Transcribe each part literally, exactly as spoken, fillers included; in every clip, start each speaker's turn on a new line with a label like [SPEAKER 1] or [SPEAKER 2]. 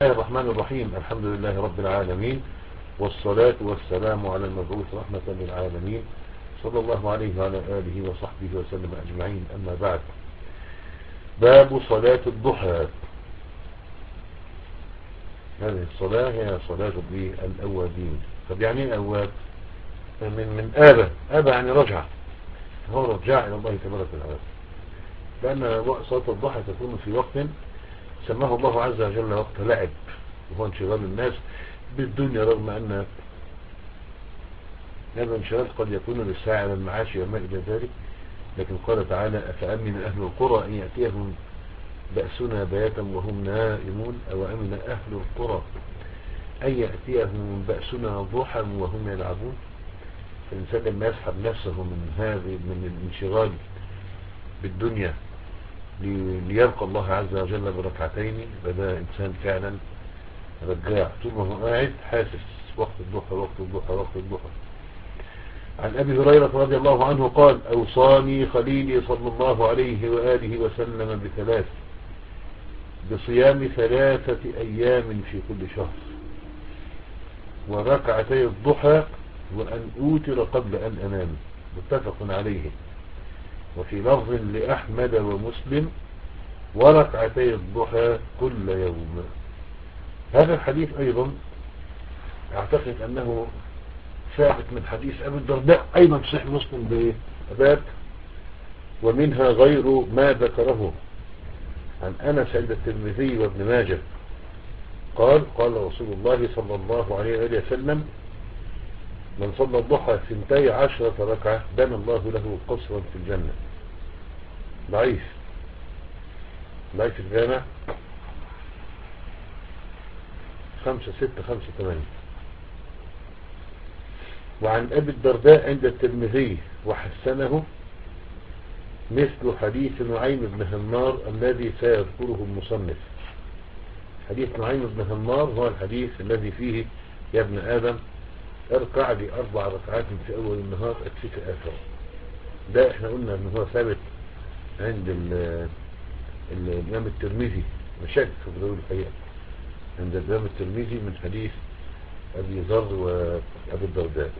[SPEAKER 1] الله الرحمن الرحيم. الحمد لله رب العالمين، والصلاة والسلام على المبعوث رحمة للعالمين، صلى الله عليه وعلى آله وصحبه وسلم أجمعين. أما بعد، باب صلاة الضحى. هذه الصلاة هي صلاة الأوابين. طب يعني ايه أواب؟ من من آبة. آبة يعني رجع، هو رجع إلى الله تبارك وتعالى، لأن صلاة الضحى تكون في وقت سماه الله عز وجل وقت لعب، وهو انشغال الناس بالدنيا، رغم أن هذا الانشغال قد يكون للساعة على المعاش وما إلى ذلك. لكن قال تعالى: أفأمن أهل القرى أن يأتيهم بأسنا بياتا وهم نائمون، أو أمن أهل القرى أن يأتيهم بأسنا ضحى وهم يلعبون. فالإنسان لما يسحب نفسه من هذه من الانشغال بالدنيا ليلقى الله عز وجل بركعتين، بدأ إنسان فعلا رجاع، طول ما هو قاعد حاسس وقت الضحى وقت الضحى وقت الضحى. عن أبي هريرة رضي الله عنه قال: أوصاني خليلي صلى الله عليه وآله وسلم بثلاث: بصيام ثلاثة أيام في كل شهر، وركعتي الضحى، وأن أوتر قبل أن أنام. متفق عليه. وفي لفظ لأحمد ومسلم: وركعتي الضحى كل يوم. هذا الحديث أيضا أعتقد أنه ثابت من حديث أبي الدرداء أيضا في صحيح مسلم بباب، ومنها غير ما ذكره، عن أنس عند الترمذي وابن ماجه قال: قال رسول الله صلى الله عليه وسلم: من صلى الضحى ثنتي عشرة ركعة بنى الله له قصرا في الجنة. ضعيف ضعيف الجامع خمسة ستة خمسة ثمانية. وعن أبي الدرداء عند الترمذي وحسنه مثل حديث نعيم بن همار الذي سيذكره المصنف. حديث نعيم بن همار هو الحديث الذي فيه: يا ابن آدم اركع لي أربع ركعات في أول النهار أكفيك آخر. ده احنا قلنا ان هو ثابت عند الإمام الترمذي، مشاكل في بداية الحقيقة عند الإمام الترمذي من حديث أبي ذر وأبي الدرداء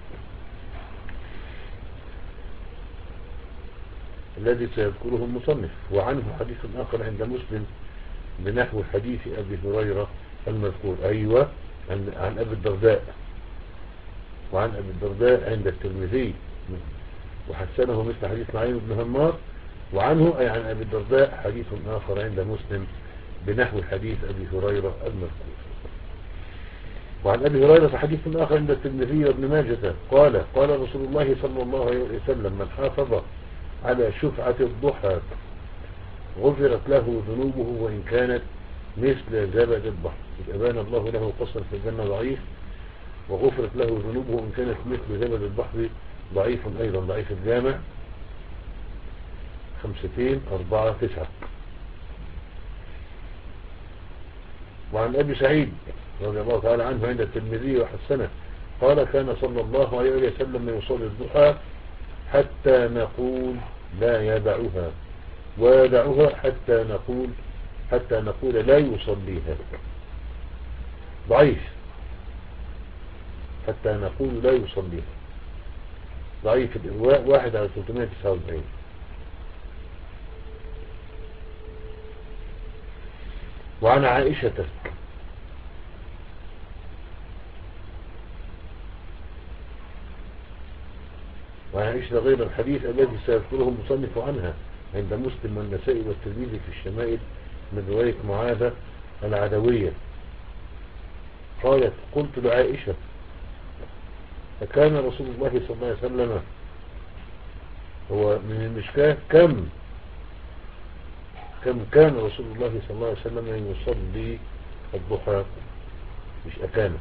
[SPEAKER 1] الذي سيذكره المصنف. وعنه حديث آخر عند مسلم بنحو حديث أبي هريرة المذكور. أيوة، عن, عن أبي الدرداء. وعن أبي الدرداء عند الترمذي وحسنه مثل حديث نعيم بن همار. وعنه أي عن أبي الدرداء حديث آخر عند مسلم بنحو حديث أبي هريرة المذكور. وعن أبي هريرة حديث آخر عند الترمذي وابن ماجه قال: قال رسول الله صلى الله عليه وسلم: من حافظ على شفعة الضحى غفرت له ذنوبه وإن كانت مثل زبد البحر. أبان الله له قصرا في الجنة ضعيف، وغفرت له ذنوبه إن كانت مثل زبد البحر ضعيف أيضا. ضعيف الجامع خمستين أربعة تسعة. وعن أبي سعيد رضي الله تعالى عنه عند الترمذي وحسنه قال: كان صلى الله عليه وسلم يصلي الضحى حتى نقول لا يدعها، ويدعها حتى نقول حتى نقول لا يصليها. ضعيف. حتى نقول لا يصليها ضعيف الإرواء واحد على ثلاثمائة وتسعة وأربعين. وعن عائشة وعن عائشة غير الحديث الذي سيذكره المصنف عنها عند مسلم والنسائي والترمذي في الشمائل من رواية معاذة العدوية قالت: قلت لعائشة: فكان رسول الله صلى الله عليه وسلم، هو من المشكاة كم كم كان رسول الله صلى الله عليه وسلم يصلي الضحى، مش أكان.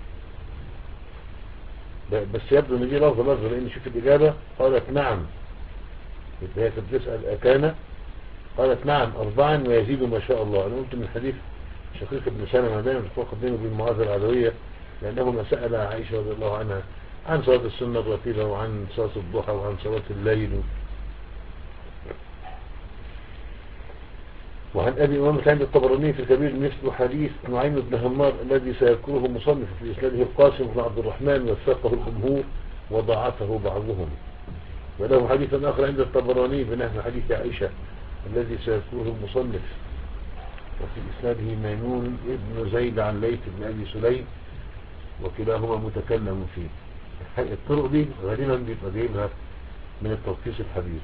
[SPEAKER 1] بس يبدو ان دي لفظة لفظة، لان شوف الإجابة قالت نعم. هي كانت بتسأل أكان، قالت نعم أربعا ويزيد ما شاء الله. أنا قلت من حديث شقيق بن سلمة دائما تتوقف بينه وبين معاذ العدوية، لأنهما سأل عائشة رضي الله عنها عن صلاة السنة الراتبة وعن صلاة الضحى وعن صلاة الليل. وعن أبي أمامة عند الطبراني في الكبير مثل حديث نعيم بن همار الذي سيذكره مصنف في إسناده القاسم بن عبد الرحمن وثقه الجمهور وضعفه بعضهم. وله حديث آخر عند الطبراني بنحو حديث عائشة الذي سيذكره المصنف وفي إسناده ميمون ابن زيد عن ليث بن أبي سليم وكلاهما متكلم فيه. الطرق دي غالبا بيبقى جايبها من التلخيص الحديث.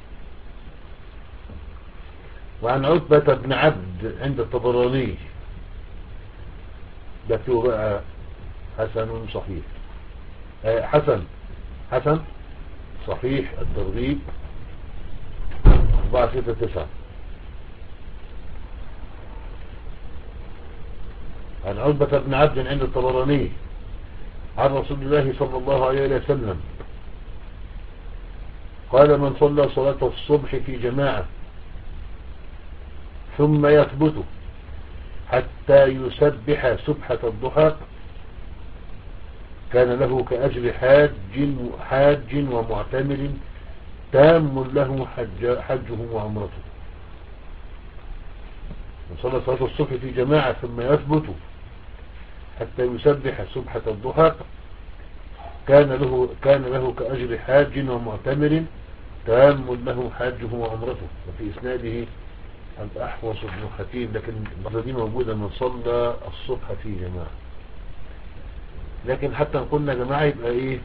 [SPEAKER 1] وعن عتبة بن عبد عند الطبراني ده فيه بقى حسن صحيح آه حسن حسن صحيح الترغيب أربعة ستة تسعة. عن عتبة بن عبد عند الطبراني عن رسول الله صلى الله عليه وسلم قال من صلى صلاة الصبح في جماعة ثم يثبت حتى يسبح سبحة الضحى كان له كأجر حاج حاج ومعتمر تام له حج حجه وعمرته. من صلى صلاة الصبح في جماعة ثم يثبت حتى يسبح سبحة الضحى كان له كان له كأجر حاج ومعتمر تام له حجه وعمرته. وفي إسناده الأحوص بن حكيم، لكن اللفظة دي موجودة من صلى الصبح في جماعة. لكن حتى قلنا جماعة يبقى ايه؟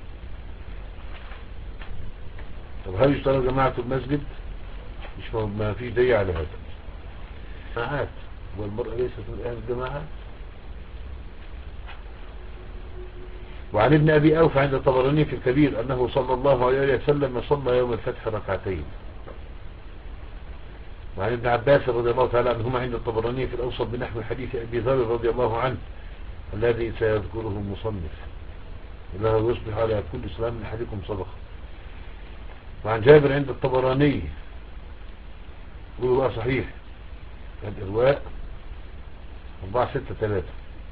[SPEAKER 1] طب هل يشترى جماعة المسجد؟ مش ما فيش دليل على هذا. جماعات والمرأة ليست من أهل الجماعات. وعن ابن أبي أوفى عند الطبراني في الكبير أنه صلى الله عليه وسلم صلى يوم الفتح ركعتين. وعن ابن عباس رضي الله تعالى عنهما عند الطبراني في الأوسط بنحو حديث أبي ذر رضي الله عنه الذي سيذكره المصنف إنه يصبح على كل إسلام من أحدكم صدقة. وعن جابر عند الطبراني وهو صحيح الإرواء أربعة ستة ثلاثة.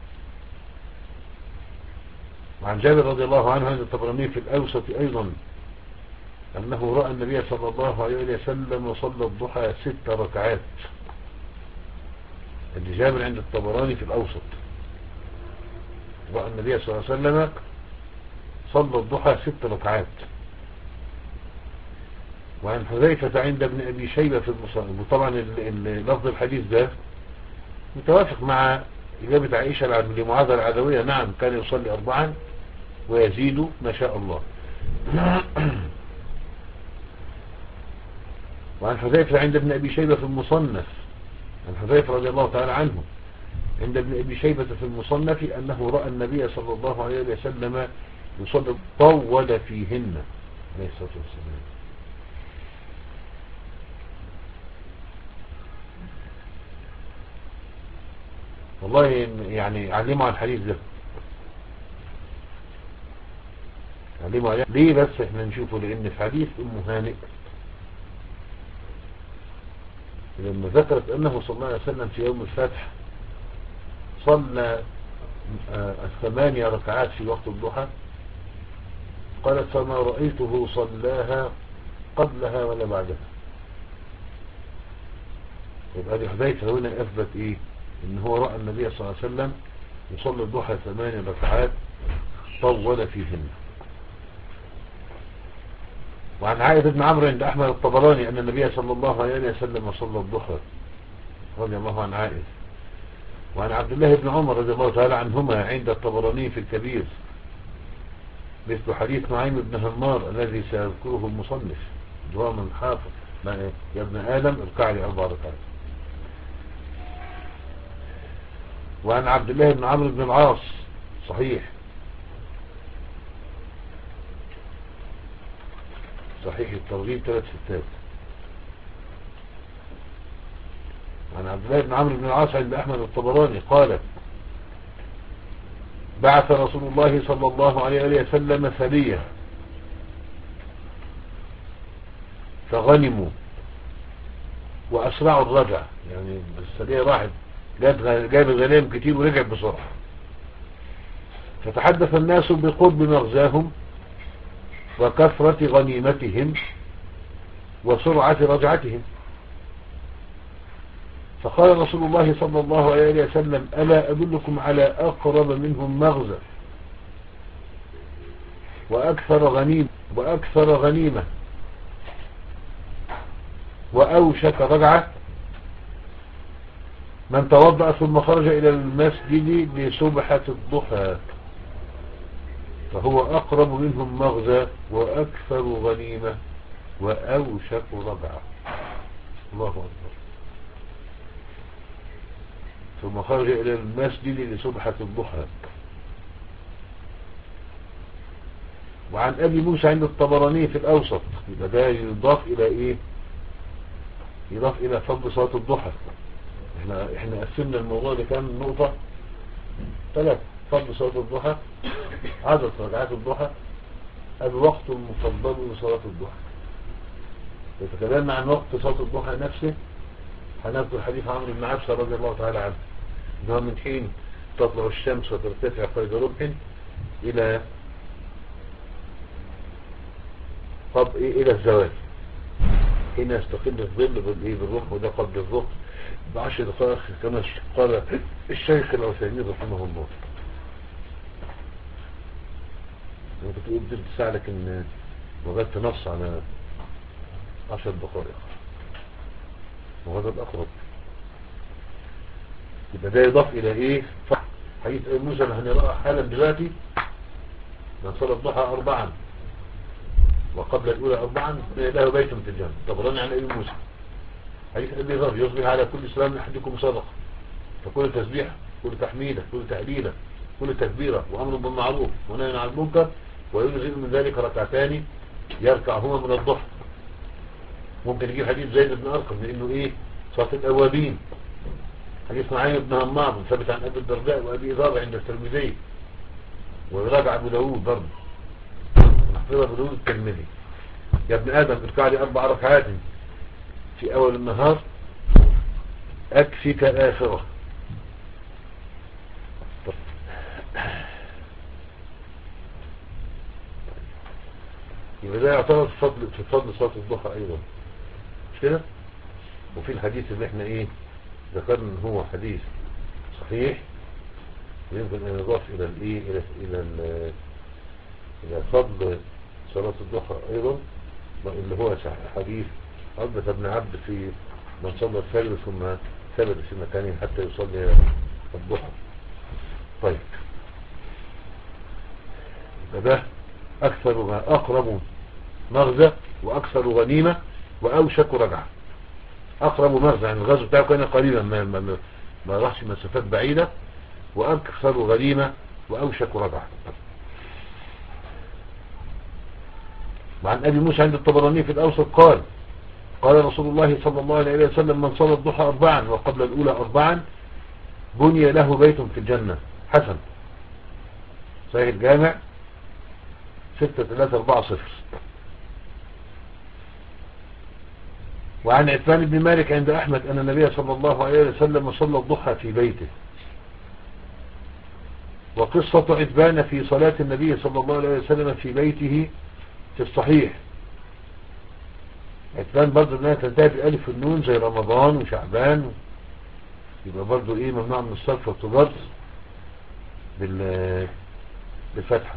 [SPEAKER 1] وعن جابر رضي الله عنه عند الطبراني في الأوسط أيضا أنه رأى النبي صلى الله عليه وسلم وصلى الضحى ست ركعات. اللي جابر عند الطبراني في الأوسط رأى النبي صلى الله عليه وسلم صلى الضحى ست ركعات. وعن حذيفة عند ابن أبي شيبة في المصنف. وطبعا لفظ الحديث ده متوافق مع إجابة عائشة لمعاذ العدوية نعم كان يصلي أربعا ويزيد ما شاء الله. وعن حذيفة عند ابن أبي شيبة في المصنف عن حذيفة رضي الله تعالى عنه عند ابن أبي شيبة في المصنف أنه رأى النبي صلى الله عليه وسلم يصلي طول فيهن عليه الصلاة والسلام. والله يعني علموا على الحديث ده علموا عليه ليه بس احنا نشوفه لأن في حديث أم هانئ لما ذكرت أنه صلى الله عليه وسلم في يوم الفتح صلى الثمانية ركعات في وقت الضحى قالت فما رأيته صلاها قبلها ولا بعدها. يبقى دي حذيفة هنا أثبت إيه إن هو رأى النبي صلى الله عليه وسلم يصلي الضحى ثمانية ركعات طول فيهن. وعن عائد بن عمرو عند أحمد الطبراني أن النبي صلى الله عليه وسلم صلى الضحى رضي الله عن عائد. وعن عبد الله بن عمر رضي الله تعالى عنهما عند الطبراني في الكبير مثل حديث نعيم بن همار الذي سيذكره المصنف هو من حافظ يا ابن آدم اركع لي أربع ركعات. وعن عبد الله بن عمرو بن العاص صحيح صحيح الترغيب ثلاث ستات. عن عبد الله بن عمرو بن العاص عند أحمد الطبراني قال بعث رسول الله صلى الله عليه وسلم سرية فغنموا وأسرعوا الرجع يعني السرية راحت جاب غنائم كتير ورجع بسرعة فتحدث الناس بقرب مغزاهم وكثرة غنيمتهم وسرعة رجعتهم. فقال رسول الله صلى الله عليه وسلم ألا أدلكم على أقرب منهم مغزى وأكثر غنيمة وأكثر غنيمة وأوشك رجعة؟ من توضأ ثم خرج إلى المسجد لسبحة الضحى فهو أقرب منهم مغزى وأكثر غنيمة وأوشك رجعة. الله أكبر. ثم خرج إلى المسجد لسبحة الضحى. وعن أبي موسى عند الطبراني في الأوسط. يبقى ده يضاف إلى إيه؟ يضاف إلى فضل صلاة الضحى. احنا احنا قسمنا الموضوع لكام نقطة؟ ثلاثة. فضل صلاة الضحى، عدد ركعات الضحى، الوقت المفضل لصلاة الضحى. يتكلمنا عن وقت صلاة الضحى نفسه. هنذكر حديث عمرو بن عبسة رضي الله تعالى عنه انه من حين تطلع الشمس وترتفع قيد رمح الى طب إيه الى الزوال، حين يستقل الظل بالروح، وده قبل الظهر بعشر دقائق كما قال الشيخ العثيمين رحمه الله. انت تقول تلت ساعة لكن وغدت نص على عشر دقائق وهذا الأقرب. يبقى ده يضاف إلى إيه؟ حديث أبي موسى اللي هنراه حالا دلوقتي من صلى الضحى أربعا وقبل الأولى أربعا له بيت في الجنة. طبراني عن أبي موسى. حديث أبي ذر يصبح على كل سلام من أحدكم صدقة، فكل تسبيحة، كل تحميدة، كل تهليلة، كل تكبيرة، وأمر بالمعروف ونهي عن المنكر، ويجزئ من ذلك ركعتان يركعهما من الضحى. ممكن يجيب حديث زيد بن أرقم لأنه إيه؟ صلاة الأوابين. حديث معين بن همام ثبت عن أبي الدرداء وأبي ذر عند الترمذي، وراجع أبو داود برضه محفظة أبو داود الترمذي. يا ابن آدم اركع لي أربع ركعات في أول النهار أكفك آخرة. يبقى ده يعتبر في فضل في فضل صلاة الضحى أيضا، مش كده؟ وفي الحديث اللي احنا ايه ذكرنا ان هو حديث صحيح ويمكن ان يضاف الى الايه الى الى الى فضل صلاة الضحى ايضا، اللي هو حديث عبدة بن عبد في من صلى الفجر ثم ثبت في مكانه حتى يصلي الضحى. طيب ده اكثر ما اقرب مغزى واكثر غنيمة واوشك رجعة. اقرب مغزى يعني الغزو بتاعه كان قريبا ما, ما, ما راحش مسافات بعيدة، واكثر غنيمة واوشك رجعة. وعن ابي موسى عند الطبراني في الاوسط قال قال رسول الله صلى الله عليه وسلم من صلى الضحى اربعا وقبل الاولى اربعا بني له بيت في الجنة. حسن صحيح الجامع ستة ثلاثة أربعة صفر. وعن عثمان بن مالك عند أحمد أن النبي صلى الله عليه وسلم صلى الضحى في بيته. وقصة عثمان في صلاة النبي صلى الله عليه وسلم في بيته في الصحيح. عثمان برضو أنها تنتهي بألف النون زي رمضان وشعبان، يبقى برضو إيه ممنوع من الصرف والتجارة بالفتحة.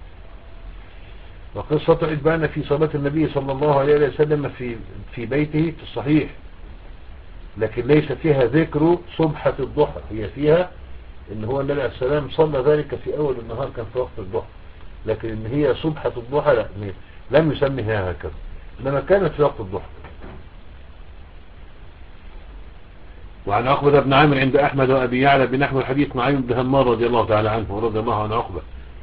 [SPEAKER 1] وقصة عثمان في صلاة النبي صلى الله عليه وسلم في في بيته في الصحيح، لكن ليس فيها ذكر صبحة الضحى. هي فيها ان هو النبي عليه السلام صلى ذلك في اول النهار كان في وقت الضحى، لكن ان هي صبحة الضحى لا، لم يسميها هكذا، انما كانت في وقت الضحى. وعن عقبة بن عامر عند احمد وابي يعلى بنحو الحديث معين بن همار رضي الله تعالى عنه ورضي الله عن عقبة.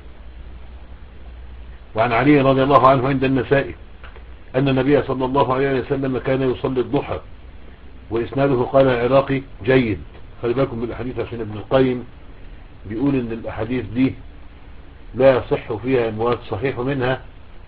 [SPEAKER 1] وعن علي رضي الله عنه عند النسائي أن النبي صلى الله عليه وسلم كان يصلي الضحى، وإسناده قال العراقي جيد. خلي بالكم من الأحاديث عشان ابن القيم بيقول إن الأحاديث دي لا يصح فيها مواد صحيح منها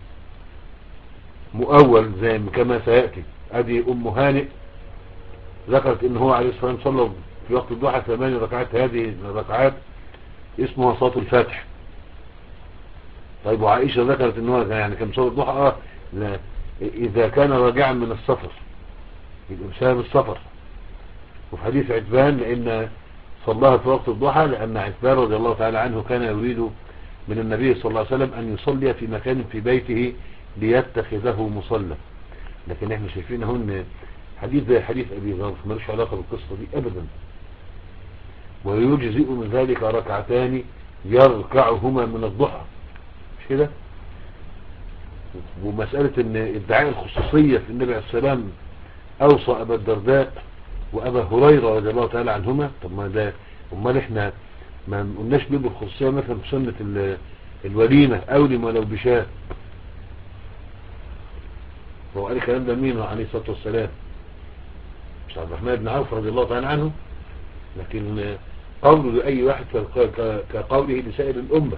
[SPEAKER 1] مؤول زي كما سيأتي. أدي أم هانئ ذكرت إن هو عليه الصلاة والسلام صلى في وقت الضحى ثمان ركعات، هذه الركعات اسمها صلاة الفاتح. طيب وعائشة ذكرت إن هو يعني كان صلاة الضحى آه لا إذا كان راجعا من السفر، يبقى بسبب السفر. وفي حديث عتبان لأن صلاها في وقت الضحى، لأن عتبان رضي الله تعالى عنه كان يريد من النبي صلى الله عليه وسلم أن يصلي في مكان في بيته ليتخذه مصلى. لكن احنا شايفين هون حديث زي حديث أبي ذر ملوش علاقة بالقصة دي أبدا. ويجزئ من ذلك ركعتان يركعهما من الضحى، مش كده؟ ومسألة ان ادعاء الخصوصية في النبي عليه السلام اوصى ابا الدرداء وابا هريرة رضي الله تعالى عنهما، طب ما ده امال احنا ما قلناش بيه بالخصوصية مثلا في سنة الوليمة او لما لو بشاه؟ هو قال الكلام ده مين عليه الصلاة والسلام؟ مش عبد الرحمن بن عوف رضي الله تعالى عنه، لكن قوله لأي واحد كقوله لسائر الأمة.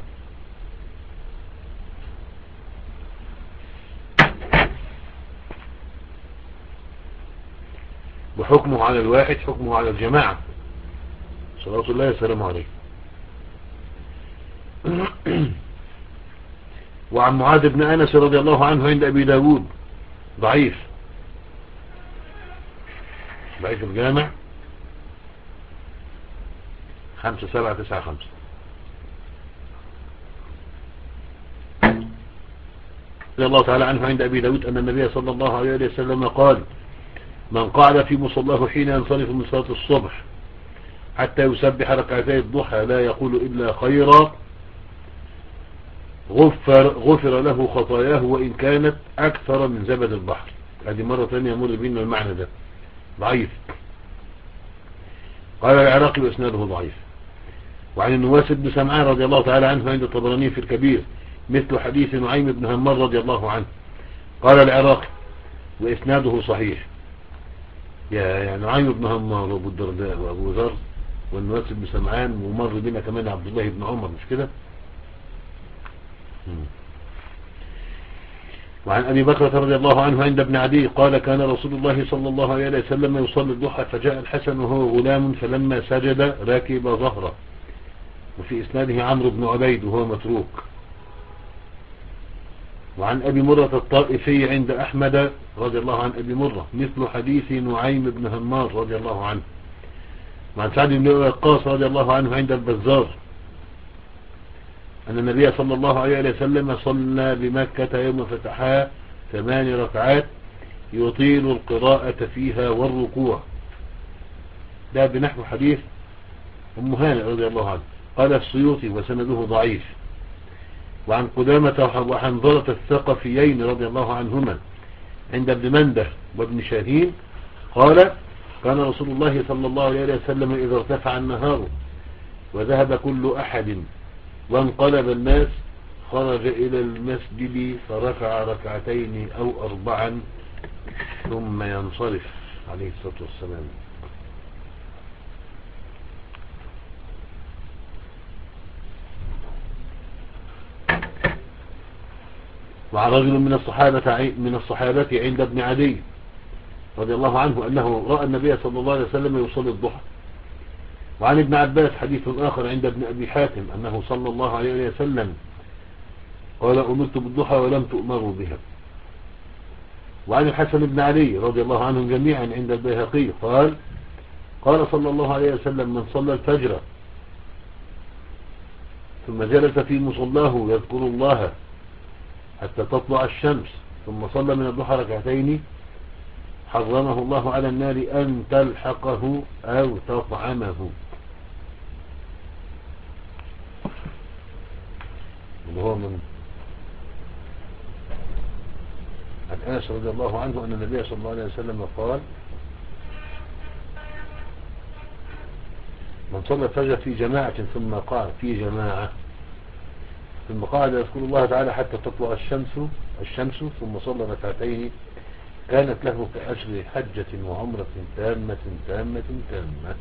[SPEAKER 1] وحكمه على الواحد حكمه على الجماعة صلوات الله وسلامه عليه. وعن معاذ بن أنس رضي الله عنه عند أبي داود ضعيف ضعيف الجامع خمسة سبعة تسعة خمسة. رضي الله تعالى عنه عند أبي داود أن النبي صلى الله عليه وسلم قال: من قعد في مصلاه حين ينصرف من صلاة الصبح حتى يسبح ركعتي الضحى لا يقول إلا خيرا غفر, غفر له خطاياه وإن كانت أكثر من زبد البحر. هذه مرة ثانية يمر بينا المعنى ده ضعيف. قال العراقي وإسناده ضعيف. وعن النواس بن سمعان رضي الله تعالى عنه عند الطبراني في الكبير مثل حديث نعيم بن همار رضي الله عنه. قال العراقي وإسناده صحيح. يا نعيم بن همار وابو الدرداء وابو ذر والنواس بن سمعان، ومر بنا كمان عبد الله بن عمر، مش كده؟ وعن أبي بكر رضي الله عنه عند ابن عدي قال: كان رسول الله صلى الله عليه وسلم يصلي الضحى فجاء الحسن وهو غلام فلما سجد راكب ظهره. وفي إسناده عمرو بن عبيد وهو متروك. وعن أبي مرة الطائفي عند أحمد رضي الله عن أبي مرة مثل حديث نعيم بن همار رضي الله عنه. وعن سعد بن وقاص رضي الله عنه عند البزار أن النبي صلى الله عليه وسلم صلى بمكة يوم فتحها ثمان ركعات يطيل القراءة فيها والركوع. ده بنحو حديث أم هانئ رضي الله عنه. قال السيوطي وسنده ضعيف. وعن قدامة وحنظلة الثقفيين رضي الله عنهما عند ابن منده وابن شاهين قال: كان رسول الله صلى الله عليه وسلم إذا ارتفع النهار وذهب كل أحد وانقلب الناس خرج إلى المسجد فركع ركعتين أو أربعا ثم ينصرف عليه الصلاة والسلام. وعن رجل من الصحابة من الصحابة عند ابن عدي رضي الله عنه أنه رأى النبي صلى الله عليه وسلم يصلي الضحى. وعن ابن عباس حديث آخر عند ابن أبي حاتم أنه صلى الله عليه وسلم قال: أمرت بالضحى ولم تؤمروا بها. وعن الحسن بن علي رضي الله عنهم جميعا عند البيهقي قال: قال صلى الله عليه وسلم: من صلى الفجر ثم جلس في مصلاه يذكر الله حتى تطلع الشمس ثم صلى من الضحى ركعتين حرمه الله على النار أن تلحقه أو تطعمه. وهو من عن أنس رضي الله عنه أن النبي صلى الله عليه وسلم قال: من صلى الفجر في جماعة ثم قعد في جماعة ثم قعد يذكر الله تعالى حتى تطلع الشمس الشمس ثم صلى ركعتين كانت له كأجر حجة وعمرة تامة تامة تامة.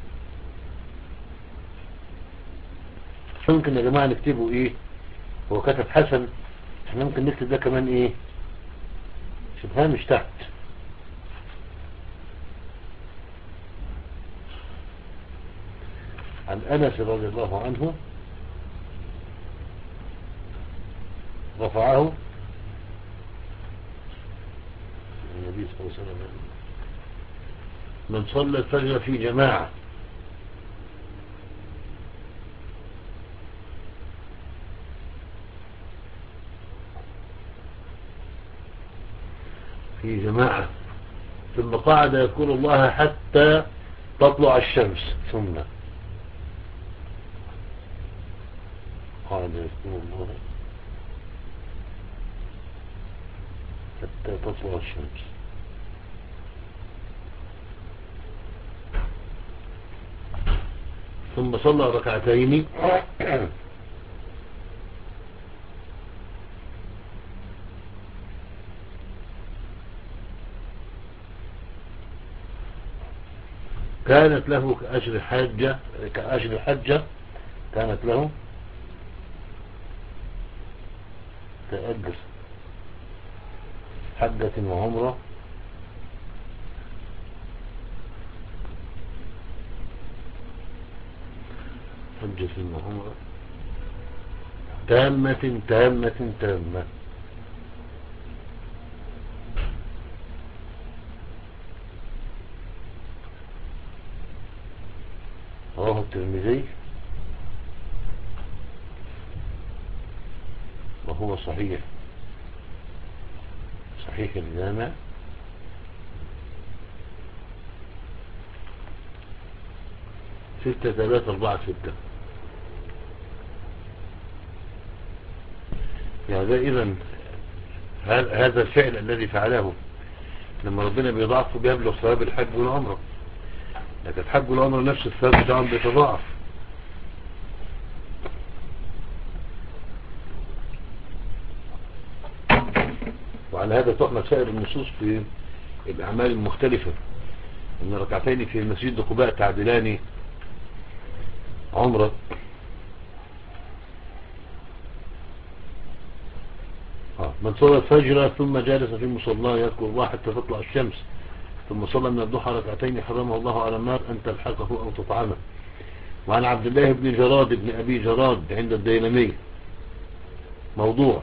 [SPEAKER 1] ممكن يا جماعة نكتبه ايه؟ هو كتب حسن، احنا ممكن نكتب ده كمان ايه؟ شبهان مش تحت. عن أنس رضي الله عنه رفعه النبي صلى الله عليه وسلم من صلى الفجر في جماعة في جماعة ثم قعد يذكر الله حتى تطلع الشمس، ثم قعد يذكر الله حتى تطلع الشمس ثم صلى ركعتين كانت له كأجر حجة كأجر حجة كانت له كأجر حجة وعمرة حجة وعمرة تامة تامة تامة. رواه الترمذي وهو صحيح صحيح الجامع ستة ثلاثة أربعة ستة. يعني إذن هذا الفعل الذي فعله لما ربنا بيضاعفه بيبلغ ثواب الحج والعمرة، لكن الحج والعمرة نفس الثواب بتاعهم بيتضاعف. وعلى هذا تحمل سائر النصوص في الأعمال المختلفة، إن ركعتين في مسجد قباء تعدلان عمرة. من صلى الفجر ثم جالس في مصلاه يذكر الله حتى تطلع الشمس ثم صلى من الضحى ركعتين حرمه الله على النار أن تلحقه أو تطعمه. وعن عبد الله بن جراد بن أبي جراد عند الديلمي موضوع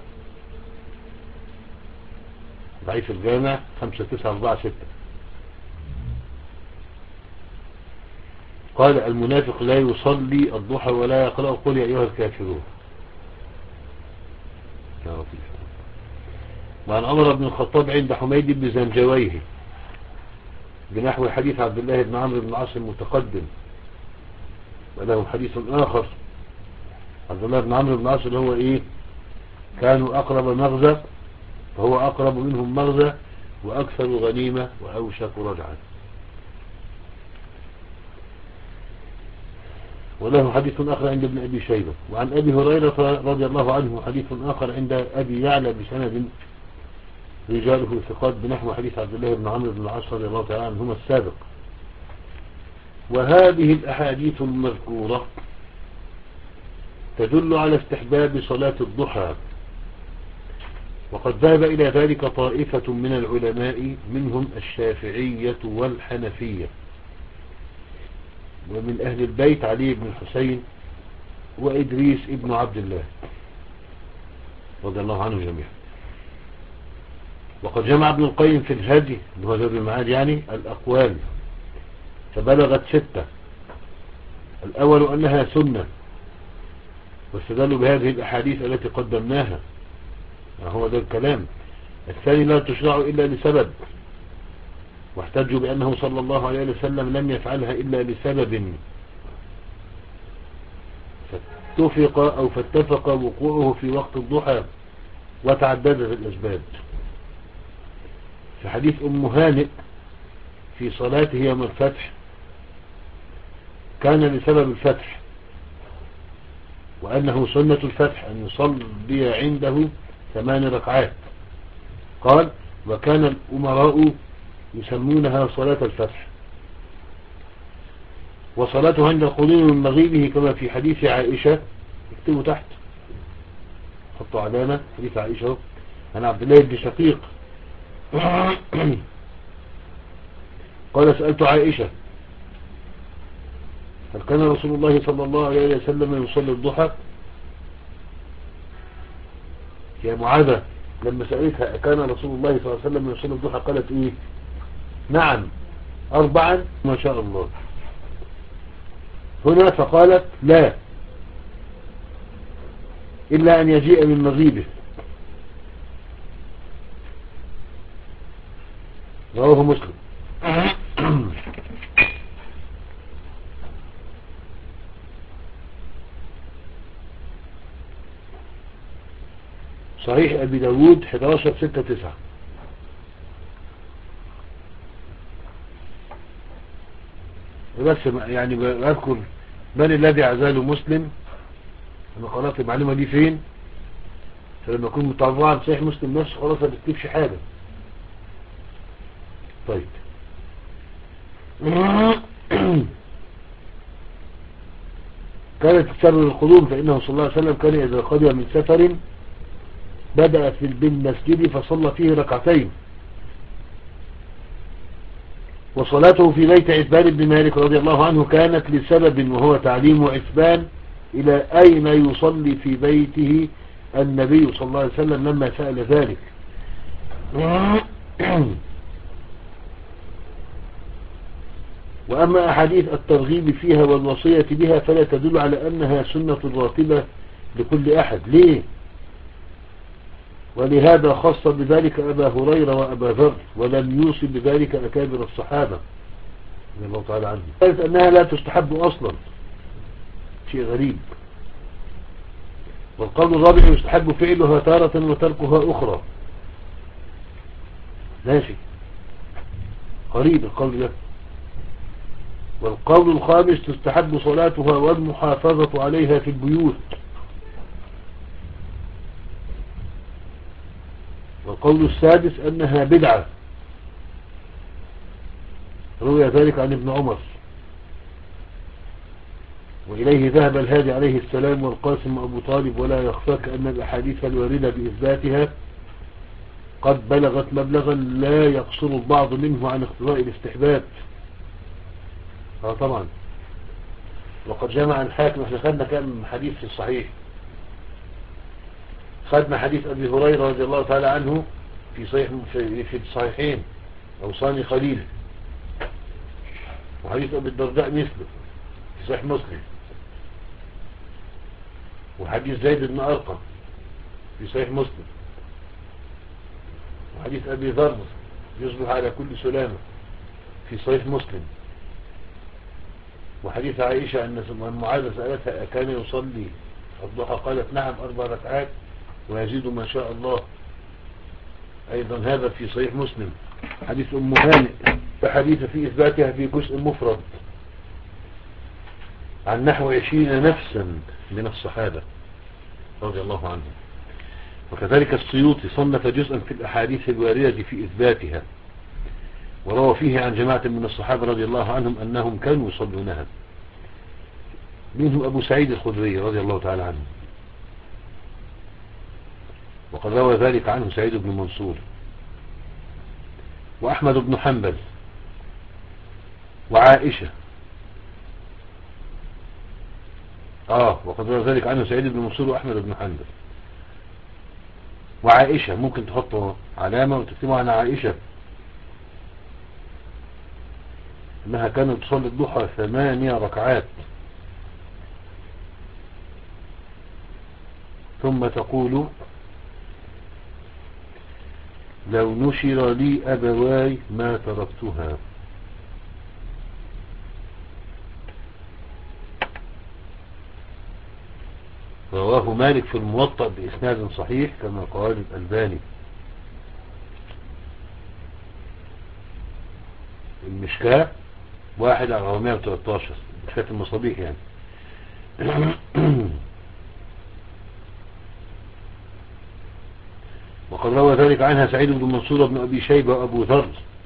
[SPEAKER 1] ضعيف الجامع خمسة تسعة أربعة ستة. قال المنافق لا يصلي الضحى ولا يقرأ قل يا أيها الكافرون. وعن عمر بن الخطاب عند حميد بن زنجويه بنحو حديث عبد الله بن عمرو بن العاص المتقدم، وله حديث آخر. عبد الله بن عمرو بن العاص اللي هو إيه؟ كانوا أقرب مغزى فهو أقرب منهم مغزى وأكثر غنيمة وأوشك رجعا. وله حديث آخر عند ابن أبي شيبة. وعن أبي هريرة رضي الله عنه حديث آخر عند أبي يعلى بسند رجاله ثقات بنحو حديث عبد الله بن عمرو بن العاص رضي الله تعالى عنهما السابق. وهذه الأحاديث المذكورة تدل على استحباب صلاة الضحى، وقد ذهب إلى ذلك طائفة من العلماء منهم الشافعية والحنفية، ومن أهل البيت علي بن الحسين وإدريس ابن عبد الله رضي الله عنه جميعا. وقد جمع ابن القيم في الهدي اللي هو زاد المعاد يعني الأقوال فبلغت ستة. الأول أنها سنة، واستدلوا بهذه الأحاديث التي قدمناها، هو ده الكلام. الثاني لا تشرع إلا لسبب، واحتجوا بأنه صلى الله عليه وسلم لم يفعلها إلا لسبب فاتفق أو فاتفق وقوعه في وقت الضحى وتعددت الأسباب. في حديث أم هانئ في صلاته يوم الفتح كان لسبب الفتح، وأنه سنة الفتح أن يصلي عنده ثمان ركعات. قال وكان الأمراء يسمونها صلاة الفتح، وصلاته عند القدوم من مغيبه كما في حديث عائشة، اكتبوا تحت حطوا علامة حديث عائشة عن عبد الله بن شقيق قال سألت عائشة هل كان رسول الله صلى الله عليه وسلم يصلي الضحى؟ يا معاذة لما سألتها كان رسول الله صلى الله عليه وسلم يصلي الضحى قالت ايه؟ نعم. أربعا ما شاء الله. هنا فقالت لا إلا أن يجيء من مغيبه. رواه مسلم. صحيح أبي داود حداشر ستة تسعة. بس يعني بذكر من الذي عزاله مسلم. أنا قرأت المعلومة دي فين؟ فلما أكون متابعا صحيح مسلم نفسه خلاص ما بتكتبش حاجة. طيب كانت تسرر القدوم، فإنه صلى الله عليه وسلم كان إذا قدم من سفر بدأ في بالمسجد فصلى فيه ركعتين، وصلاته في بيت عتبان بن مالك رضي الله عنه كانت لسبب، وهو تعليم عتبان إلى أين يصلي في بيته النبي صلى الله عليه وسلم لما سأل ذلك. وأما أحاديث الترغيب فيها والوصية بها فلا تدل على أنها سنة راتبة لكل أحد. ليه؟ ولهذا خص بذلك أبا هريرة وأبا ذر، ولم يوصي بذلك أكابر الصحابة رضي الله تعالى عنهم. قالت أنها لا تستحب أصلا، شيء غريب. والقول الرابع يستحب فعلها تارة وتركها أخرى. ماشي، قريب القول ده. والقول الخامس تستحب صلاتها والمحافظة عليها في البيوت. والقول السادس أنها بدعة، روي ذلك عن ابن عمر، وإليه ذهب الهادي عليه السلام والقاسم أبو طالب. ولا يخفاك أن الأحاديث الواردة بإثباتها قد بلغت مبلغا لا يقصر البعض منه عن اقتضاء الاستحباب. اه طبعا. وقد جمع الحاكم، احنا خدنا كم حديث في الصحيح؟ خدنا حديث أبي هريرة رضي الله تعالى عنه في صحيح في الصحيحين أوصاني خليل، وحديث أبي الدرداء مثله في صحيح مسلم، وحديث زيد بن أرقم في صحيح مسلم، وحديث أبي ذر يصبح على كل سلامة في صحيح مسلم، وحديث عائشة أن معاذ سألتها أكان يصلي الضحى قالت نعم أربع ركعات ويزيد ما شاء الله، أيضا هذا في صحيح مسلم. حديث أم هانئ فحديث في إثباتها في جزء مفرد عن نحو عشرين نفسا من الصحابة رضي الله عنهم. وكذلك السيوطي صنف جزءا في الأحاديث الواردة في إثباتها، وروى فيه عن جماعة من الصحابة رضي الله عنهم أنهم كانوا يصلونها، منهم أبو سعيد الخدري رضي الله تعالى عنه، وقد روى ذلك عنه سعيد بن منصور وأحمد بن حنبل وعائشة. آه وقد روى ذلك عنه سعيد بن منصور وأحمد بن حنبل وعائشة. ممكن تحطوا علامة وتكتبوا عن عائشة أنها كانت تصلي الضحى ثمانية ركعات ثم تقول لو نشر لي أبواي ما تركتها. رواه مالك في الموطأ بإسناد صحيح كما قال الألباني. المشكاة واحد على مئة وثلاثة عشر، مشكاة المصابيح يعني. وقد روى ذلك عنها سعيد بن منصور بن أبي شيبة وأبو ذر،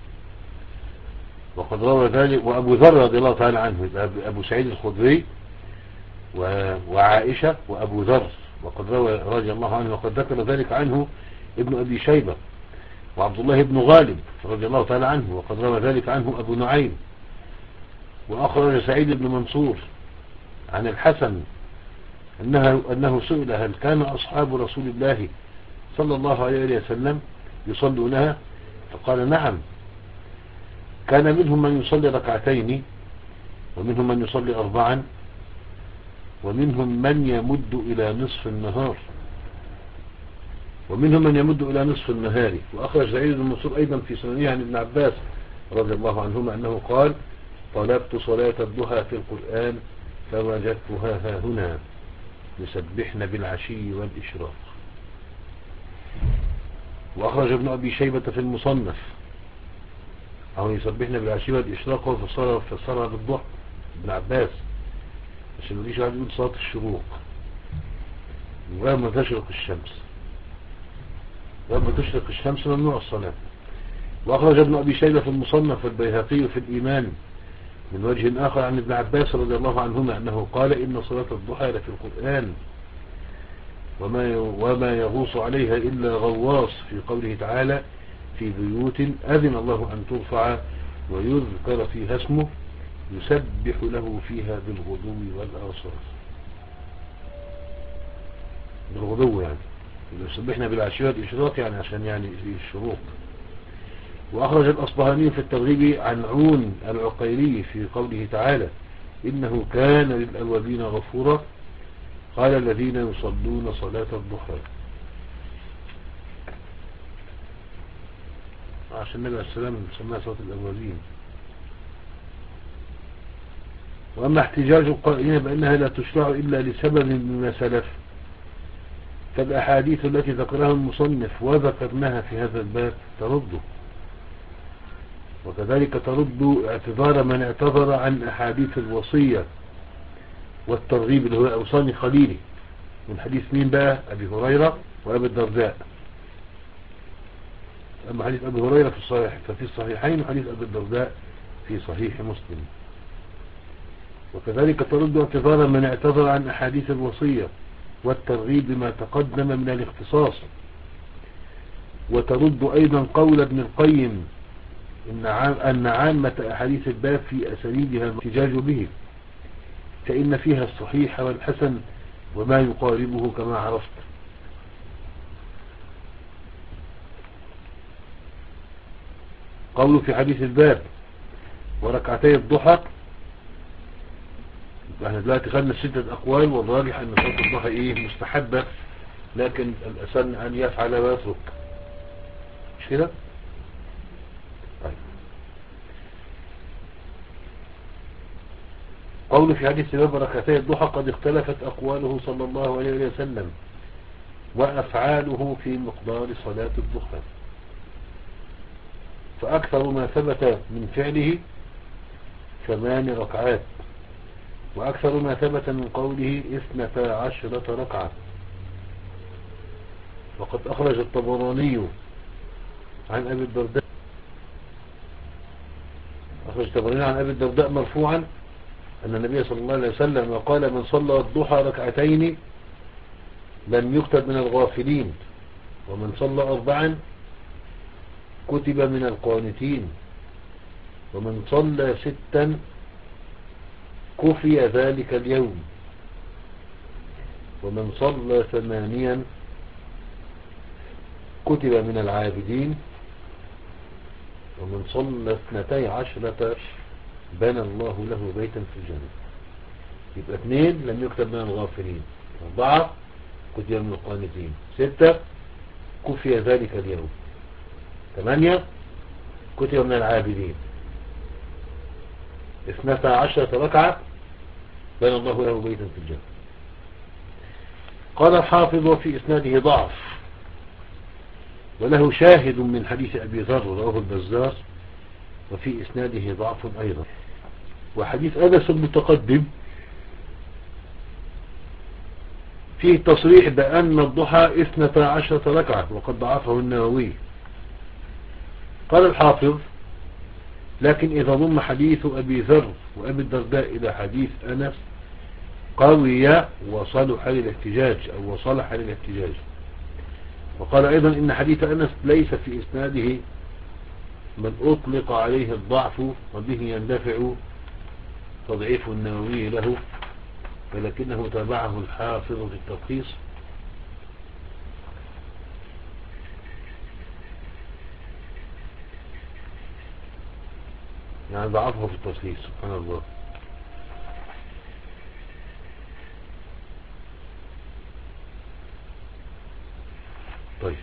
[SPEAKER 1] وقد روى ذلك وأبو ذر رضي الله تعالى عنه، أبو سعيد الخدري وعائشة وأبو ذر، وقد روى رضي الله عنه. وقد ذكر ذلك عنه ابن أبي شيبة وعبد الله بن غالب رضي الله تعالى عنه، وقد روى ذلك عنه أبو نعيم. وأخرج سعيد بن منصور عن الحسن أنه, أنه سئل هل كان أصحاب رسول الله صلى الله عليه وسلم يصلونها؟ فقال نعم، كان منهم من يصلي ركعتين، ومنهم من يصلي أربعا، ومنهم من يمد إلى نصف النهار ومنهم من يمد إلى نصف النهار. وأخرج سعيد بن منصور أيضا في سننه عن ابن عباس رضي الله عنهما أنه قال: طلبت صلاة الضحى في القرآن فوجدتها ها هنا، يسبحن بالعشي والإشراق. وأخرج ابن أبي شيبة في المصنف أو يسبحن بالعشي والإشراق، وفسرها فسرها بالضحى ابن عباس، عشان مفيش واحد يقول صلاة الشروق وما تشرق الشمس، لما تشرق الشمس ممنوع الصلاة. وأخرج ابن أبي شيبة في المصنف والبيهقي في الإيمان من وجه آخر عن ابن عباس رضي الله عنهما أنه قال: إن صلاة الضحى لفي القرآن، وما وما يغوص عليها إلا غواص، في قوله تعالى: في بيوت أذن الله أن ترفع ويذكر فيها اسمه يسبح له فيها بالغدو والآصال. بالغدو يعني يسبحنا بالعشي والإشراق، يعني عشان يعني في الشروق. وأخرج الأصبهاني في الترغيب عن عون العقيري في قوله تعالى: إنه كان للأوابين غفورا، قال: الذين يصلون صلاة الضحى. عشان النبي عليه السلام سماها صلاة الأوابين. وأما احتجاج القائلين بأنها لا تشرع إلا لسبب مما سلف، فالأحاديث التي ذكرها المصنف وذكرناها في هذا الباب ترده، وكذلك ترد اعتذار من اعتذر عن أحاديث الوصية والترغيب اللي هو أوصاني خليلي، من حديث مين بقى؟ أبي هريرة وأبي الدرداء. أما حديث أبي هريرة في الصحيح ففي الصحيحين، وحديث أبي الدرداء في صحيح مسلم. وكذلك ترد اعتذار من اعتذر عن أحاديث الوصية والترغيب بما تقدم من الاختصاص. وترد أيضا قول ابن القيم أن عامة أحاديث الباب في أسانيدها الاحتجاج به، فإن فيها الصحيح والحسن وما يقاربه كما عرفت. قوله في حديث الباب: وركعتي الضحى، احنا دلوقتي خدنا ستة أقوال، والراجح أن صلاة الضحى إيه؟ مستحبة، لكن الأسن أن يفعل ويترك، مش كده؟ طيب. قوله في حديث الباب: ركعتي الضحى، قد اختلفت أقواله صلى الله عليه وسلم وأفعاله في مقدار صلاة الضحى، فأكثر ما ثبت من فعله ثمان ركعات، وأكثر ما ثبت من قوله اثنتا عشرة ركعة. وقد أخرج الطبراني عن أبي الدرداء أخرج الطبراني عن أبي الدرداء مرفوعا أن النبي صلى الله عليه وسلم قال: من صلى الضحى ركعتين لم يكتب من الغافلين، ومن صلى أربعا كتب من القانتين، ومن صلى ستا كفي ذلك اليوم، ومن صلى ثمانيا كتب من العابدين، ومن صلى اثنتي عشرة بنى الله له بيتا في الجنة. يبقى اثنين لم يكتب من الغافلين، أربعة كتب من القانتين، ستة كفي ذلك اليوم، ثمانية كتب من العابدين، اثنتا عشرة ركعة بنى الله له بيتا في الجنة. قال الحافظ: وفي إسناده ضعف، وله شاهد من حديث أبي ذر رواه البزار، وفي إسناده ضعف أيضا. وحديث أنس المتقدم فيه تصريح بأن الضحى اثنتا عشرة ركعة، وقد ضعفه النووي. قال الحافظ: لكن إذا ضم حديث أبي ذر وأبي الدرداء إلى حديث أنس قوي وصلح للاحتجاج أو وصلح للاحتجاج. وقال أيضا إن حديث أنس ليس في إسناده من أطلق عليه الضعف، وبه يندفع تضعيف النووي له، ولكنه تابعه الحافظ في التلخيص. يعني ضعفه في التصحيح سبحان الله. طيب،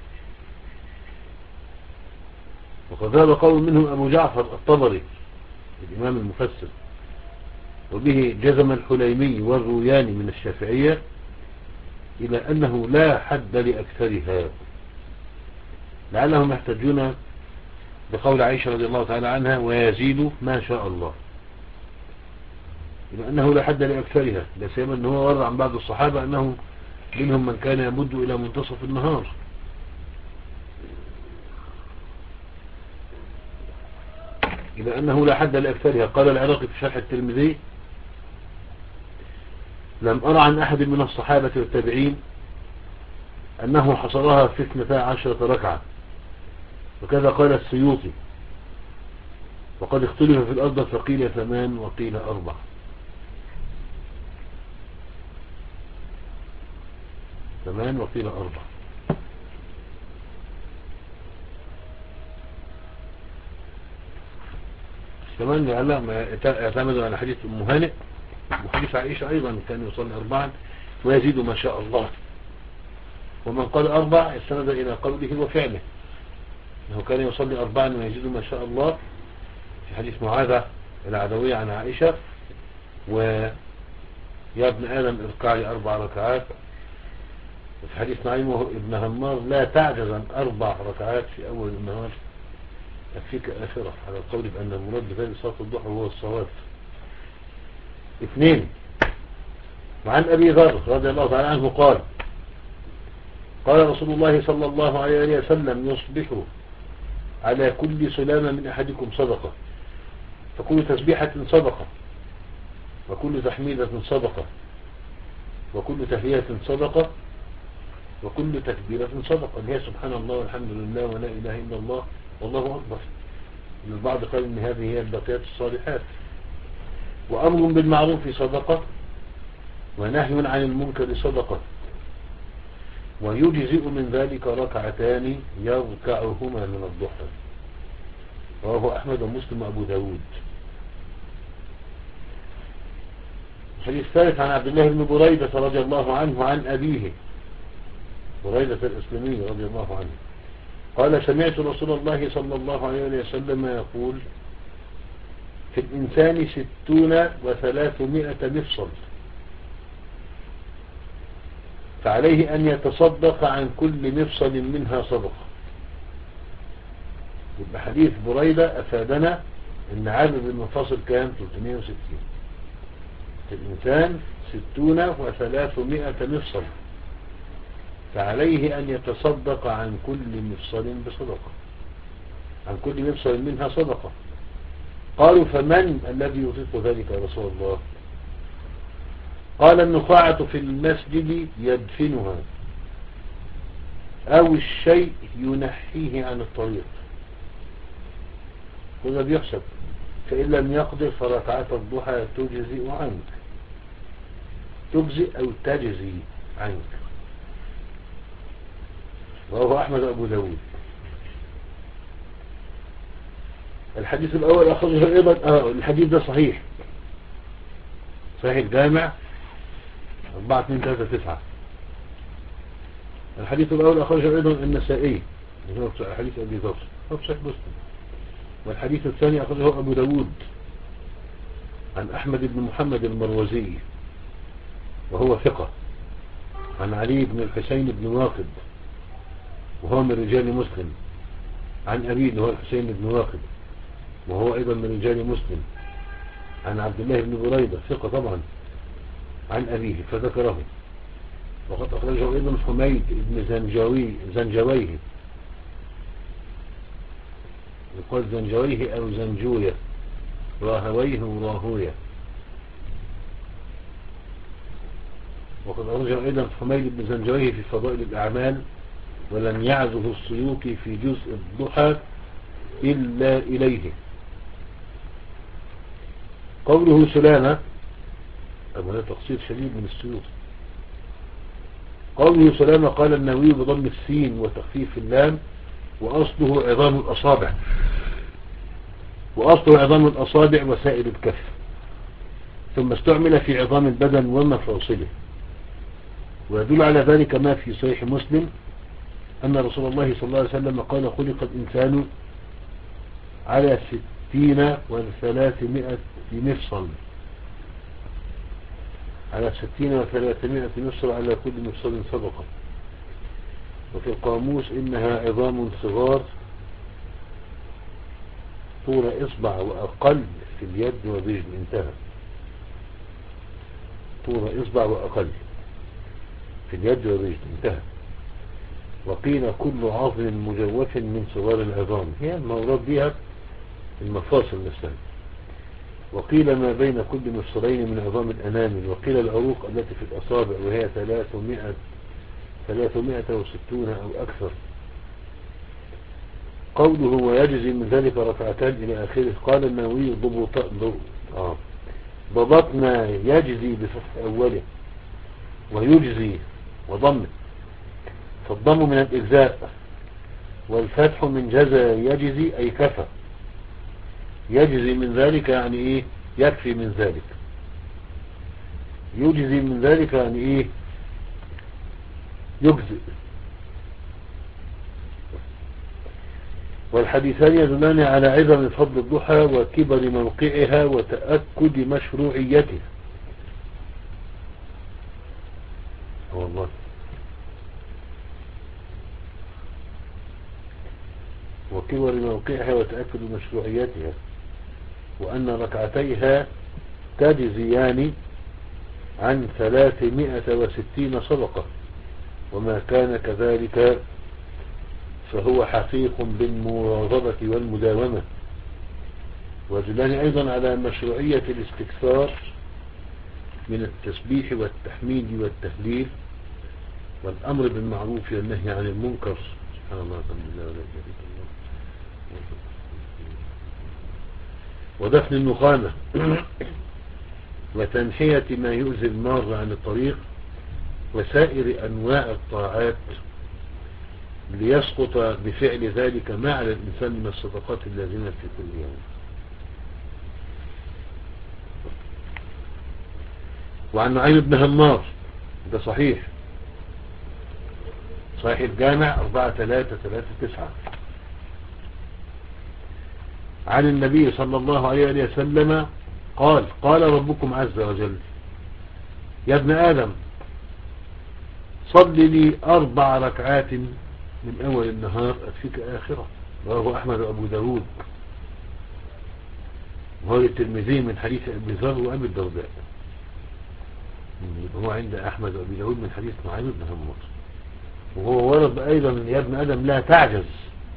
[SPEAKER 1] وقد ذهب قول منهم أبو جعفر الطبري الإمام المفسر، وبه جزم الحليمي والروياني من الشافعية، إلى أنه لا حد لأكثرها، لعلهم يحتجون بقول عائشة رضي الله تعالى عنها ويزيد ما شاء الله، إلى أنه لا حد لأكثرها، لا سيما أنه ورد عن بعض الصحابة أنه منهم من كان يمد إلى منتصف النهار. إلى أنه لا حد لأكثرها. قال العراقي في شرح الترمذي: لم أرى عن أحد من الصحابة والتابعين أنه حصرها في اثنتا عشرة ركعة، وكذا قال السيوطي، وقد اختلف في الأرض فقيل ثمان وقيل أربع. ثمان وقيل أربع. كمان لعلهم يعتمدوا على حديث أم هانئ وحديث عائشة أيضا كان يصلي أربعا ويزيد ما شاء الله. ومن قال أربع استند إلى قوله وفعله، أنه كان يصلي أربعا ويزيد ما شاء الله في حديث معاذة العدوية عن عائشة: ويا ابن آدم اركع لي أربع ركعات. وفي حديث نعيم ابن همار: لا تعجز عن أربع ركعات في أول النهار أكفيك آخرة، على القول بأن المراد بذلك صلاة الضحى هو الصواب. اثنين، وعن أبي ذر رضي الله تعالى عنه قال: قال رسول الله صلى الله عليه وسلم: يصبح على كل سلامة من أحدكم صدقة، فكل تسبيحة صدقة، وكل تحميدة صدقة، وكل تهلية صدقة، وكل تكبيرة صدقة، اللي هي سبحان الله والحمد لله ولا إله إلا الله والله أكبر. البعض قال إن هذه هي الباقيات الصالحات. وأمر بالمعروف صدقة، ونهي عن المنكر صدقة، ويجزئ من ذلك ركعتان يركعهما من الضحى. رواه أحمد ومسلم وأبو داود. الحديث الثالث عن عبد الله بن بريدة رضي الله عنه عن أبيه بريدة الإسلامي رضي الله عنه قال: سمعت رسول الله صلى الله عليه وسلم يقول: في الإنسان ستون وثلاثمائة مفصل، فعليه أن يتصدق عن كل مفصل منها صدقة. يبقى حديث بريدة أفادنا أن عدد المفاصل كان ثلاثمائة وستين. في الإنسان ستون وثلاثمائة مفصل، فعليه أن يتصدق عن كل مفصل بصدقة، عن كل مفصل منها صدقة. قالوا: فمن الذي يطيق ذلك يا رسول الله؟ قال: النخاعة في المسجد يدفنها، أو الشيء ينحيه عن الطريق، وده بيحسب. فإن لم يقدر فركعة الضحى تجزئ عنك، تجزئ أو تجزي عنك. وهو أحمد أبو داود. الحديث الأول أخذه أيضا آه الحديث ده صحيح صحيح الجامع أربعة اثنين ثلاثة تسعة. الحديث الأول أخرجه أيضا النسائي، حديث أبي ذر أو صحيح مسلم. والحديث الثاني أخرجه أبو داود عن أحمد بن محمد المروزي وهو ثقة، عن علي بن الحسين بن واقد وهو من رجال مسلم، عن أبيه اللي هو الحسين بن واقد وهو أيضا من رجال مسلم، عن عبد الله بن بريدة ثقة طبعا، عن أبيه فذكره. وقد أخرجه أيضا حميد بن زنجوي زنجويه، يقول زنجويه أو زنجوية، راهويه وراهوية. وقد أخرجه أيضا حميد بن زنجويه في فضائل الأعمال، ولم يعزه السيوطي في جزء الضحى إلا إليه. قوله سلامة، أبو هذا تقصير شديد من السيوطي. قوله سلامة قال النووي بضم السين وتخفيف اللام، وأصله عظام الأصابع، وأصله عظام الأصابع وسائر الكف، ثم استعمل في عظام البدن ومفاصله. ويدل على ذلك ما في صحيح مسلم أن رسول الله صلى الله عليه وسلم قال: خلق الإنسان على ستين وثلاثمائة مفصل، على ستين وثلاثمائة مفصل، على كل مفصل صدقة. وفي القاموس: إنها عظام صغار طول إصبع وأقل في اليد والرجل. انتهى. طول إصبع وأقل في اليد والرجل. انتهى. وقيل: كل عظم مجوف من صغار العظام، هي المورد بها المفاصل نفسها. وقيل: ما بين كل مفصلين من عظام الأنامل. وقيل: العروق التي في الأصابع، وهي ثلاثمائة ثلاثمائة وستون أو أكثر. قوله: ويجزي من ذلك ركعتان إلى آخره. قال النووي: ضبط آه. ضبطنا يجزي بفتح أوله، ويجزي وضمه، فالضم من الإجزاء، والفتح من جزى يجزي أي كفى. يجزي من ذلك يعني إيه؟ يكفي من ذلك. يجزي من ذلك يعني إيه؟ يجزي. والحديثان يدلان على عظم فضل الضحى وكبر موقعها وتأكد مشروعيته. والله وكبر موقعها وتأكد مشروعيتها، وأن ركعتيها تجزيان عن ثلاثمائة وستين صدقة، وما كان كذلك فهو حقيق بالمواظبة والمداومة. ويدلان أيضا على مشروعية الاستكثار من التسبيح والتحميد والتهليل والأمر بالمعروف والنهي عن المنكر. سبحان الله، الحمد لله، ولا إله إلا الله. ودفن النخامة وتنحية ما يؤذي المار عن الطريق، وسائر أنواع الطاعات، ليسقط بفعل ذلك ما على الإنسان من الصدقات اللازمة في كل يوم. وعن نعيم بن همار، ده صحيح صحيح الجامع أربعة ثلاثة ثلاثة تسعة، عن النبي صلى الله عليه وسلم قال: قال ربكم عز وجل: يا ابن آدم، صل لي أربع ركعات من أول النهار أكفيك آخرة. رواه أحمد وأبو داود، وهو الترمذي من حديث أبي ذر وأبي الدرداء. هو عند أحمد وأبي داود من حديث نعيم بن همار، وهو ورد أيضا: يا ابن آدم لا تعجز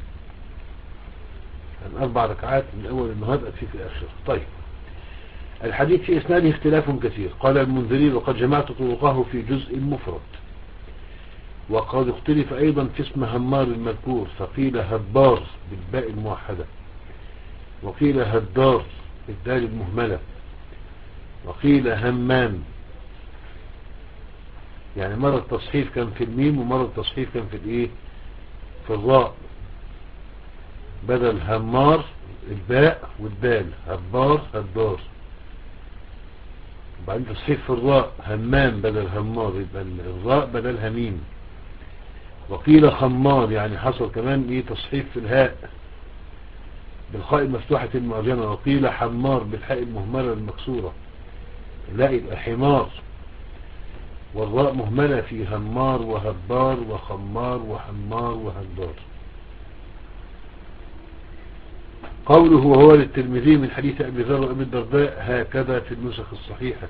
[SPEAKER 1] عن أربع ركعات من أول النهار أكفيك آخرة. طيب، الحديث في إسناده اختلاف كثير. قال المنذري: وقد جمعت طرقه في جزء مفرد. وقد اختلف أيضا في اسم همار المذكور، فقيل هبار بالباء الموحدة، وقيل هدار بالدال المهملة، وقيل همام. يعني مرة التصحيف كان في الميم، ومرة التصحيف كان في الايه، في الراء، بدل همار الباء والدال، هبار هدار. وبعدين تصحيف في الراء، همام بدل همار، يبقى الراء بدل هميم. وقيل خمار، يعني حصل كمان ايه، تصحيف في الهاء بالخاء المفتوحة المعجمة. وقيل حمار بالحاء المهملة المكسورة، لا يبقى حمار، والراء مهملة في همار وهبار وخمار وحمار وهدار. قوله: وهو للترمذي من حديث أبي ذر وأبي الدرداء، هكذا في النسخ الصحيحة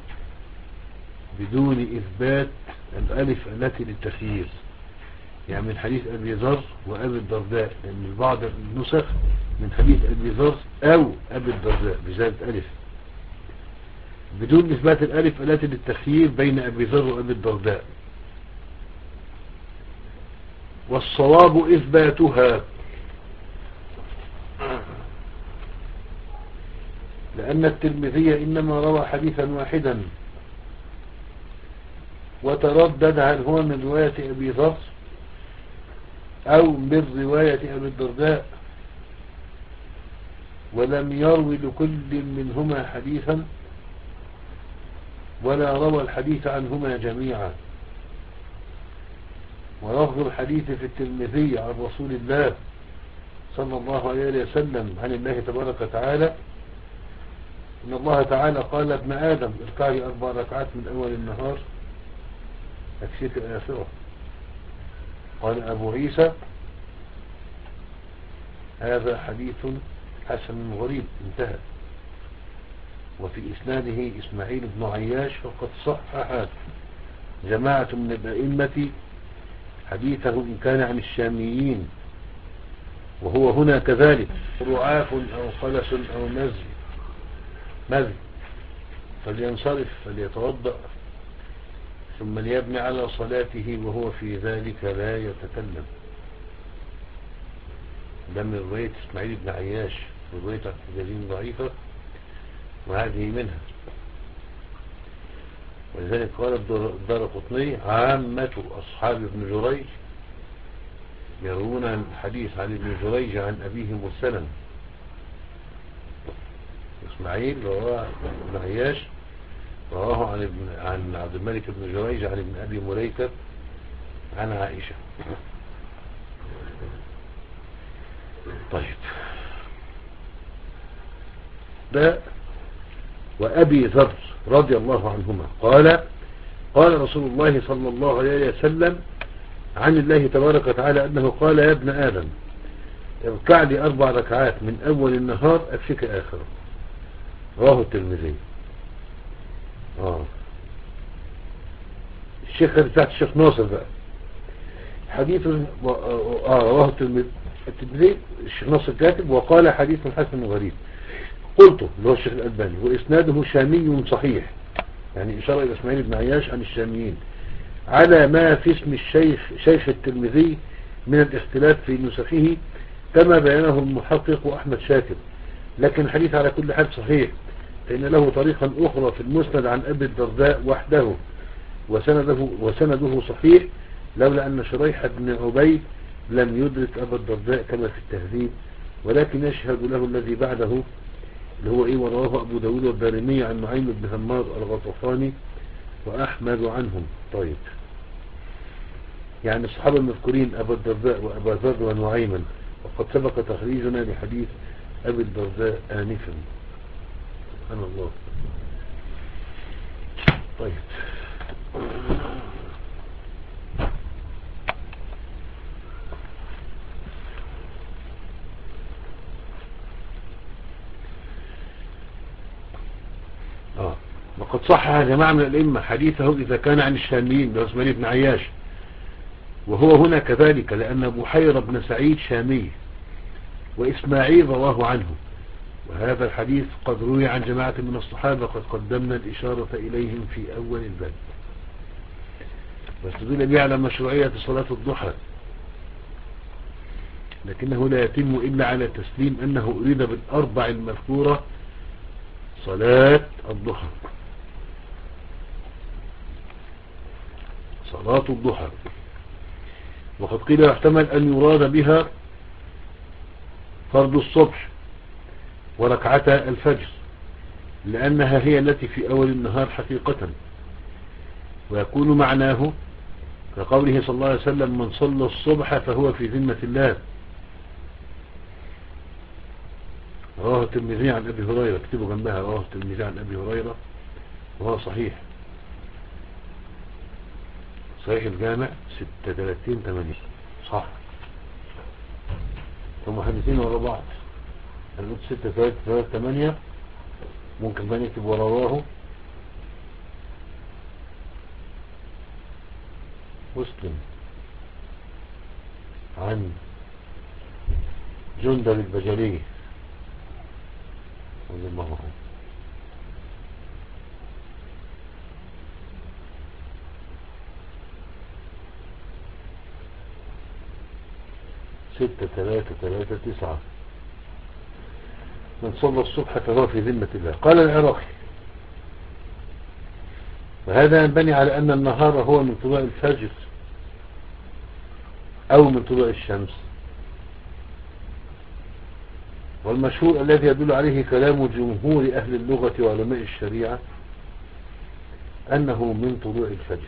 [SPEAKER 1] بدون إثبات الألف التي للتخيير، يعني من حديث أبي ذر وأبي الدرداء، لأن بعض النسخ من حديث أبي ذر أو أبي الدرداء بزيادة ألف، بدون إثبات الألف التي للتخيير بين أبي ذر وأبي الدرداء. والصواب إثباتها، لأن الترمذي إنما روى حديثا واحدا، وتردد هل هو من رواية أبي ذر أو من رواية أبي الدرداء. ولم يروي لكل منهما حديثا ولا روى الحديث عنهما جميعا. ولفظ الحديث في الترمذي عن رسول الله صلى الله عليه وسلم عن الله تبارك وتعالى إن الله تعالى قال ابن آدم اركع لي أربع ركعات من أول النهار أكفيك الآخرة. قال أبو عيسى هذا حديث حسن غريب انتهى. وفي إسناده إسماعيل بن عياش وقد صحح جماعة من الأئمة حديثه إن كان عن الشاميين، وهو هنا كذلك رعاف أو خلس أو مزي مزي فلينصرف فليتوضأ ثم ليبني على صلاته وهو في ذلك لا يتكلم. ده من رواية إسماعيل بن عياش رواية الجزين ضعيفة وهذه منها. ولذلك قال الدارقطني عامة أصحاب ابن جريج يروون عن الحديث عن ابن جريج عن أبيه مرسلا. إسماعيل رواه ابن عياش رواه عن ابن عن عبد الملك بن جريج عن ابن أبي مليكة عن عائشة. طيب ده وأبي ذر رضي الله عنهما قال قال رسول الله صلى الله عليه وسلم عن الله تبارك وتعالى أنه قال يا ابن آدم اركع لي أربع ركعات من أول النهار أكفيك آخره. رواه الترمذي. آه الشيخ بتاعت الشيخ ناصر بقى حديث آه رواه الترمذي الشيخ ناصر كاتب وقال حديث حسن غريب. قلته اللي هو الشيخ الألباني وإسناده شامي صحيح، يعني إشارة إلى إسماعيل بن عياش عن الشاميين على ما في اسم الشيخ شيخ الترمذي من الاختلاف في نسخه كما بيانه المحقق أحمد شاكر. لكن الحديث على كل حال صحيح، فإن له طريقا أخرى في المسند عن أبي الدرداء وحده وسنده, وسنده صحيح، لولا أن شريح بن عبيد لم يدرك أبا الدرداء كما في التهذيب، ولكن يشهد له الذي بعده اللي هو إيه ورواه أبو داود والدارمي عن نعيم بن همار الغطفاني وأحمد عنهم. طيب يعني الصحابة المذكورين أبا الدرداء وأبا ذر ونعيما، وقد سبق تخريجنا لحديث أبي الدرداء آنفا. سبحان الله. طيب آه. وقد صحح جماعة من الأئمة حديثه إذا كان عن الشاميين لعثمان بن عياش، وهو هنا كذلك لأن بحيرة بن سعيد شامي وإسماعيل رواه عنه. وهذا الحديث قد روي عن جماعة من الصحابة قد قدمنا الإشارة إليهم في أول الباب. واستدل به على مشروعية صلاة الضحى، لكنه لا يتم إلا على تسليم أنه أريد بالأربع المذكورة صلاة الضحى صلاة الضحى. وقد قيل يحتمل أن يراد بها فرض الصبح وركعتا الفجر، لأنها هي التي في أول النهار حقيقة، ويكون معناه كقوله صلى الله عليه وسلم من صلى الصبح فهو في ذمة الله. رواه الترمذي عن أبي هريرة، اكتبوا جنبها رواه الترمذي عن أبي هريرة وهو صحيح صحيح الجامع ستة ثلاثين ثمانية صح. ثم محدثين ورا بعض هنقول ستة ثلاثة ثمانية ممكن بقى نكتب ورواه مسلم عن جندب البجلي رضي الله عنه. ستة ثلاثة ثلاثة تسعة من صلى الصبح فهو في ذمة الله. قال العراقي وهذا ينبني على أن النهار هو من طلوع الفجر أو من طلوع الشمس، والمشهور الذي يدل عليه كلام جمهور أهل اللغة وعلماء الشريعة أنه من طلوع الفجر.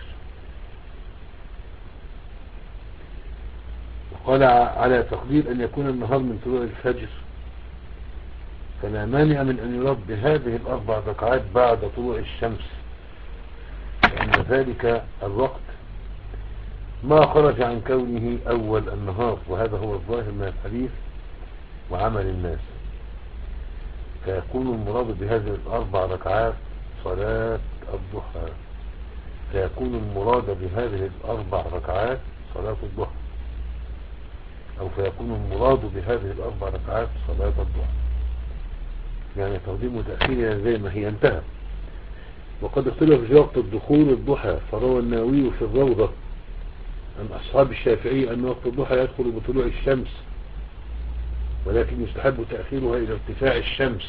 [SPEAKER 1] وقال على تقدير أن يكون النهار من طلوع الفجر، فلا مانع من أن يرد بهذه الأربع ركعات بعد طلوع الشمس، لأن ذلك الوقت ما خرج عن كونه أول النهار، وهذا هو الظاهر من الحديث وعمل الناس. فيكون المراد بهذه الأربع ركعات صلاة الضحى، فيكون المراد بهذه الأربع ركعات صلاة الضحى، أو فيكون المراد بهذه الأربع ركعات صلاة الضحى، يعني تقديم وتأخير زي ما هي انتهى. وقد اختلف في وقت الدخول الضحى، فروى النووي في الروضة عن أصحاب الشافعي أن وقت الضحى يدخل بطلوع الشمس، ولكن يستحب تأخيرها إلى ارتفاع الشمس.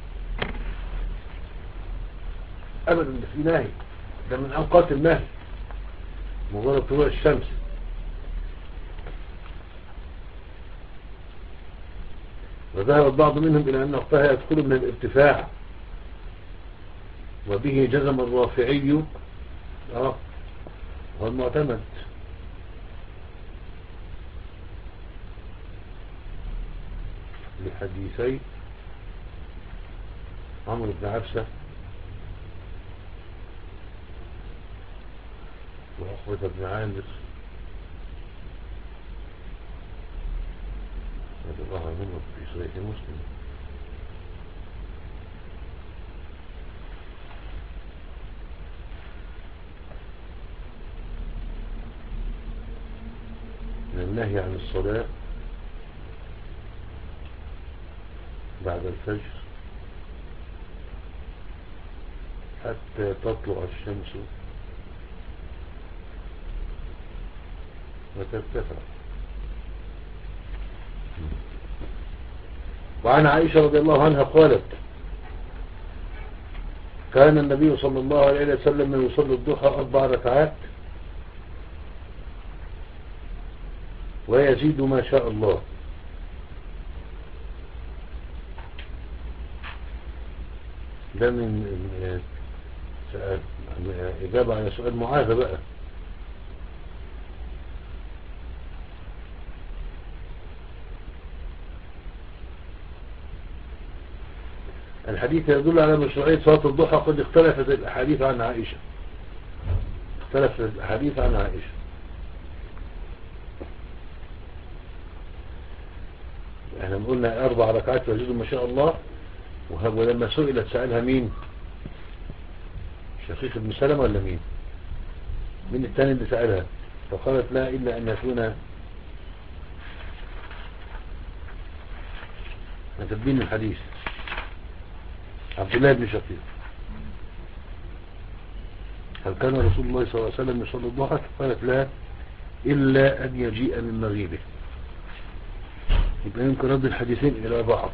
[SPEAKER 1] أبدا في نهي، ده من أوقات النهي مجرد طلوع الشمس. وذهب البعض منهم إلى أن وقتها يدخل من الارتفاع، وبه جزم الرافعي آه والمعتمد. لحديثي عمرو بن عبسة وعقبة بن عامر رضي الله عنهم في صحيح مسلم. من النهي عن الصلاة بعد الفجر حتى تطلع الشمس وترتفع. وعن عائشة رضي الله عنها قالت: كان النبي صلى الله عليه وسلم يصلي الضحى أربع ركعات ويزيد ما شاء الله. ده من إجابة على سؤال معاذ بقى. الحديث يدل على مشروعية صلاة الضحى. قد اختلفت الأحاديث عن عائشة اختلفت الأحاديث عن عائشة احنا قلنا أربع ركعات ويزيد ما شاء الله. ولما سئلت سألها مين؟ شقيق بن سلمة ولا مين؟ مين الثاني اللي سألها؟ فقالت: لا إلا أن يكون متبين الحديث عبد الله بن شقيق. هل كان رسول الله صلى الله عليه وسلم يصلي الضحى؟ قالت: لا إلا أن يجيء من مغيبه. يبقى يمكن رد الحديثين إلى بعض.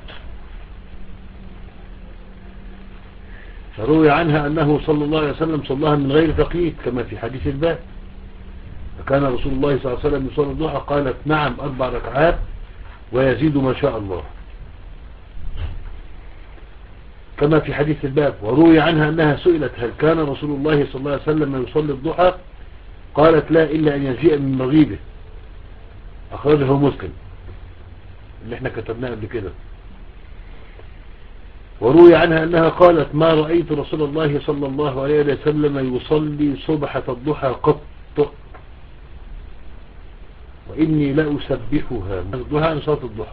[SPEAKER 1] فروي عنها أنه صلى الله عليه وسلم صلاها من غير تقييد كما في حديث الباب. فكان رسول الله صلى الله عليه وسلم يصلي الضحى؟ قالت: نعم أربع ركعات ويزيد ما شاء الله كما في حديث الباب. وروي عنها أنها سئلت: هل كان رسول الله صلى الله عليه وسلم يصلي الضحى؟ قالت: لا إلا أن يجيء من مغيبه. أخرجه مسلم اللي احنا كتبناه قبل كده. وروي عنها أنها قالت: ما رأيت رسول الله صلى الله عليه وسلم يصلي صبحة الضحى قط، وإني لأسبحها. الضحى عن صلاة الضحى.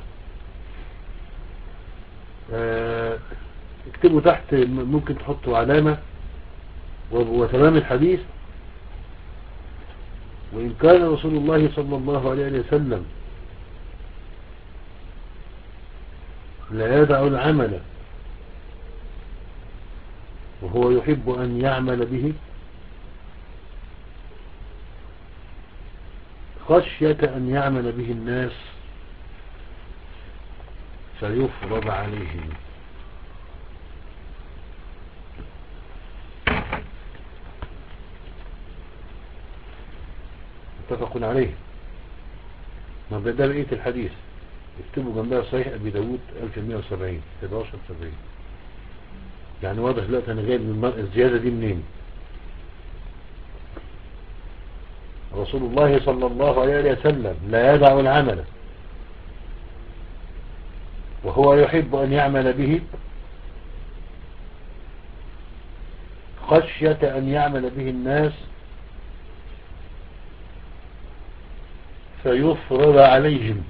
[SPEAKER 1] اه اكتبوا تحت، ممكن تحطوا علامة وتمام الحديث. وإن كان رسول الله صلى الله عليه وسلم لا يدع العمل وهو يحب أن يعمل به خشية أن يعمل به الناس فيفرض عليهم. متفق عليه. ما بدأ بقية الحديث. اكتبوا جنبها صحيح أبي داود ألف ومئة وسبعين حداشر سبعين. يعني واضح دلوقتي أنا جايب من الزيادة دي منين. رسول الله صلى الله عليه وسلم لا يدع العمل وهو يحب أن يعمل به خشية أن يعمل به الناس فيفرض عليهم.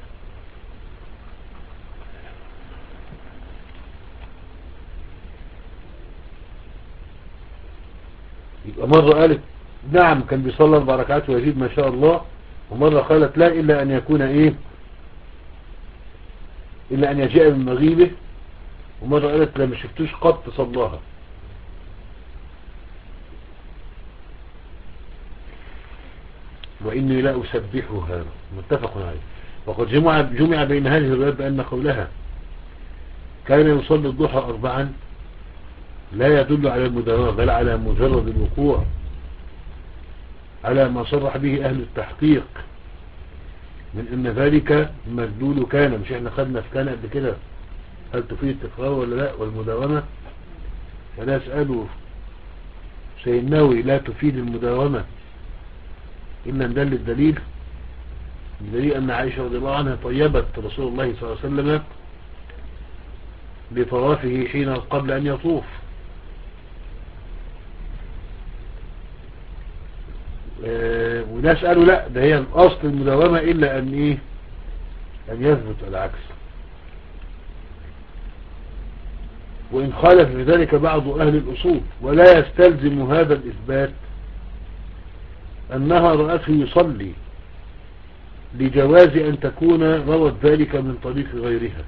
[SPEAKER 1] يبقى مرة قالت نعم كان بيصلي اربع ركعات ويزيد ما شاء الله، ومرة قالت لا إلا أن يكون إيه إلا أن يجيء من مغيبه، ومرة قالت لا ما شفتوش قط صلاها. وإني لا أسبحها متفق عليه. وقد جمع, جمع بين هذه الروايات بأن قولها كان يصلي الضحى أربعا لا يدل على المداومة بل على مجرد الوقوع على ما صرح به أهل التحقيق من أن ذلك مدلول كان. مش احنا خدنا في كان قبل كده هل تفيد التكرار ولا لا والمداومة؟ فلا أسأله سيناوي لا تفيد المداومة إلا ان دل الدليل الدليل أن عائشة رضي الله عنها طيبت رسول الله صلى الله عليه وسلم بطوافه حين قبل أن يطوف. أه ونسأله لا ده هي الأصل المداومة إلا أن إيه أن يثبت العكس. وإن خالف في ذلك بعض أهل الأصول ولا يستلزم هذا الإثبات أنها رأته يصلي لجواز أن تكون روت ذلك من طريق غيرها.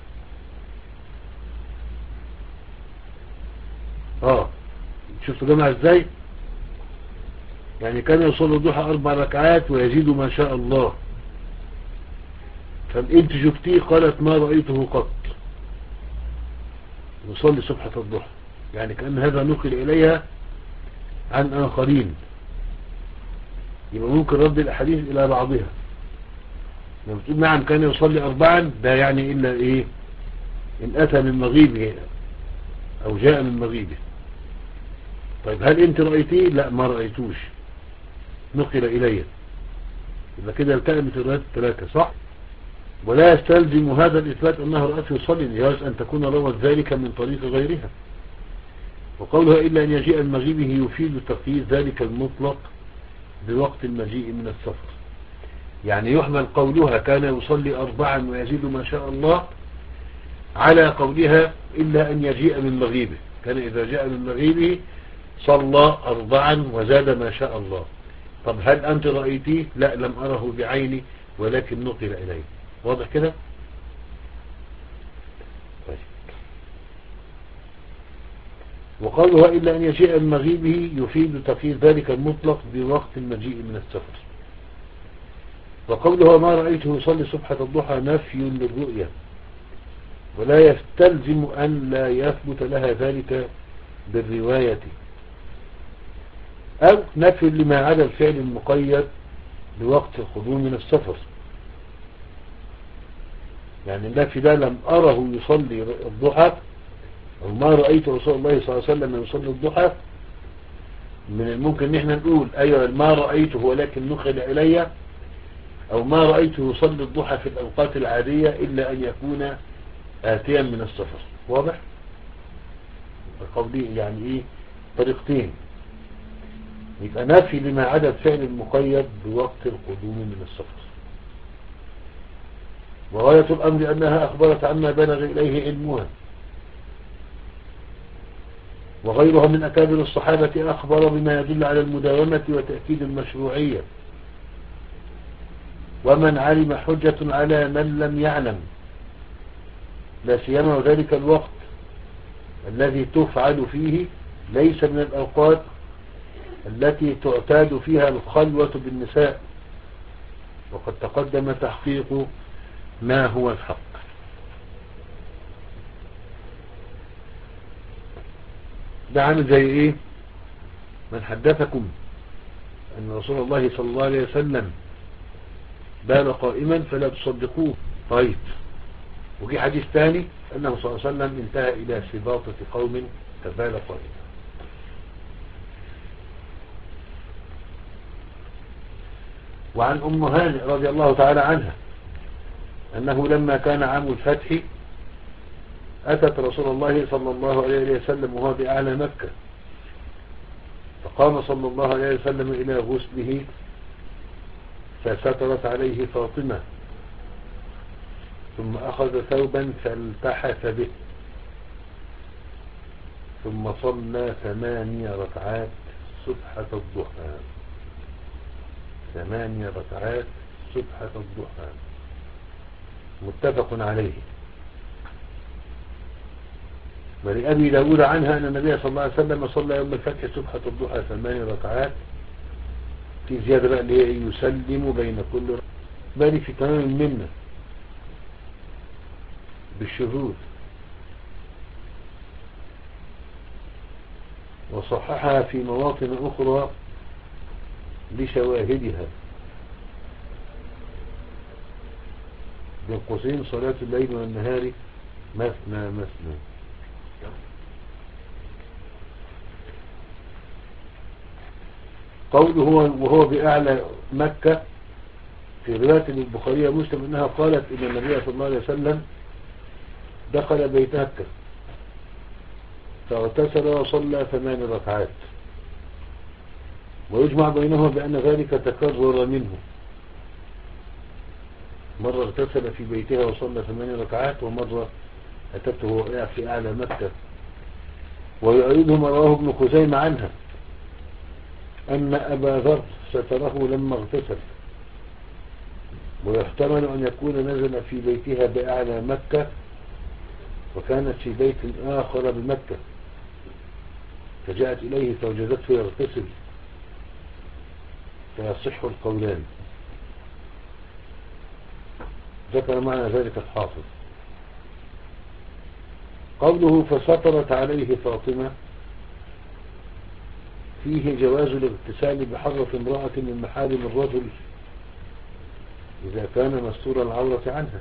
[SPEAKER 1] اه شفتوا جمع ازاي؟ يعني كان يصلي الضحى أربع ركعات ويزيد ما شاء الله، فانت شفتيه قالت ما رأيته قط يصلي صبحة الضحى، يعني كأن هذا نقل إليها عن آخرين. يبقى ممكن رد الأحاديث إلى بعضها. لما تقول نعم كان يصلي أربعا ده يعني إلا إيه إن أتى من مغيبه أو جاء من مغيبه. طيب هل أنت رأيتيه؟ لا ما رأيتوش نقل إليه. يبقى كده التأمت الروايات الثلاثة صح. ولا يستلزم هذا الإثبات أنها رأته يصلي لجواز أن تكون روت ذلك من طريق غيرها. وقولها إلا أن يجيء من مغيبه يفيد تقييد ذلك المطلق بوقت المجيء من السفر. يعني يحمل قولها كان يصلي أربعا ويزيد ما شاء الله على قولها إلا أن يجيء من مغيبه، كان إذا جاء من مغيبه صلى أربعا وزاد ما شاء الله. طب هل أنت رأيتيه؟ لا لم أره بعيني ولكن نقل إليه. واضح كده؟ طيب. وقالها إلا أن يجيء من مغيبه يفيد تقييد ذلك المطلق بوقت المجيء من السفر. وقولها ما رأيته يصلي صبحة الضحى نفي للرؤية ولا يستلزم أن لا يثبت لها ذلك بالرواية، أو نفي لما عدا الفعل المقيد بوقت القدوم من السفر. يعني النفي ده لم أره يصلي الضحى أو ما رأيت رسول الله صلى الله عليه وسلم يصلي الضحى، من الممكن ان احنا نقول ايوه ما رأيته ولكن نقل الي، او ما رأيته يصلي الضحى في الاوقات العادية الا ان يكون آتيا من السفر. واضح؟ القولي يعني ايه طريقتين، يبقى نافي لما عدا الفعل المقيد بوقت القدوم من السفر. وغاية الامر انها اخبرت عما بلغ اليه علمها، وغيرها من أكابر الصحابة أخبر بما يدل على المداومة وتأكيد المشروعية. ومن علم حجة على من لم يعلم، لا سيما ذلك الوقت الذي تفعل فيه ليس من الأوقات التي تعتاد فيها الخلوة بالنساء، وقد تقدم تحقيق ما هو الحق. ده عامل زي ايه؟ من حدثكم ان رسول الله صلى الله عليه وسلم بال قائما فلا تصدقوه. طيب وجي حديث ثاني أنه صلى الله عليه وسلم انتهى إلى سباطة قوم فبال قائما. وعن أم هانئ رضي الله تعالى عنها أنه لما كان عام الفتح أتت رسول الله صلى الله عليه وسلم وهو بأعلى مكة، فقام صلى الله عليه وسلم إلى غسله فسترت عليه فاطمة، ثم أخذ ثوبا فالتحف به، ثم صلى ثماني ركعات سبحة الضحى. ثماني ركعات سبحة الضحى متفق عليه. ولأبي داود عنها أن النبي صلى الله عليه وسلم صلى يوم الفتح سبحة الضحى ثماني ركعات، في زيادة بقى اللي هي يسلم بين كل ركعة، بالي في تمام المنة بالشذوذ، وصححها في مواطن أخرى لشواهدها. بين قوسين صلاة الليل والنهار مثنى مثنى. قوله وهو بأعلى مكة في رواية البخاري ومسلم أنها قالت إن النبي صلى الله عليه وسلم دخل بيت مكة فاغتسل وصلى ثمان ركعات، ويجمع بينهما بأن ذلك تكرر منه، مرة اغتسل في بيتها وصلى ثمان ركعات، ومرة أتته وقع في أعلى مكة. ويؤيده ما رواه ابن خزيمة عنها أن أبا ذر ستره لما اغتسل، ويحتمل أن يكون نزل في بيتها بأعلى مكة وكانت في بيت آخر بمكة، فجاءت إليه فوجدته يغتسل، فيصح القولان. ذكر معنى ذلك الحافظ. قوله فسترت عليه فاطمة فيه جواز الاغتسال بحرة امرأة من محارم الرجل إذا كان مستور العورة عنها،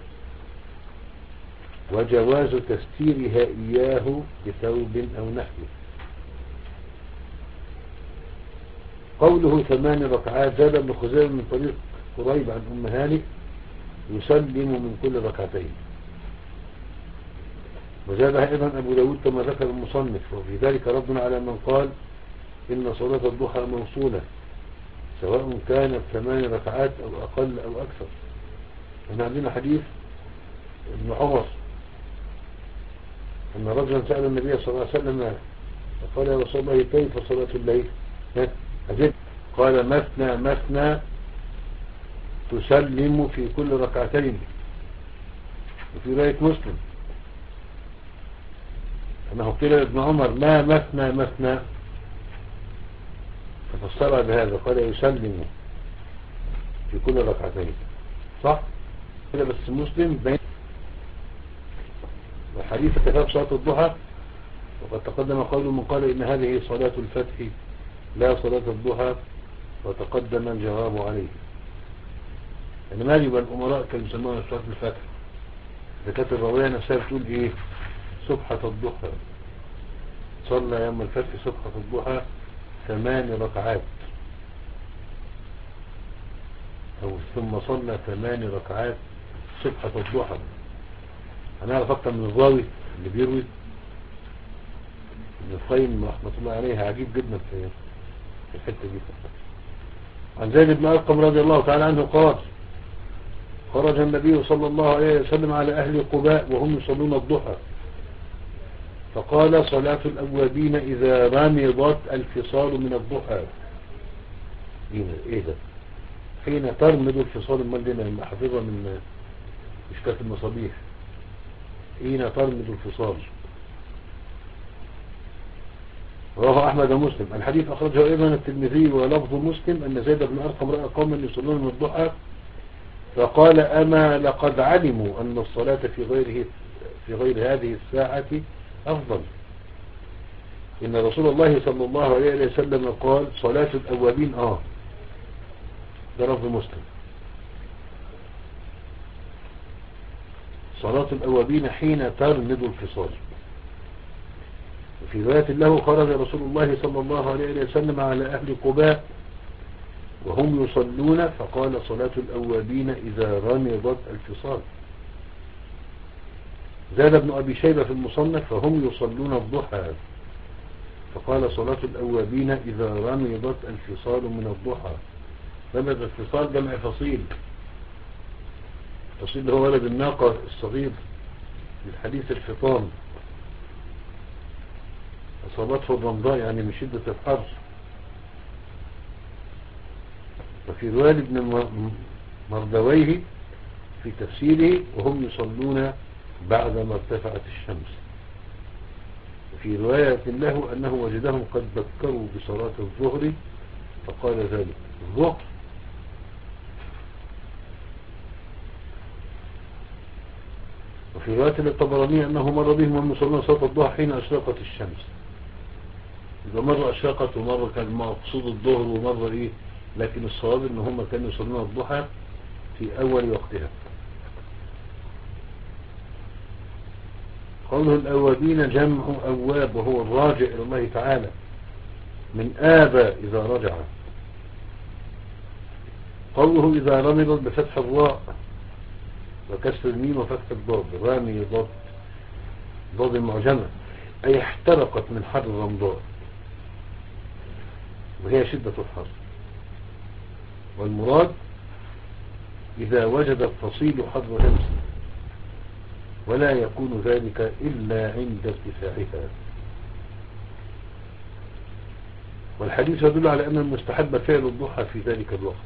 [SPEAKER 1] وجواز تستيرها إياه بثوب أو نحوه. قوله ثمان ركعات زاد ابن خزيمة من طريق قريب عن أم هانئ يسلم من كل ركعتين، وزادها أيضا أبو داود كما ذكر المصنف، وفي ذلك رد على من قال إن صلاة الضحى موصولة سواء كانت ثمان ركعات أو أقل أو أكثر. احنا عندنا حديث ابن عمر أن رجلا سأل النبي صلى الله عليه وسلم فقال يا رسول الله كيف صلاة الليل؟ أجد قال مثنى مثنى تسلم في كل ركعتين. وفي رواية مسلم أنه قيل ابن عمر ما مثنى مثنى، ففسرها بهذا قال يسلم في كل ركعتين. صح كده؟ بس مسلم بين وحديث كتاب صلاة الضحى، وقد تقدم قول من قال إن هذه صلاة الفتح لا صلاة الضحى، وتقدم الجواب عليه. يعني ما يبقى الأمراء كانوا يسمونها صلاة الفتح، إذا كانت الرواية نفسها بتقول إيه سبحة الضحى، صلى يوم الفتح سبحة الضحى ثمان ركعات، أو ثم صلى ثمان ركعات سبحة الضحى. هنعرف أكتر من الراوي اللي بيروي ابن القيم رحمة الله عليه عجيب جدا في الحتة دي. عن زيد بن أرقم رضي الله تعالى عنه قال خرج النبي صلى الله عليه وسلم على أهل قباء وهم يصلون الضحى، فقال صلاة الأوابين إذا رمضت الفصال من الضحى. إيه ده؟ حين ترمض الفصال الملنا لما حفظها من مشكاة المصابيح، حين ترمض الفصال. رواه أحمد ومسلم. الحديث أخرجه أيضا الترمذي ولفظ مسلم أن زيد بن أرقم رأى قوما يصلون من الضحى فقال أما لقد علموا أن الصلاة في غيره في غير هذه الساعة أفضل. إن رسول الله صلى الله عليه وسلم قال صلاة الأوابين آه ده لفظ مسلم، صلاة الأوابين حين ترمض الفصال. وفي رواية له خرج رسول الله صلى الله عليه وسلم على أهل قباء وهم يصلون فقال صلاة الأوابين إذا رمضت الفصال. زاد ابن أبي شيبة في المصنف فهم يصلون الضحى فقال صلاة الأوابين إذا رمضت الفصال من الضحى. رمض الفصال جمع فصيل، الفصيل هو ولد الناقة الصغير للحديث الفطام، أصابته الرمضاء يعني من شدة الحر. وفي رواية ابن مردويه في تفسيره وهم يصلون بعدما ارتفعت الشمس. وفي رواية له أنه وجدهم قد بكروا بصلاة الظهر فقال ذلك الظهر. وفي رواية الطبراني أنه مر بهم وهم يصلون صلاة الضحى حين أشرقت الشمس. إذا مرة أشرقت ومرة كان مقصود الظهر ومرة إيه، لكن الصواب أن هم كانوا يصلون الضحى في أول وقتها. قوله الأوابين جمع أواب وهو الراجع إلى الله تعالى من آبى إذا رجع. قوله إذا رمضت بفتح الراء وكسر الميم وفتح الضاد رامي ضاد ضاد المعجمة أي احترقت من حر الرمضاء وهي شدة الحر. والمراد إذا وجد الفصيل حر شمس ولا يكون ذلك إلا عند ارتفاعها. والحديث يدل على أن المستحب فعل الضحى في ذلك الوقت.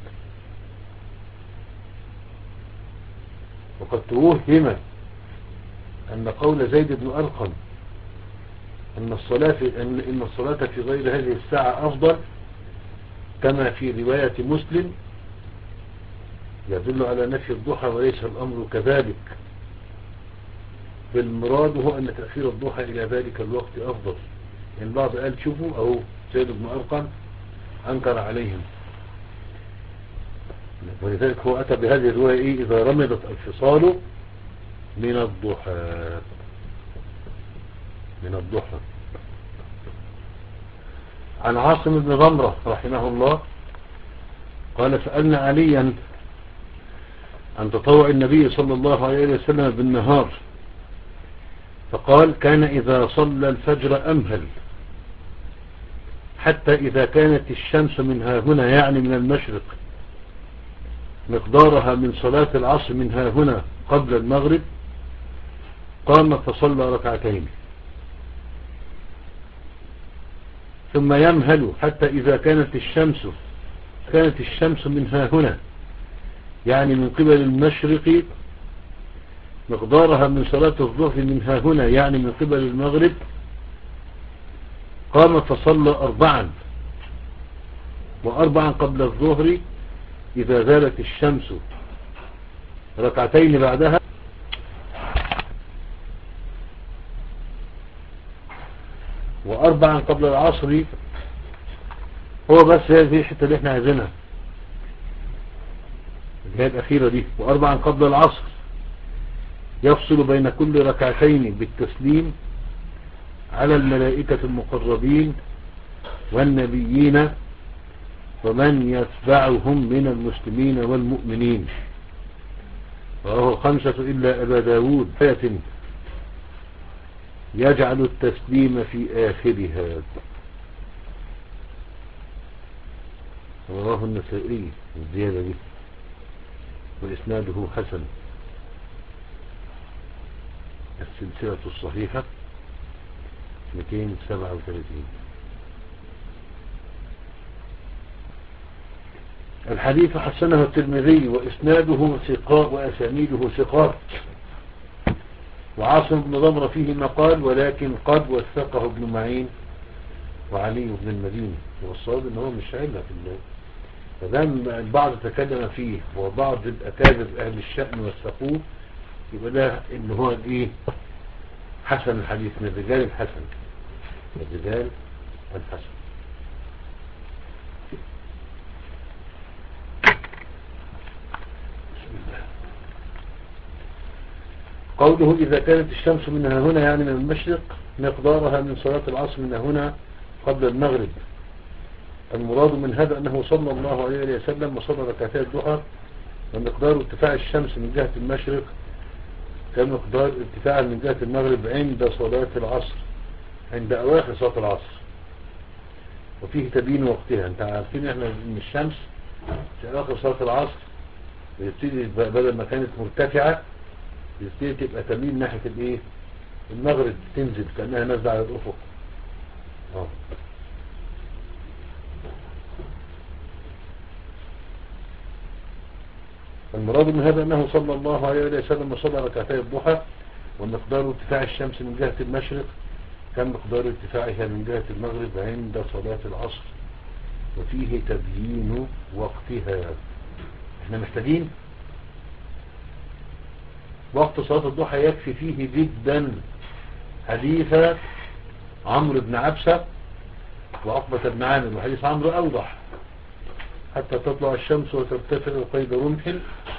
[SPEAKER 1] وقد توهم أن قول زيد بن أرقم أن الصلاة في, أن إن الصلاة في غير هذه الساعة أفضل كما في رواية مسلم يدل على نفي الضحى وليس الأمر كذلك. بالمراد هو أن تأخير الضحى إلى ذلك الوقت أفضل. يعني بعض قال شوفوا أهو زيد بن أرقم أنكر عليهم، ولذلك هو أتى بهذه الرواية إيه إذا رمضت الفصال من الضحى من الضحى. عن عاصم بن ضمرة رحمه الله قال سألنا عليا عن تطوع النبي صلى الله عليه وسلم بالنهار فقال كان إذا صلى الفجر أمهل حتى إذا كانت الشمس منها هنا يعني من المشرق مقدارها من صلاة العصر منها هنا قبل المغرب قام فصلى ركعتين ثم يمهل حتى إذا كانت الشمس كانت الشمس منها هنا يعني من قبل المشرق مقدارها من صلاة الظهر منها هنا يعني من قبل المغرب قام فصلى أربعا وأربعا قبل الظهر إذا زالت الشمس ركعتين بعدها وأربعا قبل العصر. هو بس هذه الحتة اللي احنا عايزينها اللي هي الأخيرة دي. وأربعا قبل العصر يفصل بين كل ركعتين بالتسليم على الملائكة المقربين والنبيين ومن يتبعهم من المسلمين والمؤمنين. وهو خمسة إلا أبا داود آية يجعل التسليم في آخرها. رواه النسائي الزيادة دي وإسناده حسن. السلسلة الصحيحة مئتين وسبعة وثلاثين. الحديث حسنه الترمذي وإسناده ثقات وأسانيده ثقات. وعاصم بن ضمرة فيه مقال ولكن قد وثقه ابن معين وعلي بن المديني. والصواب ان هو مش علة في الله فدام البعض تكلم فيه وبعض الأكابر أهل الشأن وثقوه يبقى ده ان هو الايه حسن الحديث من الرجال الحسن من الرجال الحسن. قوله إذا كانت الشمس منها هنا يعني من المشرق مقدارها من صلاة العصر منها هنا قبل المغرب. المراد من هذا أنه صلى الله عليه وسلم وصلى ركعتي الضحى ومقدار ارتفاع الشمس من جهة المشرق كمقدار ارتفاعها من جهة المغرب عند صلاة العصر، عند أواخر صلاة العصر. وفيه تبيين وقتها. انت عارفين احنا ان الشمس في أواخر صلاة العصر بيبتدي بدل ما كانت مرتفعة بيبتدي تبقى تميل ناحية الايه المغرب، تنزل كأنها نازلة على الأفق. اه المراد من هذا أنه صلى الله عليه وسلم وصلى ركعتي الضحى ومقدار ارتفاع الشمس من جهة المشرق كان مقدار ارتفاعها من جهة المغرب عند صلاة العصر. وفيه تبيين وقتها. احنا محتاجين وقت صلاة الضحى يكفي فيه جدا حديث عمرو بن عبسة وعقبة بن عامر، وحديث عمرو أوضح: حتى تطلع الشمس وترتفع قيد رمح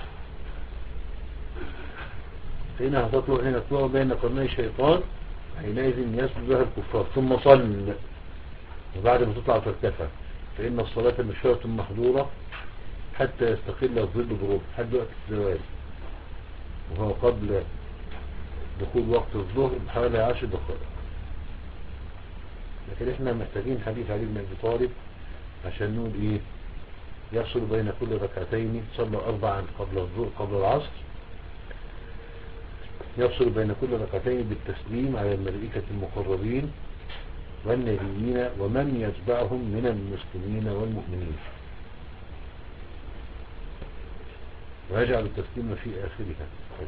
[SPEAKER 1] فإنها تطلع حين تطلع بين قرني الشيطان حينئذ يسجد لها الكفار ثم صل، وبعد ما تطلع وترتفع فإن الصلاة مشهورة محظورة حتى يستقل الظل بغروب حد وقت الزوال، وهو قبل دخول وقت الظهر بحوالي عشر دقائق. لكن احنا محتاجين حديث علي بن أبي طالب عشان نقول ايه: يفصل بين كل ركعتين صلى أربعا قبل الظهر قبل العصر، يفصل بين كل ركعتين بالتسليم على الملائكة المقربين والنبيين ومن يتبعهم من المسلمين والمؤمنين، ويجعل التسليم في آخرها.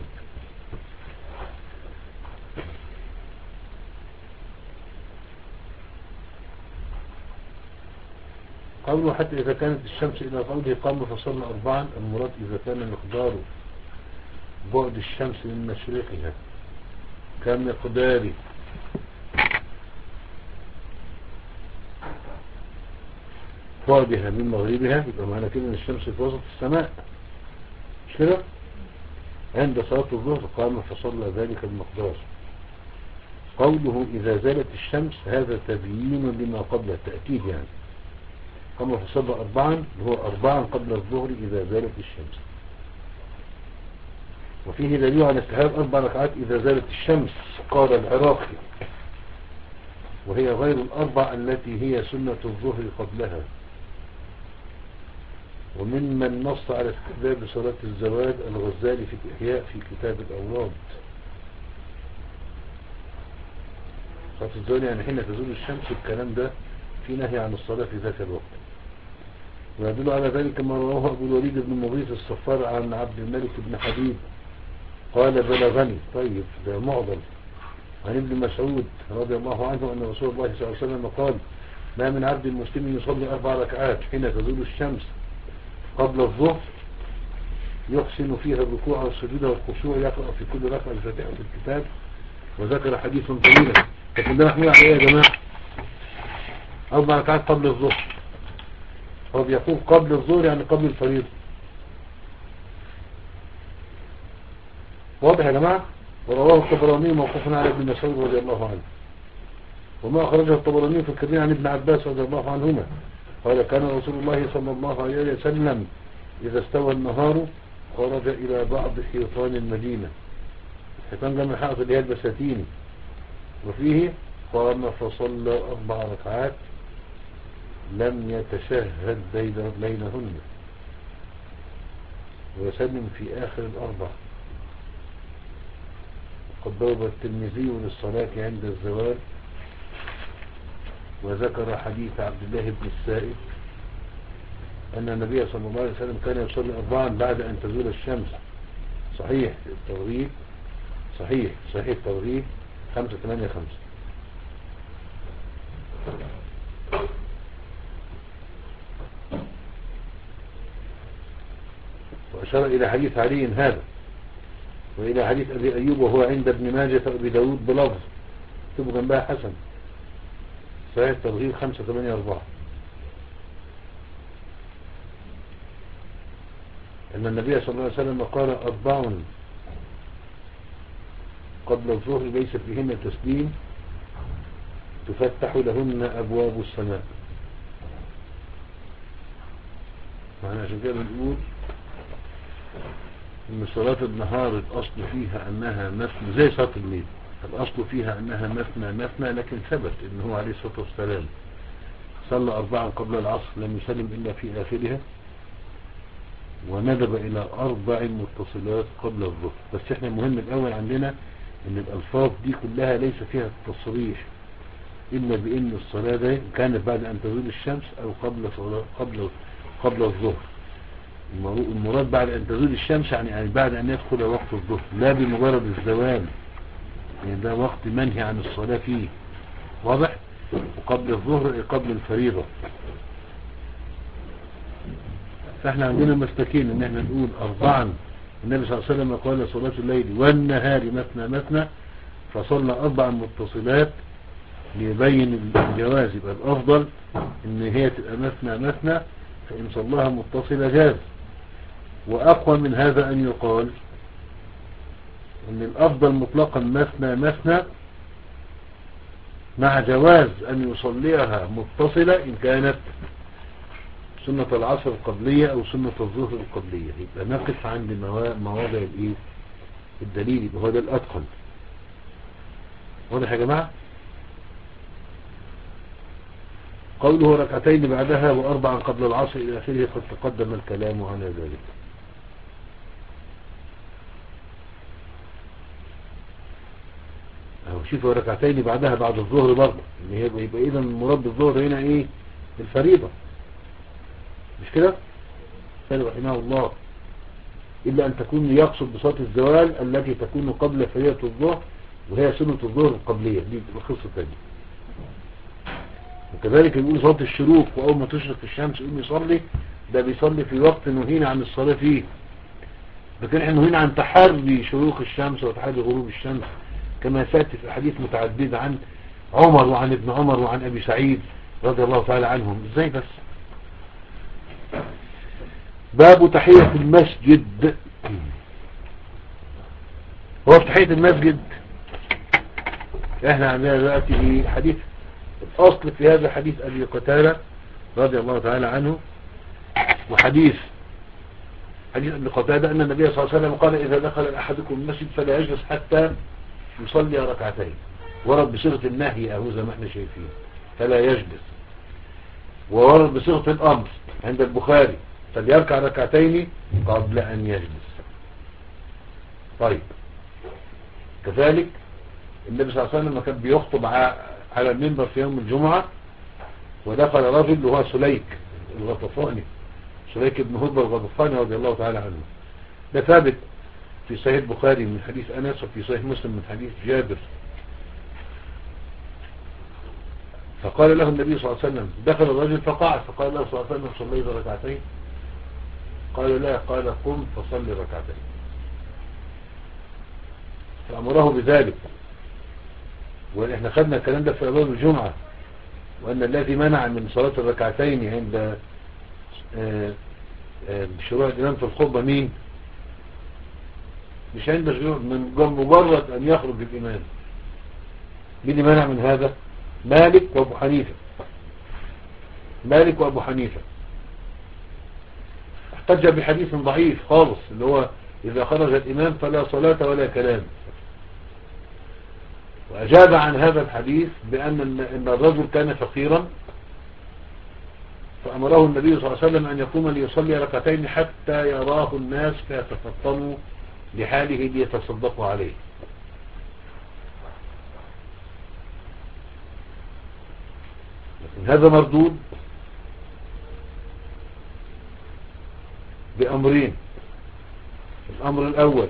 [SPEAKER 1] قوله حتى إذا كانت الشمس إلى قوله قام فصلى أربعا، المراد إذا كان مقدار بعد الشمس من مشرقها كمقدار بعدها من مغربها، يبقى معنى كده ان الشمس في وسط السماء، مش كده؟ عند صلاة الظهر قام فصلى ذلك المقدار. قوله إذا زالت الشمس هذا تبيين لما قبل التأكيد، يعني قام فصلى أربعا هو أربعا قبل الظهر إذا زالت الشمس. وفيه دليل على استحباب أربع ركعات إذا زالت الشمس، قال العراقي، وهي غير الأربع التي هي سنة الظهر قبلها. وممن نص على استحباب صلاة الزوال الغزالي في الإحياء في كتاب الأوراد. صلاة الزوال يعني حين تزول الشمس، الكلام ده في نهي عن الصلاة في ذاك الوقت. ويدل على ذلك ما رواه أبو الوليد بن مغيث الصفار عن عبد الملك بن حبيب قال بلغني، طيب ده معضل، عن ابن مسعود رضي الله عنه أن رسول الله صلى الله عليه وسلم قال: ما من عبد مسلم يصلي أربع ركعات حين تزول الشمس قبل الظهر يحسن فيها الركوع والسجود والخشوع يقرأ في كل ركعة الفاتحة في الكتاب. وذكر حديثا طويلا. لكن ده محمول على ايه يا جماعة؟ أربع ركعات قبل الظهر، هو بيقول قبل الظهر يعني قبل الفريضة. واضح يا جماعة؟ ورواه الطبراني موقوفا على ابن مسعود رضي الله عنه، وما أخرجه الطبراني في الكبير عن ابن عباس رضي الله عنهما قال: كان رسول الله صلى الله عليه وسلم إذا استوى النهار خرج إلى بعض حيطان المدينة، حيطان جمع حائط اللي هي البساتين، وفيه قام فصلى أربع ركعات لم يتشهد بينهن ويسلم في آخر الأربع. قد بوب الترمذي للصلاة عند الزوال، وذكر حديث عبد الله بن السائب أن النبي صلى الله عليه وسلم كان يصلي أربعا بعد أن تزول الشمس. صحيح الترغيب، صحيح صحيح الترغيب خمسة ثمانية خمسة. وأشار إلى حديث علي هذا، وإلى حديث أبي أيوب وهو عند ابن ماجة وأبي داود بلفظ تبقى جنبها حسن. صحيح الترغيب خمسة ثمانية أربعة، أن النبي صلى الله عليه وسلم قال: أربع قبل الظهر ليس فيهن تسليم تفتح لهن أبواب السماء. معنا عشان كده بنقول إن صلاة النهار الأصل فيها أنها مثنى زي صلاة الليل، الأصل فيها أنها مثنى مثنى، لكن ثبت إنه عليه الصلاة والسلام صلى أربعا قبل العصر لم يسلم إلا في آخرها، وندب إلى أربع متصلات قبل الظهر. بس احنا المهم الأول عندنا إن الألفاظ دي كلها ليس فيها التصريح إلا بإن الصلاة دي كانت بعد أن تزول الشمس أو قبل صلاة قبل قبل الظهر. المراد بعد أن تزول الشمس يعني بعد أن يدخل وقت الظهر، لا بمجرد الزوال، يعني ده وقت منهي عن الصلاة فيه، واضح؟ وقبل الظهر قبل الفريضة. فاحنا عندنا مسلكين ان احنا نقول اربعا، النبي صلى الله عليه وسلم قال صلاة الليل والنهار مثنى مثنى، فصلنا اربعا متصلات ليبين الجواز. يبقى الافضل ان هي تبقى مثنى مثنى، فان صلاها متصلة جاز. واقوى من هذا ان يقال ان الافضل مطلقا مثنى مثنى، مع جواز ان يصليها متصلة ان كانت سنة العصر القبلية او سنة الظهر القبلية. يبقى نقف عند مواضع الايه الدليل، يبقى هو ده الاتقن. واضح يا جماعة؟ قوله ركعتين بعدها واربعا قبل العصر الى اخره قد تقدم الكلام على ذلك. اهو شوفوا ركعتين بعدها بعد الظهر برضه، ان يبقى يبقى اذا المراد بالظهر هنا ايه؟ الفريضة، مش كده؟ قال رحمه الله إلا أن تكون يقصد بصلاة الزوال التي تكون قبل فريضة الظهر، وهي سنة الظهر القبلية، دي قصة تانية. وكذلك يقول صلاة الشروق وأول ما تشرق الشمس يقوم يصلي، ده بيصلي في وقت نهينا عن الصلاة فيه، لكن احنا نهينا عن تحري شروق الشمس وتحري غروب الشمس كما سأتي في أحاديث متعددة عن عمر وعن ابن عمر وعن أبي سعيد رضي الله تعالى عنهم. ازاي بس؟ باب تحية المسجد. هو في تحية المسجد احنا عندنا دلوقتي حديث، الاصل في هذا حديث ابي قتادة رضي الله تعالى عنه، وحديث حديث ابي قتادة ان النبي صلى الله عليه وسلم قال اذا دخل احدكم المسجد فلا يجلس حتى يصلي ركعتين، ورد بصيغة النهي اهو زي ما احنا شايفين فلا يجلس، وورد بصيغة الامر عند البخاري فليركع ركعتين قبل ان يجلس. طيب كذلك النبي صلى الله عليه وسلم كان بيخطب على المنبر في يوم الجمعة، ودخل رجل وهو سليك الغطفاني، سليك بن هدبة الغطفاني رضي الله تعالى عنه. ده ثابت في صحيح البخاري من حديث أنس، وفي صحيح مسلم من حديث جابر. فقال له النبي صلى الله عليه وسلم دخل الرجل فقعد، فقال له صلى الله عليه وسلم صليت ركعتين؟ قال لا، قال قم فصلي ركعتين، فأمره بذلك. وإحنا خدنا الكلام ده في أبواب الجمعة، وأن الذي منع من صلاة الركعتين عند شروع الإمام في الخطبة مين؟ مش عند شروع، من مجرد أن يخرج الإمام. مين اللي منع من هذا؟ مالك وأبو حنيفة. مالك وأبو حنيفة احتج بحديث ضعيف خالص اللي هو إذا خرج الإمام فلا صلاة ولا كلام، وأجاب عن هذا الحديث بأن إن الرجل كان فقيرا، فأمره النبي صلى الله عليه وسلم أن يقوم ليصلي ركعتين حتى يراه الناس فيتفطنوا لحاله ليتصدقوا عليه. لكن هذا مردود بأمرين. الأمر الأول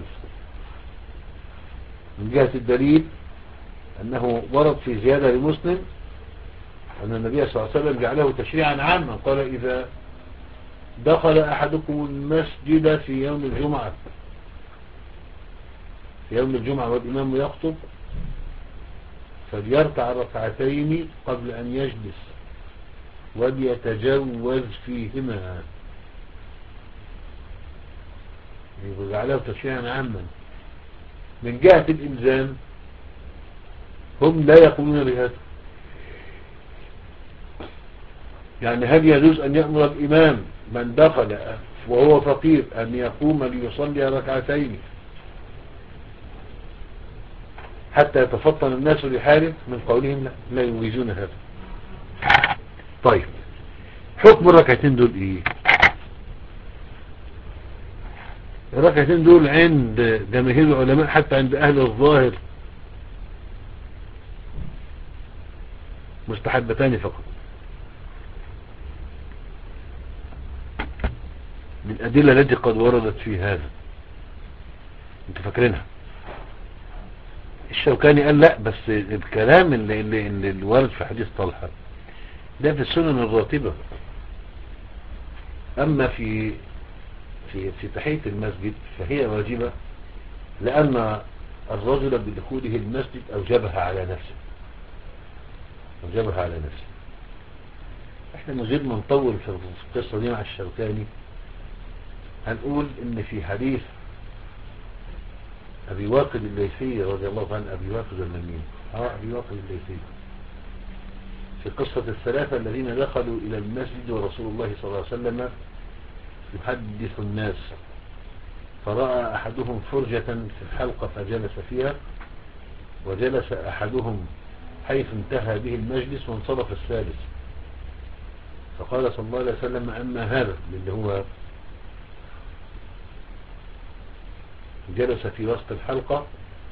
[SPEAKER 1] من جهة الدليل أنه ورد في زيادة لمسلم أن النبي صلى الله عليه وسلم جعله تشريعا عاما، قال إذا دخل أحدكم المسجد في يوم الجمعة في يوم الجمعة والإمام يخطب فليركع ركعتين قبل أن يجلس وليتجوز فيهما. جعله تشريعا عاما. من جهة الإلزام هم لا يقولون بهذا. يعني هل يجوز أن يأمر الإمام من دخل وهو فقير أن يقوم ليصلي ركعتين حتى يتفطن الناس لحاله؟ من قولهم لا, لا يجيزون هذا. طيب حكم الركعتين دول ايه؟ الركعتين دول عند جماهير العلماء حتى عند اهل الظاهر مستحبتان فقط، بالأدلة التي قد وردت في هذا. انت فاكرينها؟ الشوكاني قال لا، بس الكلام اللي, اللي, اللي الوارد في حديث طلحة ده في السنن الراتبة. اما في في في تحية المسجد فهي واجبة، لان الرجل بدخوله المسجد اوجبها على نفسه اوجبها على نفسه. احنا من غير ما نطول في القصة دي مع الشوكاني هنقول ان في حديث ابي واقد الليثي رضي الله عنه، ابي واقد المنين اه ابي واقد الليثي، في قصة الثلاثة الذين دخلوا الى المسجد ورسول الله صلى الله عليه وسلم يحدث الناس، فرأى احدهم فرجة في الحلقة فجلس فيها، وجلس احدهم حيث انتهى به المجلس وانصرف الثالث، فقال صلى الله عليه وسلم اما هذا اللي هو جلس في وسط الحلقة،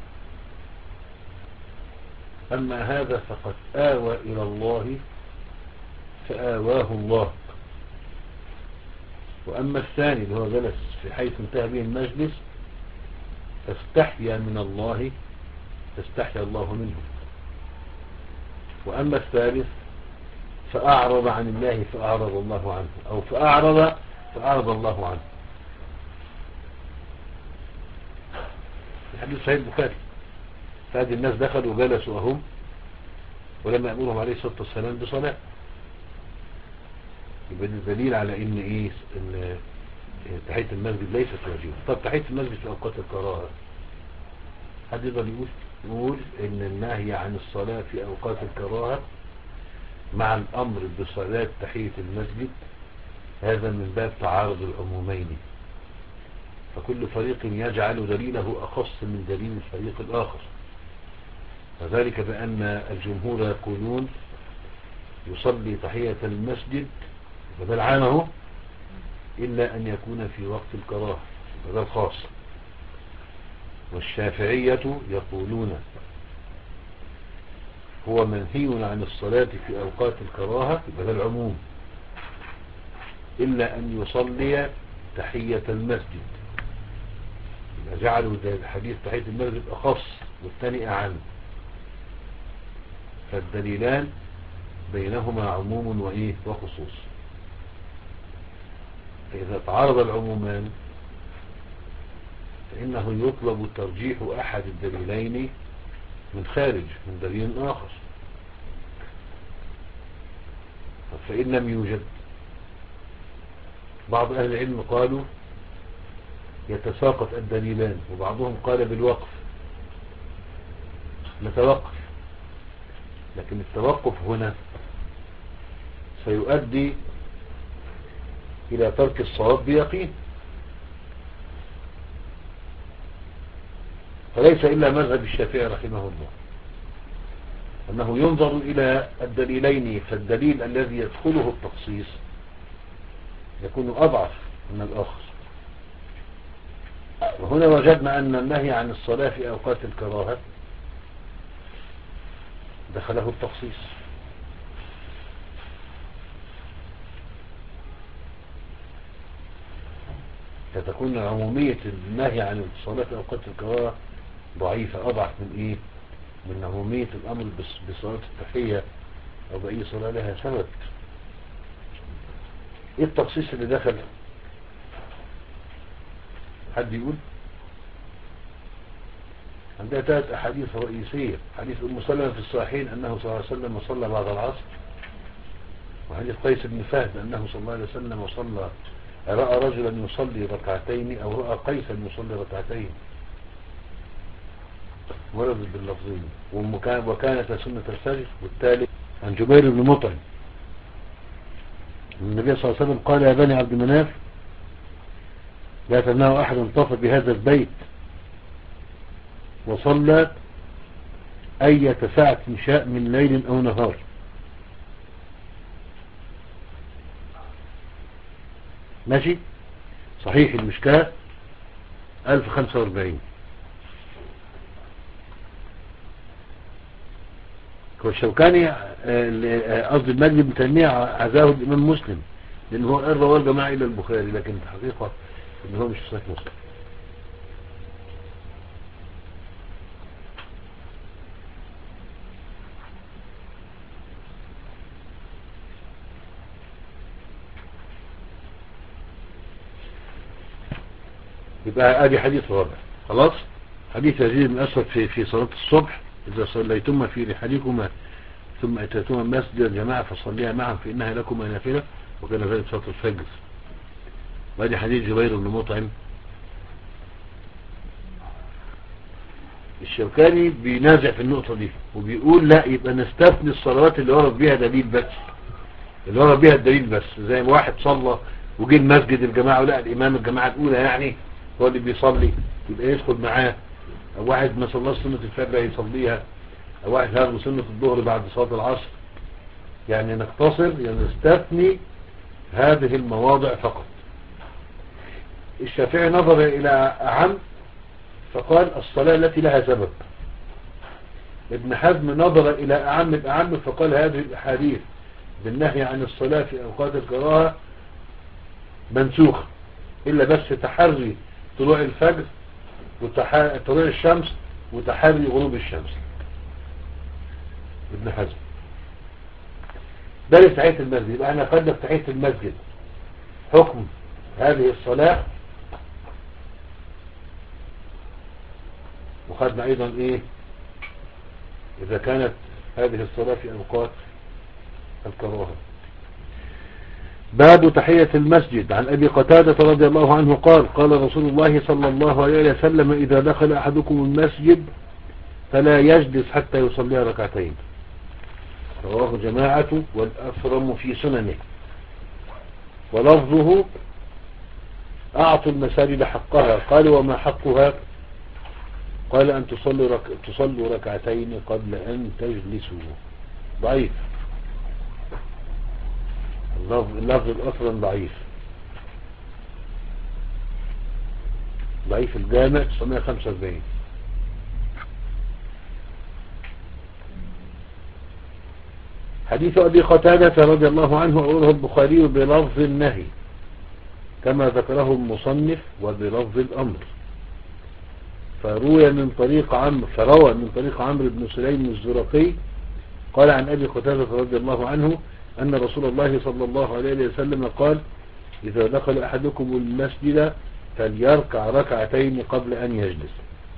[SPEAKER 1] أما هذا فقد آوى إلى الله فآواه الله، وأما الثاني اللي هو جلس في حيث انتهى به المجلس فاستحيا من الله فاستحيا الله منه، وأما الثالث فأعرض عن الله فأعرض الله عنه، أو فأعرض فأعرض الله عنه. الحديث صحيح البخاري. فهذه الناس دخلوا وجلسوا أهم ولما يأمرهم عليه الصلاة والسلام بصلاة، يبقى دليل على ان ايه ان تحية المسجد ليست واجبة. طب تحية المسجد في اوقات الكراهة، حد يقدر يقول يقول ان النهي عن الصلاة في اوقات الكراهة مع الامر بصلاة تحية المسجد هذا من باب تعارض العمومين، فكل فريق يجعل دليله اخص من دليل الفريق الاخر، وذلك بان الجمهور يقولون يصلي تحية المسجد بدل عامه إلا أن يكون في وقت الكراهة بدل خاص، والشافعية يقولون هو منهي عن الصلاة في أوقات الكراهة بدل عموم إلا أن يصلي تحية المسجد، جعلوا الحديث تحية المسجد أخص والثاني أعم، فالدليلان بينهما عموم وإيه وخصوص. فإذا تعارض العمومان فإنه يطلب ترجيح أحد الدليلين من خارج من دليل آخر، فإن لم يوجد بعض أهل العلم قالوا يتساقط الدليلان، وبعضهم قال بالوقف نتوقف، لكن التوقف هنا سيؤدي إلى ترك الصواب بيقين، فليس إلا مذهب الشافعي رحمه الله أنه ينظر إلى الدليلين، فالدليل الذي يدخله التخصيص يكون أضعف من الآخر. وهنا وجدنا أن النهي عن الصلاة في أوقات الكراهة دخله التخصيص، فتكون عمومية النهي عن الصلاة في أوقات الكراهة ضعيفة أضعف من إيه من عمومية الأمر بصلاة التحية أو بأي صلاة لها سبب. إيه التخصيص اللي دخل؟ حد يقول؟ عندها ثلاث أحاديث رئيسية، حديث أم سلمة في الصحيحين أنه صلى الله عليه وسلم صلى بعد العصر، وحديث قيس بن فهد أنه صلى الله عليه وسلم صلى رأى رجلا يصلي ركعتين أو رأى قيسا يصلي ركعتين. وردت باللفظين. وكانت سنة الفجر. والتالي عن جبير بن مطعم النبي صلى الله عليه وسلم قال يا بني عبد مناف لا تمنعوا أحد طاف بهذا البيت وصلى أية ساعة شاء من ليل أو نهار. ماشي. صحيح المشكاة ألف وخمسة وأربعين. والشوكاني قصد المجد بن تيمية عزاه الإمام مسلم لأنه هو قال رواه الجماعة إلى البخاري، لكن الحقيقة إن هو مش صحيح مسلم. يبقى ادي حديث رابع. خلاص. حديث يزيد بن أسود في في صلاة الصبح إذا صليتما في رحالكما ثم أتيتما مسجد الجماعة فصليها معا فإنها لكما نافلة، وكان ذلك صلاة الفجر. وادي حديث جبير بن مطعم. الشوكاني بينازع في النقطة دي وبيقول لا، يبقى نستثني الصلوات اللي ورد بيها دليل بس، اللي ورد بيها الدليل بس، زي ما واحد صلى وجي المسجد الجماعة ولا الإمام الجماعة الأولى يعني هو اللي بيصلي يبقى يدخل معاه، أو واحد ما صلاش سنة الفجر يصليها، أو واحد هذا سنة الظهر بعد صلاة العصر. يعني نقتصر يعني نستثني هذه المواضع فقط. الشافعي نظر إلى أعم فقال الصلاة التي لها سبب. ابن حزم نظر إلى أعم الأعم فقال هذه الأحاديث بالنهي عن الصلاة في أوقات الكراهة منسوخة، إلا بس تحري طلوع الفجر وطلوع الشمس وتحري غروب الشمس. ابن حزم ده لتحية المسجد. يبقى احنا خدنا في تحية المسجد حكم هذه الصلاة، وخدنا ايضا ايه اذا كانت هذه الصلاة في اوقات الكراهة. باب تحية المسجد. عن ابي قتادة رضي الله عنه قال قال رسول الله صلى الله عليه وسلم اذا دخل احدكم المسجد فلا يجلس حتى يصلي ركعتين. رواه جماعة والأفرم في سننه. ولفظه أعطوا المساجد حقها. قال وما حقها؟ قال أن تصلوا, رك... تصلوا ركعتين قبل أن تجلسوا. ضعيف اللفظ الأفرم، ضعيف ضعيف الجامع تسعمائة وخمسة وأربعين. حديث أبي قتادة رضي الله عنه أورده البخاري بلفظ النهي كما ذكره المصنف وبلفظ الأمر. فروي من طريق عمرو فروى من طريق عمرو بن سليم الزرقي قال عن أبي قتادة رضي الله عنه أن رسول الله صلى الله عليه وسلم قال إذا دخل أحدكم المسجد فليركع ركعتين قبل أن يجلس.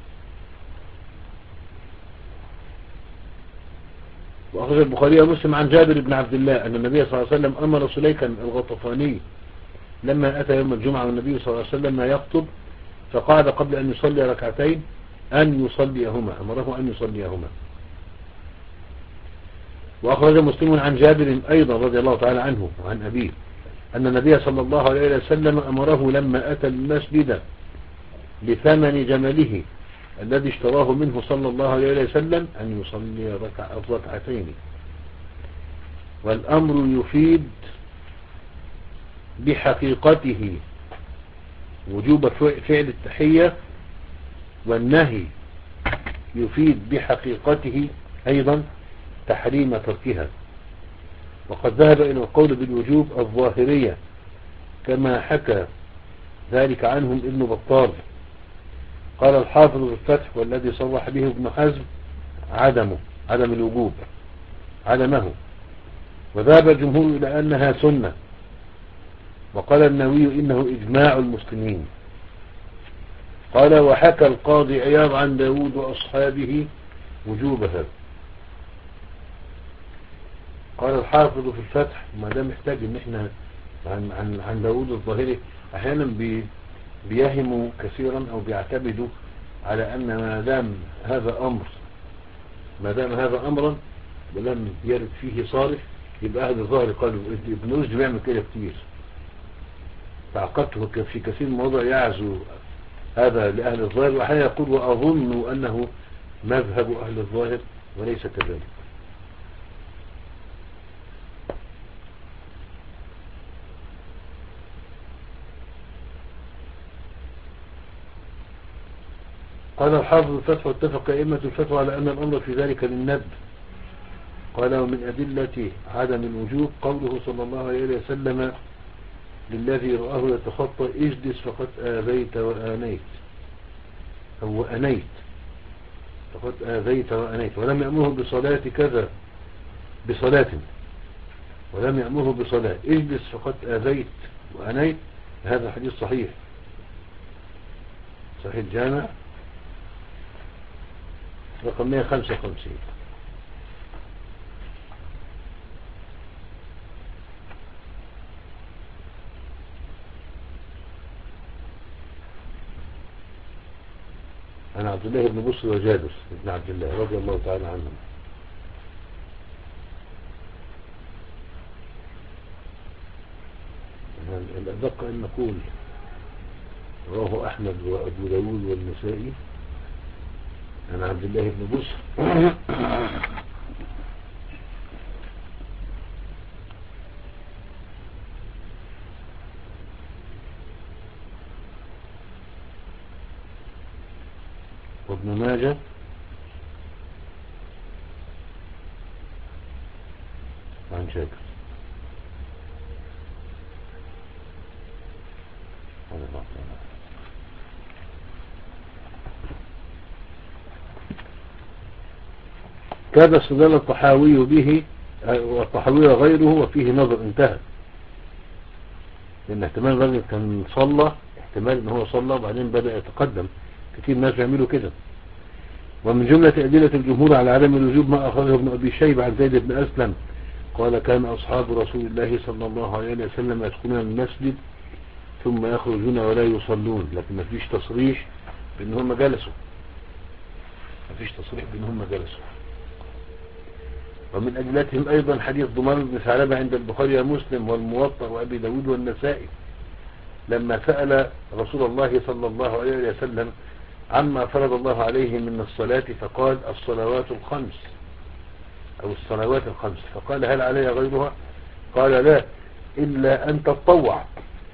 [SPEAKER 1] وأخرج البخاري ومسلم عن جابر بن عبد الله أن النبي صلى الله عليه وسلم أمر سليكا الغطفاني لما أتى يوم الجمعة والنبي صلى الله عليه وسلم يخطب فقعد قبل أن يصلي ركعتين أن يصليهما، أمره أن يصليهما. وأخرج مسلم عن جابر أيضا رضي الله تعالى عنه وعن أبيه أن النبي صلى الله عليه وسلم أمره لما أتى المسجد لثمن جمله الذي اشتراه منه صلى الله عليه وسلم أن يصلي ركع ركعتين. والأمر يفيد بحقيقته وجوب فعل التحية، والنهي يفيد بحقيقته أيضا تحريم تركها. وقد ذهب إلى القول بالوجوب الظاهرية كما حكى ذلك عنهم ابن بطال. قال الحافظ في الفتح والذي صرح به ابن حزم عدمه عدم الوجوب عدمه. وذهب الجمهور إلى أنها سنة. وقال النووي إنه إجماع المسلمين. قال وحكى القاضي عياض عن داود وأصحابه وجوبها. قال الحافظ في الفتح ما ده محتاج ان احنا عن, عن, عن داود الظاهري احيانا بي بيهموا كثيرا او بيعتمدوا على أن ما دام هذا أمر ما دام هذا أمرا ولم يرد فيه صارف يبقى أهل الظاهر قالوا. ابن رشد بيعمل كده كتير، تعقبته في كثير من المواضع يعزو هذا لأهل الظاهر، وأحيانا يقول وأظن أنه مذهب أهل الظاهر وليس كذلك. قال الحافظ الفتح واتفق أئمة الفتوى على أن الأمر في ذلك للندب. قال ومن أدلة عدم الوجوب قوله صلى الله عليه وسلم للذي رآه يتخطى اجلس فقد آذيت وآنيت أو أنيت فقد آذيت وأنيت، ولم يأمره بصلاة كذا بصلاة ولم يأمره بصلاة اجلس فقد آذيت وأنيت. هذا حديث صحيح صحيح الجامع رقم مئة وخمسة وخمسين. عن عبد الله بن بصر وجابر بن عبد الله رضي الله تعالى عنهم. الأدق أن نقول رواه أحمد وأبو داود والنسائي عن عبد الله بن بصر وابن ماجه عن شاكر. كذا استدل الطحاوي به والطحاوي غيره وفيه نظر انتهى، لأن احتمال الرجل كان صلى، احتمال ان هو صلى وبعدين بدأ يتقدم، كتير ناس يعملوا كده. ومن جملة أدلة الجمهور على عدم الوجوب ما أخرجه ابن أبي شيبة عن زيد بن أسلم قال كان أصحاب رسول الله صلى الله عليه وسلم يدخلون المسجد ثم يخرجون ولا يصلون، لكن ما فيش تصريح بأن هم جلسوا، ما فيش تصريح بأن هم جلسوا. ومن أدلتهم أيضا حديث ضمان بن ثعلبة عند البخاري ومسلم والموطأ وأبي داود والنسائي لما سأل رسول الله صلى الله عليه وسلم عما فرض الله عليه من الصلاة فقال الصلوات الخمس أو الصلوات الخمس، فقال هل علي غيرها؟ قال لا إلا أن تتطوع.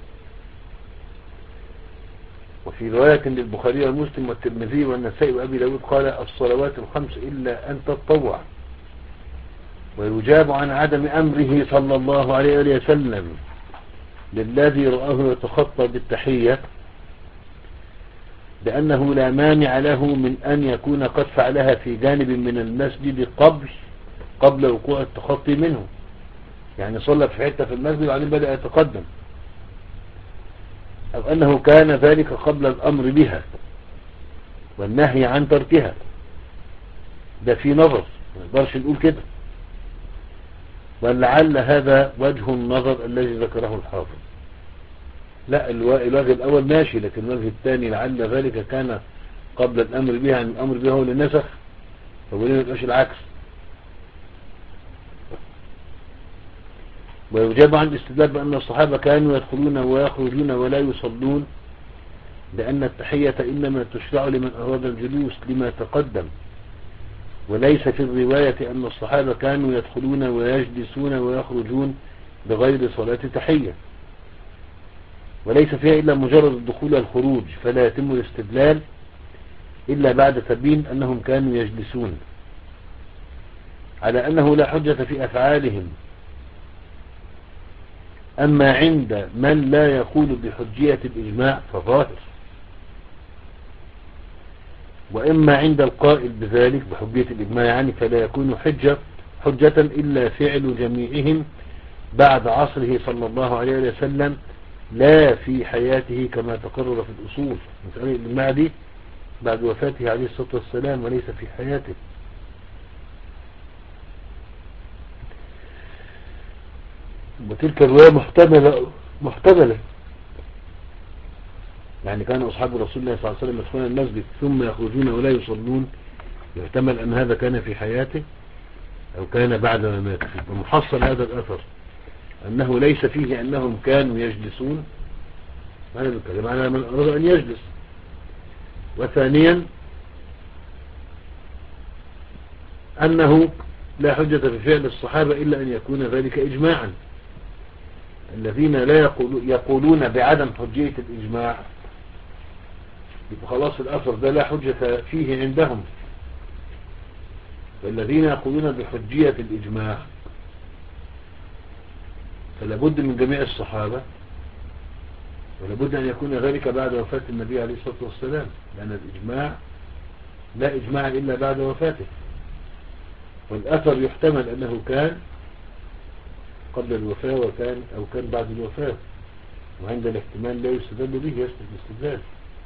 [SPEAKER 1] وفي رواية للبخاري ومسلم والترمذي والنسائي وأبي داود قال الصلوات الخمس إلا أن تتطوع. ويجاب عن عدم أمره صلى الله عليه وسلم للذي رآه يتخطى بالتحية بأنه لا مانع له من أن يكون قد فعلها في جانب من المسجد قبل قبل وقوع التخطي منه، يعني صلى في حتة في المسجد وبعدين بدأ يتقدم، أو أنه كان ذلك قبل الأمر بها والنهي عن تركها. ده في نظر ما نقدرش نقول كده، ولعل هذا وجه النظر الذي ذكره الحافظ. لا الوجه الأول ماشي، لكن الوجه الثاني لعل ذلك كان قبل الأمر بها، عن الأمر بها هو للنسخ، فوليه ما يبقاش العكس. ويجاب عن الاستدلال بأن الصحابة كانوا يدخلون ويخرجون ولا يصلون، لأن التحية إنما تشرع لمن أراد الجلوس لما تقدم، وليس في الرواية أن الصحابة كانوا يدخلون ويجلسون ويخرجون بغير صلاة تحية، وليس فيها إلا مجرد الدخول والخروج، فلا يتم الاستدلال إلا بعد تبين أنهم كانوا يجلسون، على أنه لا حجة في أفعالهم. أما عند من لا يقول بحجية الإجماع فظاهر، وإما عند القائل بذلك بحجية الإجماع يعني فلا يكون حجة حجة إلا فعل جميعهم بعد عصره صلى الله عليه وسلم لا في حياته كما تقرر في الأصول. مسألة الإجماع دي بعد وفاته عليه الصلاة والسلام وليس في حياته. وتلك الرواية محتملة محتملة يعني كان أصحاب رسول الله صلى الله عليه وسلم يدخلون المسجد ثم يخرجون ولا يصلون، يحتمل أن هذا كان في حياته أو كان بعد ما مات. ومحصل هذا الأثر أنه ليس فيه أنهم كانوا يجلسون، هذا الكلام على من أراد أن يجلس. وثانيا أنه لا حجة في فعل الصحابة إلا أن يكون ذلك إجماعا. الذين لا يقولون, يقولون بعدم حجية الإجماع يبقى خلاص الأثر ده لا حجة فيه عندهم. فالذين يقولون بحجية الإجماع فلا بد من جميع الصحابة، ولا بد أن يكون ذلك بعد وفاة النبي عليه الصلاة والسلام، لأن الإجماع لا إجماع إلا بعد وفاته. والأثر يحتمل أنه كان قبل الوفاة وكان أو كان بعد الوفاة، وعند الاحتمال لا يستدل به، يسلب الاستدلال.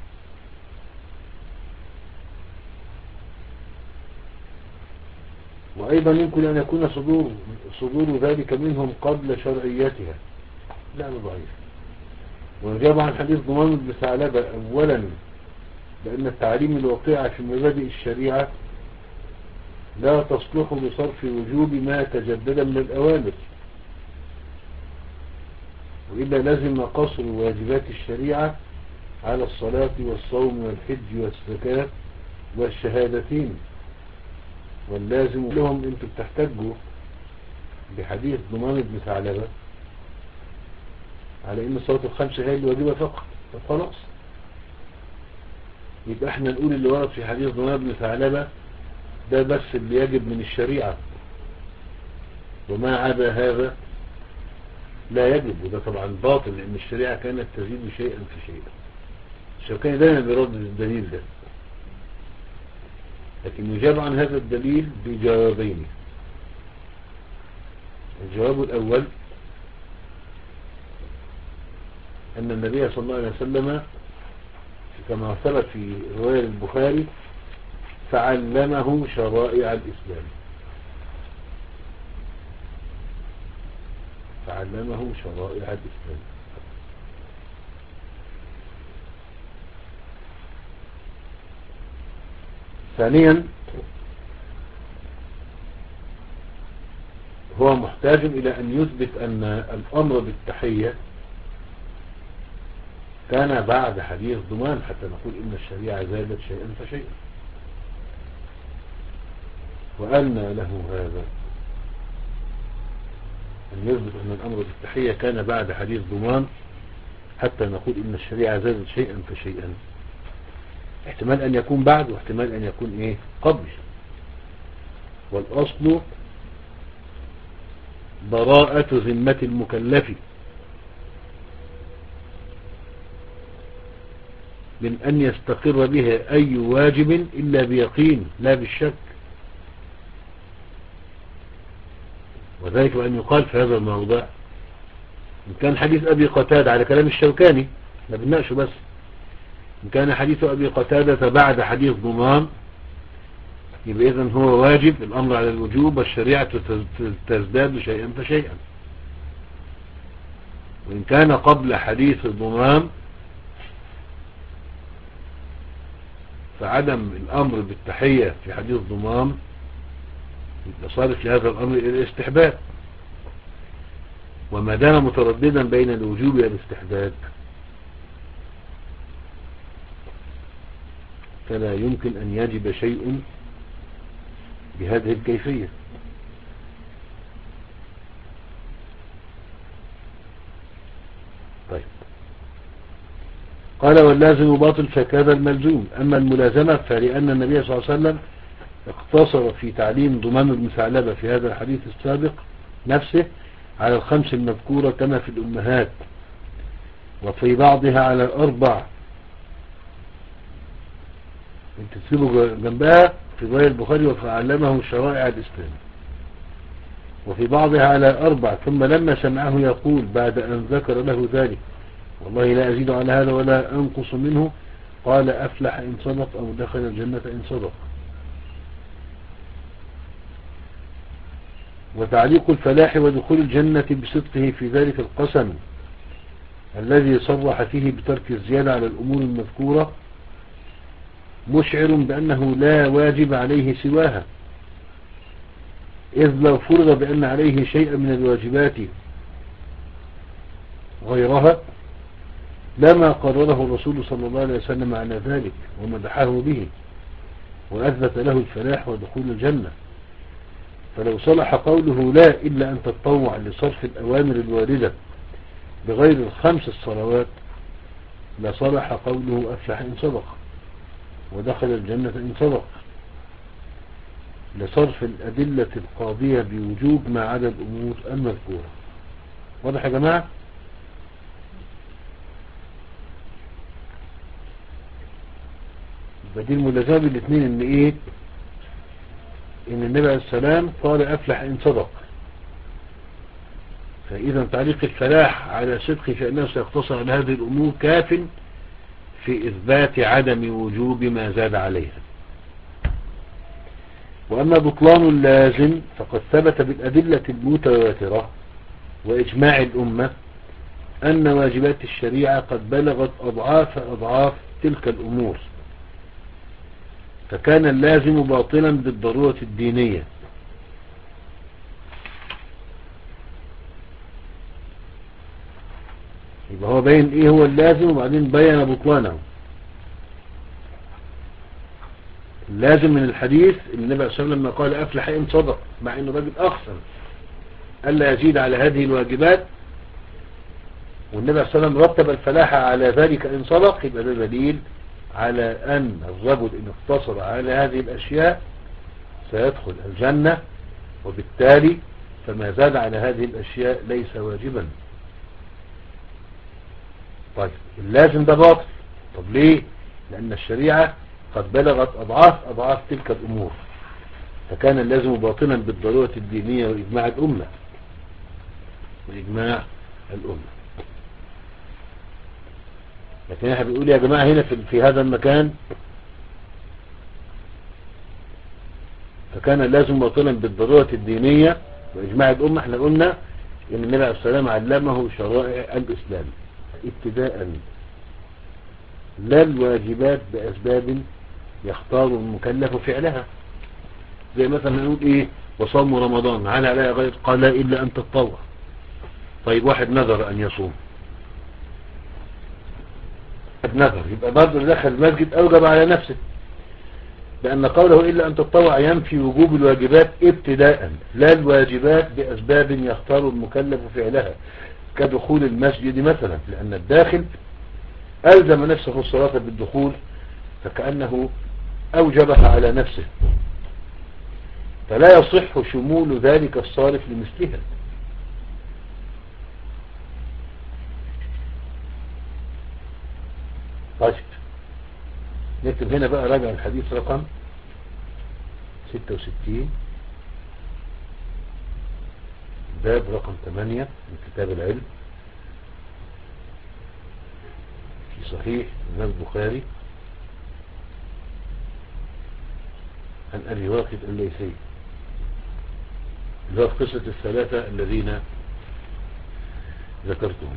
[SPEAKER 1] وأيضا يمكن أن يكون صدور صدور ذلك منهم قبل شرعيتها، لا ضعيف. ونجاب عن حديث ضمان بن ثعلبة أولا لأن التعليم الواقع في مبادئ الشريعة لا تصلح لصرف وجوب ما تجدد من الأوامر، وإلا لازم قصر واجبات الشريعة على الصلاة والصوم والحج والزكاة والشهادتين. واللازم لهم انتم بتحتجوا بحديث ضمان بن ثعلبة على ان الصلاة الخمسة هي اللي واجبة فقط، فخلاص يبقى احنا نقول اللي ورد في حديث ضمان بن ثعلبة ده بس اللي يجب من الشريعة، وما عدا هذا لا يجب. وده طبعا باطل، لان الشريعة كانت تزيد شيئا في شيئا. الشوكاني دائما بيرد الدليل ده، لكن يجاب عن هذا الدليل بجوابين. الجواب الأول أن النبي صلى الله عليه وسلم كما ثبت في رواية البخاري فعلمه شرائع الإسلام، فعلمه شرائع الإسلام. ثانيا هو محتاج إلى أن يثبت أن الأمر بالتحية كان بعد حديث ضمان حتى نقول إن الشريعة زادت شيئا فشيئا، وأن له هذا أن يثبت أن الأمر بالتحية كان بعد حديث ضمان حتى نقول إن الشريعة زادت شيئا فشيئا. احتمال أن يكون بعد، واحتمال أن يكون إيه قبل. والأصل براءة ذمة المكلف من أن يستقر بها أي واجب إلا بيقين لا بالشك. وذلك بأن يقال في هذا الموضع إن كان حديث أبي قتادة على كلام الشوكاني لا بنناقشه، بس إن كان حديث أبي قتادة بعد حديث ضمان يبقى إذن هو واجب، الأمر على الوجوب، والشريعة تزداد شيئا فشيئا. وإن كان قبل حديث الضمان فعدم الأمر بالتحية في حديث ضمان يبقى صارف لهذا الأمر إلى الاستحباب. وما دام مترددا بين الوجوب والاستحباب فلا يمكن أن يجب شيء بهذه الكيفية. طيب قال واللازم باطل فكذا الملزوم. أما الملازمة فلأن النبي صلى الله عليه وسلم اقتصر في تعليم ضمان بن ثعلبة في هذا الحديث السابق نفسه على الخمس المذكورة كما في الأمهات، وفي بعضها على الأربع. انت تسيبه جنبها في رواية البخاري وفعلمه شرائع الإسلام، وفي بعضها على أربع. ثم لما سمعه يقول بعد أن ذكر له ذلك والله لا أزيد على هذا ولا أنقص منه قال أفلح إن صدق أو دخل الجنة إن صدق. وتعليق الفلاح ودخول الجنة بصدقه في ذلك القسم الذي صرح فيه بترك الزيادة على الأمور المذكورة مشعر بأنه لا واجب عليه سواها، إذ لو فرض بأن عليه شيئا من الواجبات غيرها لما قرره الرسول صلى الله عليه وسلم على ذلك ومدحه به وأثبت له الفلاح ودخول الجنة. فلو صلح قوله لا إلا أن تتطوع لصرف الأوامر الواردة بغير الخمس الصلوات لصلح قوله أفلح إن صدق ودخل الجنة إن صدق، لصرف الأدلة القاضية بوجوب ما عدا الأمور المذكورة. واضح يا جماعة؟ بديل ملازم الاثنين ان ايه، ان النبي عليه السلام قال أفلح إن صدق، فإذا تعليق الفلاح على صدق فإنه سيقتصر على هذه الأمور كاف في إثبات عدم وجوب ما زاد عليها. وأما بطلان اللازم فقد ثبت بالأدلة المتواترة وإجماع الأمة أن واجبات الشريعة قد بلغت أضعاف أضعاف تلك الأمور، فكان اللازم باطلا بالضرورة الدينية. يبقى هو بين ايه هو اللازم وبعدين بين بطلانه. اللازم من الحديث النبي صلى الله عليه وسلم لما قال أفلح إن صدق، مع انه راجل أقسم ألا يزيد على هذه الواجبات، والنبي صلى الله عليه وسلم رتب الفلاح على ذلك إن صدق، يبقى ده دليل على أن الرجل إن اقتصر على هذه الأشياء سيدخل الجنة، وبالتالي فما زاد على هذه الأشياء ليس واجبا. طيب اللازم ده باطل. طب ليه؟ لأن الشريعة قد بلغت أضعاف أضعاف تلك الأمور، فكان اللازم باطلا بالضرورة الدينية وإجماع الأمة وإجماع الأمة. لكن احنا بنقول يا جماعة هنا في, في هذا المكان فكان اللازم باطلا بالضرورة الدينية وإجماع الأمة. احنا قلنا ان النبي عليه السلام علمه شرائع الإسلام ابتداء، لا الواجبات بأسباب يختار المكلف فعلها، زي مثلا نقول ايه وصوم رمضان على على غير قال لا إلا أن تتطوع. طيب واحد نذر أن يصوم، نذر، يبقى برضه دخل المسجد أوجب على نفسه، لأن قوله إلا أن تتطوع ينفي وجوب الواجبات ابتداء، لا الواجبات بأسباب يختار المكلف فعلها كدخول المسجد مثلا، لأن الداخل ألزم نفسه الصلاة بالدخول فكأنه أوجبها على نفسه، فلا يصح شمول ذلك الصارف لمثلها. طيب نكتب هنا بقى راجع الحديث رقم ستة وستين باب رقم ثمانية من كتاب العلم في صحيح الإمام البخاري عن أبي واقد الليثي، اللي هو في قصة الثلاثة الذين ذكرتهم.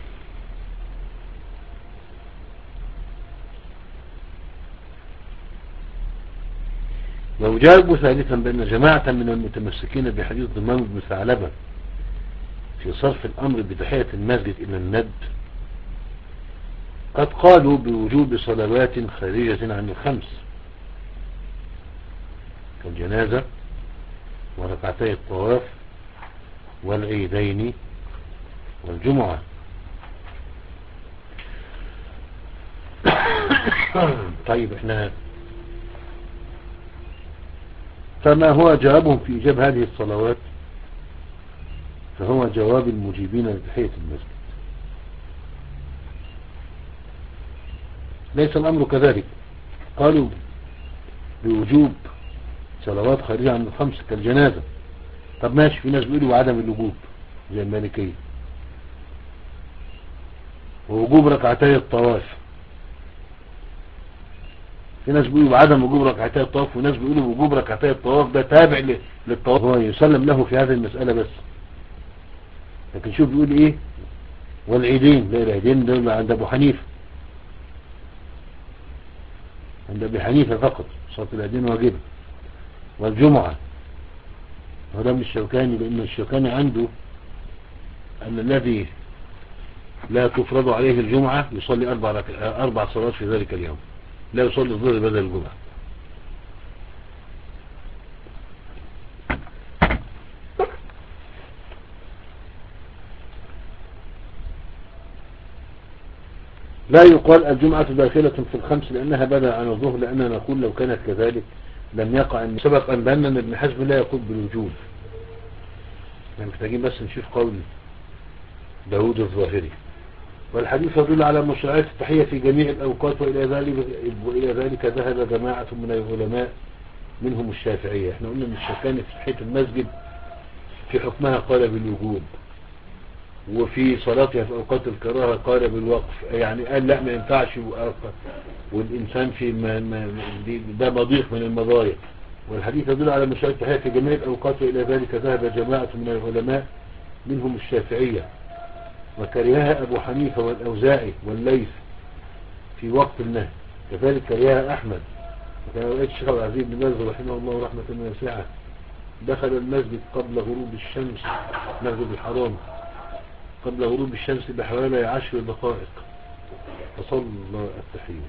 [SPEAKER 1] وجاب ثالثا بأن جماعة من المتمسكين بحديث ضمام بن ثعلبة في صرف الأمر بتحية المسجد إلى الند قد قالوا بوجوب صلوات خارجة عن الخمس كالجنازة وركعتي الطواف والعيدين والجمعة. طيب احنا فما هو جوابهم في إيجاب هذه الصلوات؟ فهو جواب المجيبين لتحية المسجد. ليس الأمر كذلك، قالوا بوجوب صلوات خارجة عن الخمس كالجنازة. طب ماشي، في ناس بيقولوا عدم الوجوب زي المالكية، ووجوب ركعتي الطواف، في ناس بيقولوا بعدم وجوب ركعتي الطواف، وناس بيقولوا وجوب ركعتي الطواف ده تابع للطواف، هو يسلم له في هذه المسألة بس. لكن شوف بيقول ايه، والعيدين، لا العيدين دول عند أبو حنيفة، عند أبي حنيفة فقط صلاة العيدين واجبة. والجمعة هذا من الشوكاني، لأن الشوكاني عنده أن الذي لا تفرض عليه الجمعة يصلي أربع, رك... أربع صلوات في ذلك اليوم، لا يصلي الظهر بدل الجمعة. لا يقال الجمعة داخلة في الخمس لأنها بدأ عن الظهر، لأننا نقول لو كانت كذلك لم يقع، أن سبق أن بأن ابن حزم لا يقول بالوجوب. يعني محتاجين بس نشوف قول داود الظاهري. والحديث يدل على مشروعية التحية في جميع الأوقات، وإلى ذلك وإلى ذلك ذهب جماعة من العلماء منهم الشافعية. احنا قلنا ان الشافعي في تحية المسجد في حكمها قال بالوجوب، وفي صلاتها في أوقات الكراهة قال بالوقف، يعني قال لا ما ينفعش، والإنسان في ما ما ده مضيق من المضايق. والحديث يدل على مشروعية التحية في جميع الأوقات، وإلى ذلك ذهب جماعة من العلماء منهم الشافعية، وكرهها أبو حنيفة والأوزاعي والليث في وقت النهي، كذلك كرهها أحمد. وكان رأيت الشيخ العزيز بن باز رحمه الله رحمة واسعة دخل المسجد قبل غروب الشمس، مسجد الحرام قبل غروب الشمس بحوالي عشر دقائق فصلى التحية.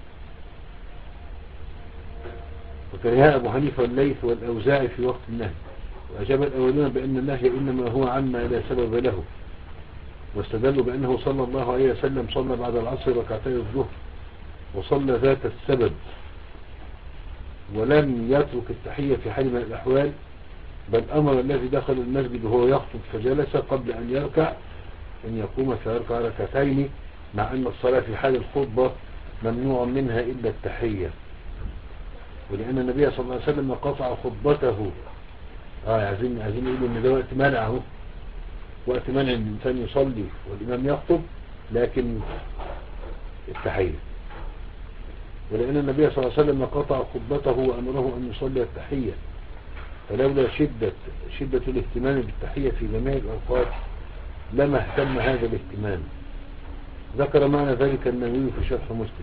[SPEAKER 1] وكرهها أبو حنيفة والليث والأوزاعي في وقت النهي، وأجاب الأولون بأن النهي إنما هو عما لا سبب له، واستدلوا بأنه صلى الله عليه وسلم صلى بعد العصر ركعتي الظهر وصلى ذات السبب، ولم يترك التحية في حال من الأحوال، بل أمر الذي دخل المسجد وهو يخطب فجلس قبل أن يركع أن يقوم فيركع ركعتين، مع أن الصلاة في حال الخطبة ممنوع منها إلا التحية، ولأن النبي صلى الله عليه وسلم قطع خطبته. آه عايزين عايزين يقولوا إن ده وقت منعه، وقت منع الإنسان يصلي والإمام يخطب، لكن التحية. ولأن النبي صلى الله عليه وسلم قطع خطبته وأمره أن يصلي التحية، فلولا شدة شدة الاهتمام بالتحية في جميع الأوقات لما اهتم هذا الاهتمام. ذكر معنى ذلك النووي في شرح مسلم.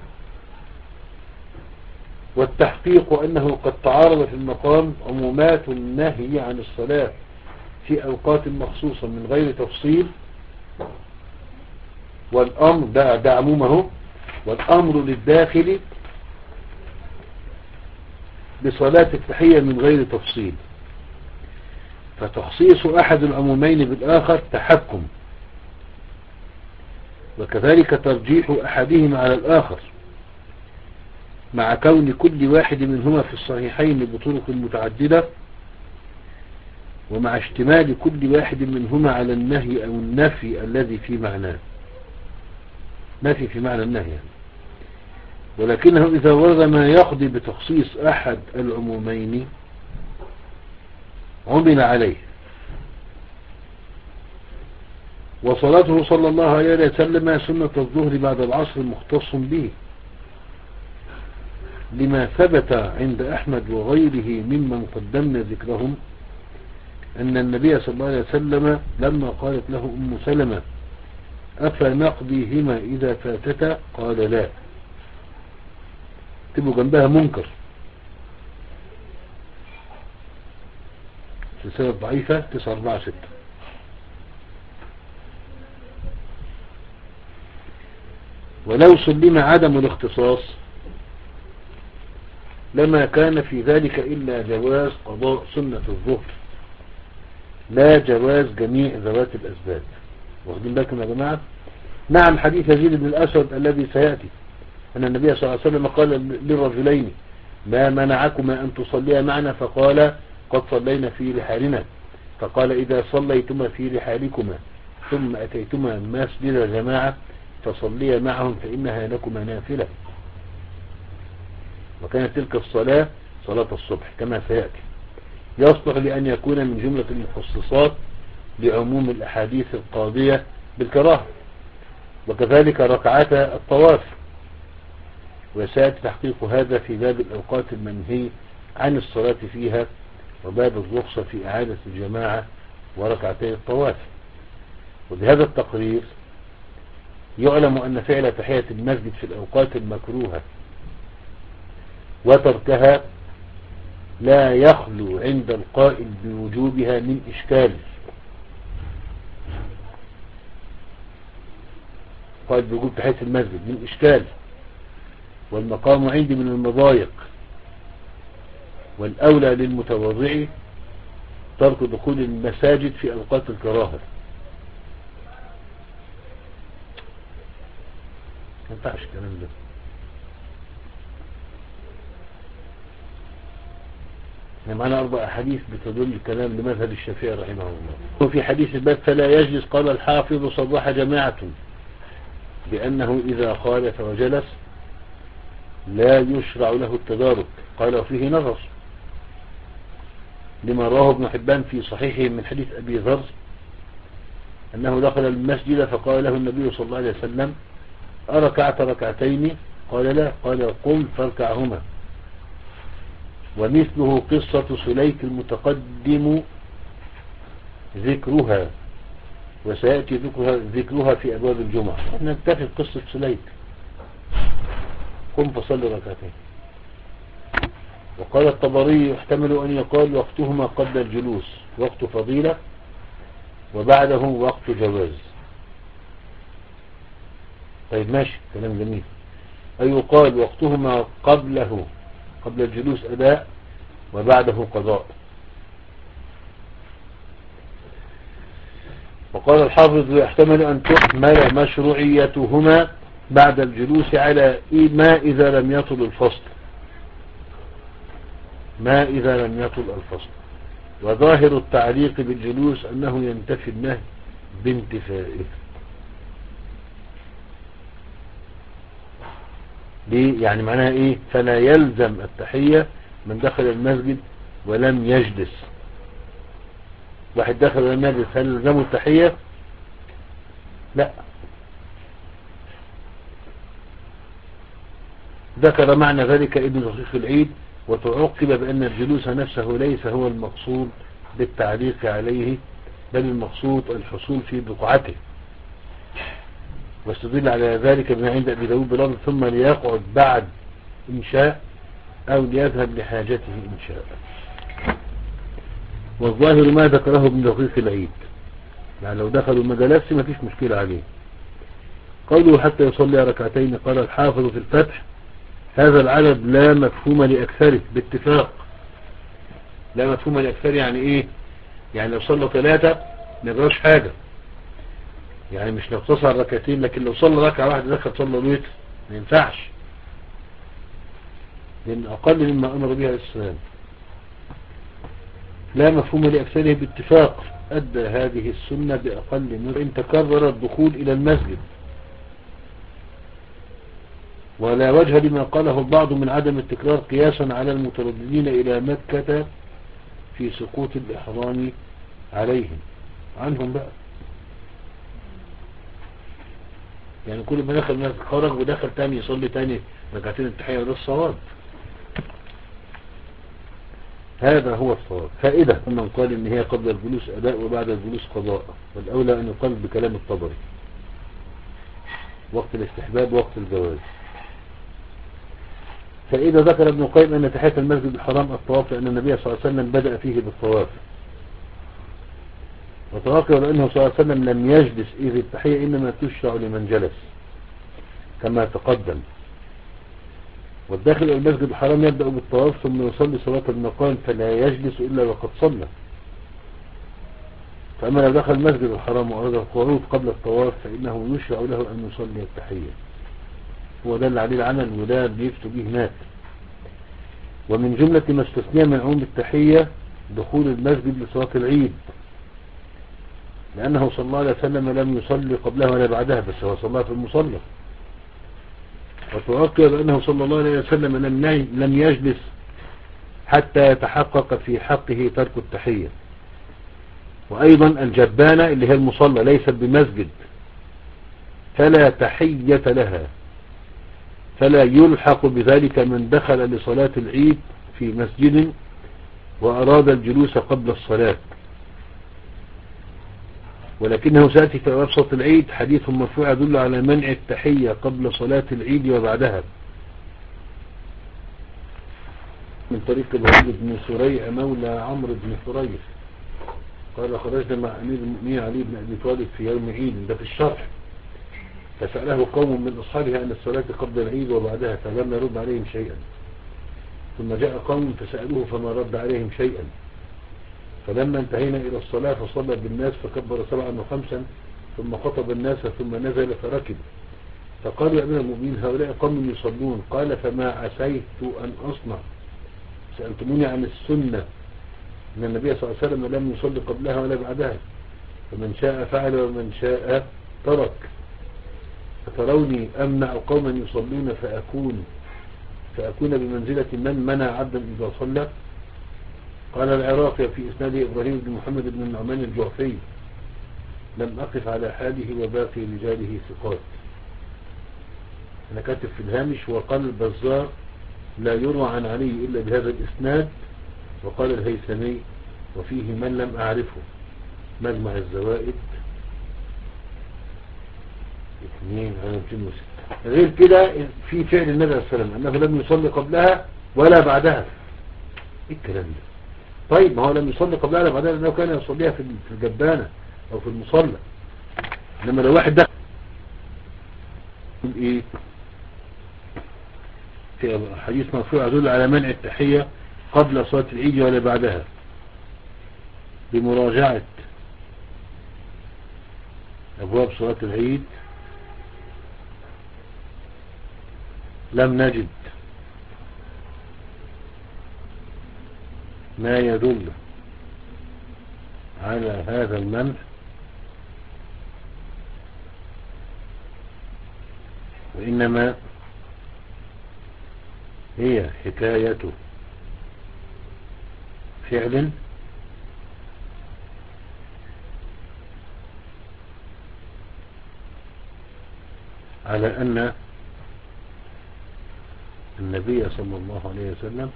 [SPEAKER 1] والتحقيق أنه قد تعارض في المقام عمومات النهي عن الصلاة في أوقات مخصوصة من غير تفصيل، والأمر ده, ده عمومه، والأمر للداخل بصلاة التحية من غير تفصيل، فتخصيص أحد العمومين بالآخر تحكم، وكذلك ترجيح أحدهما على الآخر، مع كون كل واحد منهما في الصحيحين بطرق متعددة، ومع اشتمال كل واحد منهما على النهي أو النفي الذي في معناه، نفي في معنى النهي يعني. ولكنه إذا ورد ما يقضي بتخصيص أحد العمومين عمل عليه. وصلاته صلى الله عليه وسلم سنة الظهر بعد العصر مختص به، لما ثبت عند أحمد وغيره ممن قدمنا ذكرهم أن النبي صلى الله عليه وسلم لما قالت له أم سلمة أفنقضيهما إذا فاتتا قال لا. تبقوا جنبها منكر، سلسلة ضعيفة تسعة أربعة ستة. ولو سلم عدم الاختصاص لما كان في ذلك إلا جواز قضاء سنة الظهر، لا جواز جميع ذوات الأسباب. واخدين بالكم يا جماعة؟ نعم، حديث يزيد بن الأسود الذي سيأتي أن النبي صلى الله عليه وسلم قال للرجلين ما منعكما أن تصليا معنا، فقال قد صلينا في رحالنا، فقال إذا صليتما في رحالكما ثم أتيتما مسجد الجماعة فصليا معهم فإنها لكما نافلة. وكانت تلك الصلاة صلاة الصبح كما سيأتي، يصلح لأن يكون من جملة المخصصات لعموم الأحاديث القاضية بالكراهة، وكذلك ركعات الطواف. وسيأتي تحقيق هذا في باب الأوقات المنهي عن الصلاة فيها، وباب الرخصة في إعادة الجماعة وركعتي الطواف. وبهذا التقرير يعلم أن فعل تحية المسجد في الأوقات المكروهة وتركها لا يخلو عند القائل بوجوبها من إشكال. قائل بوجوب تحية المسجد من إشكال، والمقام عندي من المضايق، والأولى للمتواضع ترك دخول المساجد في أوقات الكراهة. ما ينفعش الكلام ده. احنا معنا أربع أحاديث بتدل الكلام لمذهب الشافعي رحمه الله. وفي حديث الباب فلا يجلس قال الحافظ صباح جماعة بأنه إذا خالف وجلس لا يشرع له التدارك. قال وفيه نظر لما رواه ابن حبان في صحيحه من حديث أبي ذر أنه دخل المسجد فقال له النبي صلى الله عليه وسلم أركعت ركعتين؟ قال لا. قال قم فاركعهما. ومثله قصة سليك المتقدم ذكرها، وسيأتي ذكرها, ذكرها في أبواب الجمعة. احنا نتفق قصة سليك، قم فصل ركعتين. وقال الطبري يحتمل أن يقال وقتهما قبل الجلوس وقت فضيلة وبعده وقت جواز. طيب ماشي، كلام جميل. أي يقال وقتهما قبله قبل الجلوس أداء وبعده قضاء. وقال الحافظ يحتمل أن تحمل مشروعيتهما بعد الجلوس على ما إذا لم يطل الفصل ما إذا لم يطل الفصل. وظاهر التعليق بالجلوس أنه ينتفي النهي بانتفائه. ليه؟ يعني معناها إيه؟ فلا يلزم التحية من دخل المسجد ولم يجلس. واحد دخل المسجد هل يلزمه التحية؟ لا. ذكر معنى ذلك ابن دقيق العيد وتعقب بأن الجلوس نفسه ليس هو المقصود بالتعليق عليه، بل المقصود الحصول في بقعته. واستدل على ذلك بما عند أبي داود بلفظ ثم ليقعد بعد إن شاء أو ليذهب لحاجته إن شاء. والظاهر ما ذكره ابن دقيق العيد، يعني لو دخلوا المجالس ما فيش مشكلة عليه. قوله حتى يصلي ركعتين قال الحافظ في الفتح هذا العدد لا مفهوم لأكثره باتفاق. لا مفهوم لأكثره يعني إيه؟ يعني لو صلى ثلاثة ما يجراش حاجة، يعني مش لو تصل ركعتين، لكن لو صلى ركعة واحدة دخل صلى الوتر ما ينفعش، لأن أقل مما أمر بها الإسلام. لا مفهوم لأكثره باتفاق أدى هذه السنة بأقل من إن تكرر الدخول إلى المسجد. ولا وجه لما قاله البعض من عدم التكرار قياسا على المترددين إلى مكة في سقوط الإحرام عليهم عنهم بقى. يعني كل ما دخل المسجد خرج ودخل تاني يصلي تاني ركعتين التحية وده الصواب. هذا هو الصواب. فائدة من قال ان هي قبل الجلوس أداء وبعد الجلوس قضاء، والأولى أن يقال بكلام الطبري وقت الاستحباب وقت الجواز. فإذا ذكر ابن القيم أن تحية المسجد الحرام الطواف لأن النبي صلى الله عليه وسلم بدأ فيه بالطواف، وتوقع بأنه صلى الله عليه وسلم لم يجلس إذ التحية إنما تشرع لمن جلس كما تقدم. والداخل إلى المسجد الحرام يبدأ بالطواف ثم يصلي صلاة المقام فلا يجلس إلا وقد صلى. فأما لو دخل المسجد الحرام وأراد القعود قبل الطواف فإنه يشرع له أن يصلي التحية. هو دل عليه العمل ولا بيفتو به مات. ومن جملة ما استثنى من عموم التحية دخول المسجد لصلاة العيد، لأنه صلى الله عليه وسلم لم يصلي قبلها ولا بعدها، بس هو صلى في المصلى. وتوقع بأنه صلى الله عليه وسلم لم يجلس حتى يتحقق في حقه ترك التحية. وأيضا الجبانة اللي هي المصلى ليست بمسجد فلا تحية لها، فلا يلحق بذلك من دخل لصلاة العيد في مسجد وأراد الجلوس قبل الصلاة. ولكنه سيأتي في أبسط العيد حديث مرفوع يدل على منع التحية قبل صلاة العيد وبعدها من طريق الوليد بن سريع مولى عمرو بن حريث قال خرجنا مع أمير المؤمنين علي بن أبي طالب في يوم عيد، ده في الشرح، فسأله قوم من أصحابه عن الصلاة قبل العيد وبعدها فلم يرد عليهم شيئا، ثم جاء قوم فسألوه فما رد عليهم شيئا، فلما انتهينا إلى الصلاة فصلى بالناس فكبر سبعا وخمسا ثم خطب الناس ثم نزل فركب، فقال يا أمير المؤمنين هؤلاء قوم يصلون، قال فما عسيت أن أصنع، سألتموني عن السنة أن النبي صلى الله عليه وسلم لم يصلي قبلها ولا بعدها، فمن شاء فعل ومن شاء ترك، فتروني أمنع قوما يصلون فأكون فأكون بمنزلة من منع عبدا إذا صلى. قال العراقي في إسناده إبراهيم بن محمد بن النعمان الجعفي لم أقف على حاله وباقي رجاله ثقات. أنا كاتب في الهامش وقال البزار لا يروى عن علي إلا بهذا الإسناد، وقال الهيثمي وفيه من لم أعرفه مجمع الزوائد اثنين على مئتين وستة. غير كده في فعل النبي عليه الصلاة والسلام أنه لم يصلي قبلها ولا بعدها. إيه الكلام ده؟ طيب ما هو لم يصلي قبلها ولا بعدها لأنه كان يصليها في الجبانة أو في المصلى، إنما لو واحد دخل إيه في حديث مرفوع يدل على منع التحية قبل صلاة العيد ولا بعدها بمراجعة أبواب صلاة العيد لم نجد ما يدل على هذا المنع، وإنما هي حكاية فعل على أن النبي صلى الله عليه وسلم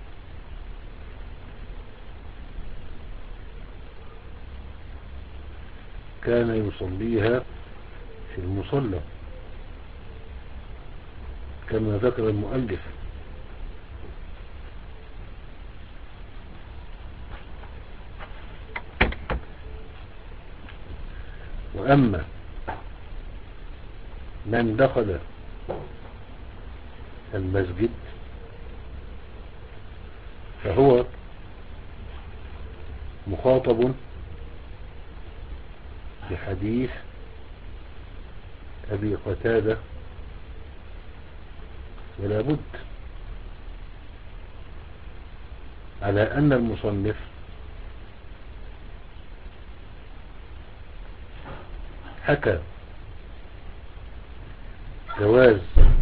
[SPEAKER 1] كان يصليها في المصلى كما ذكر المؤلف. وأما من دخل المسجد فهو مخاطب بحديث أبي قتادة، ولا بد على أن المصنف حكى جواز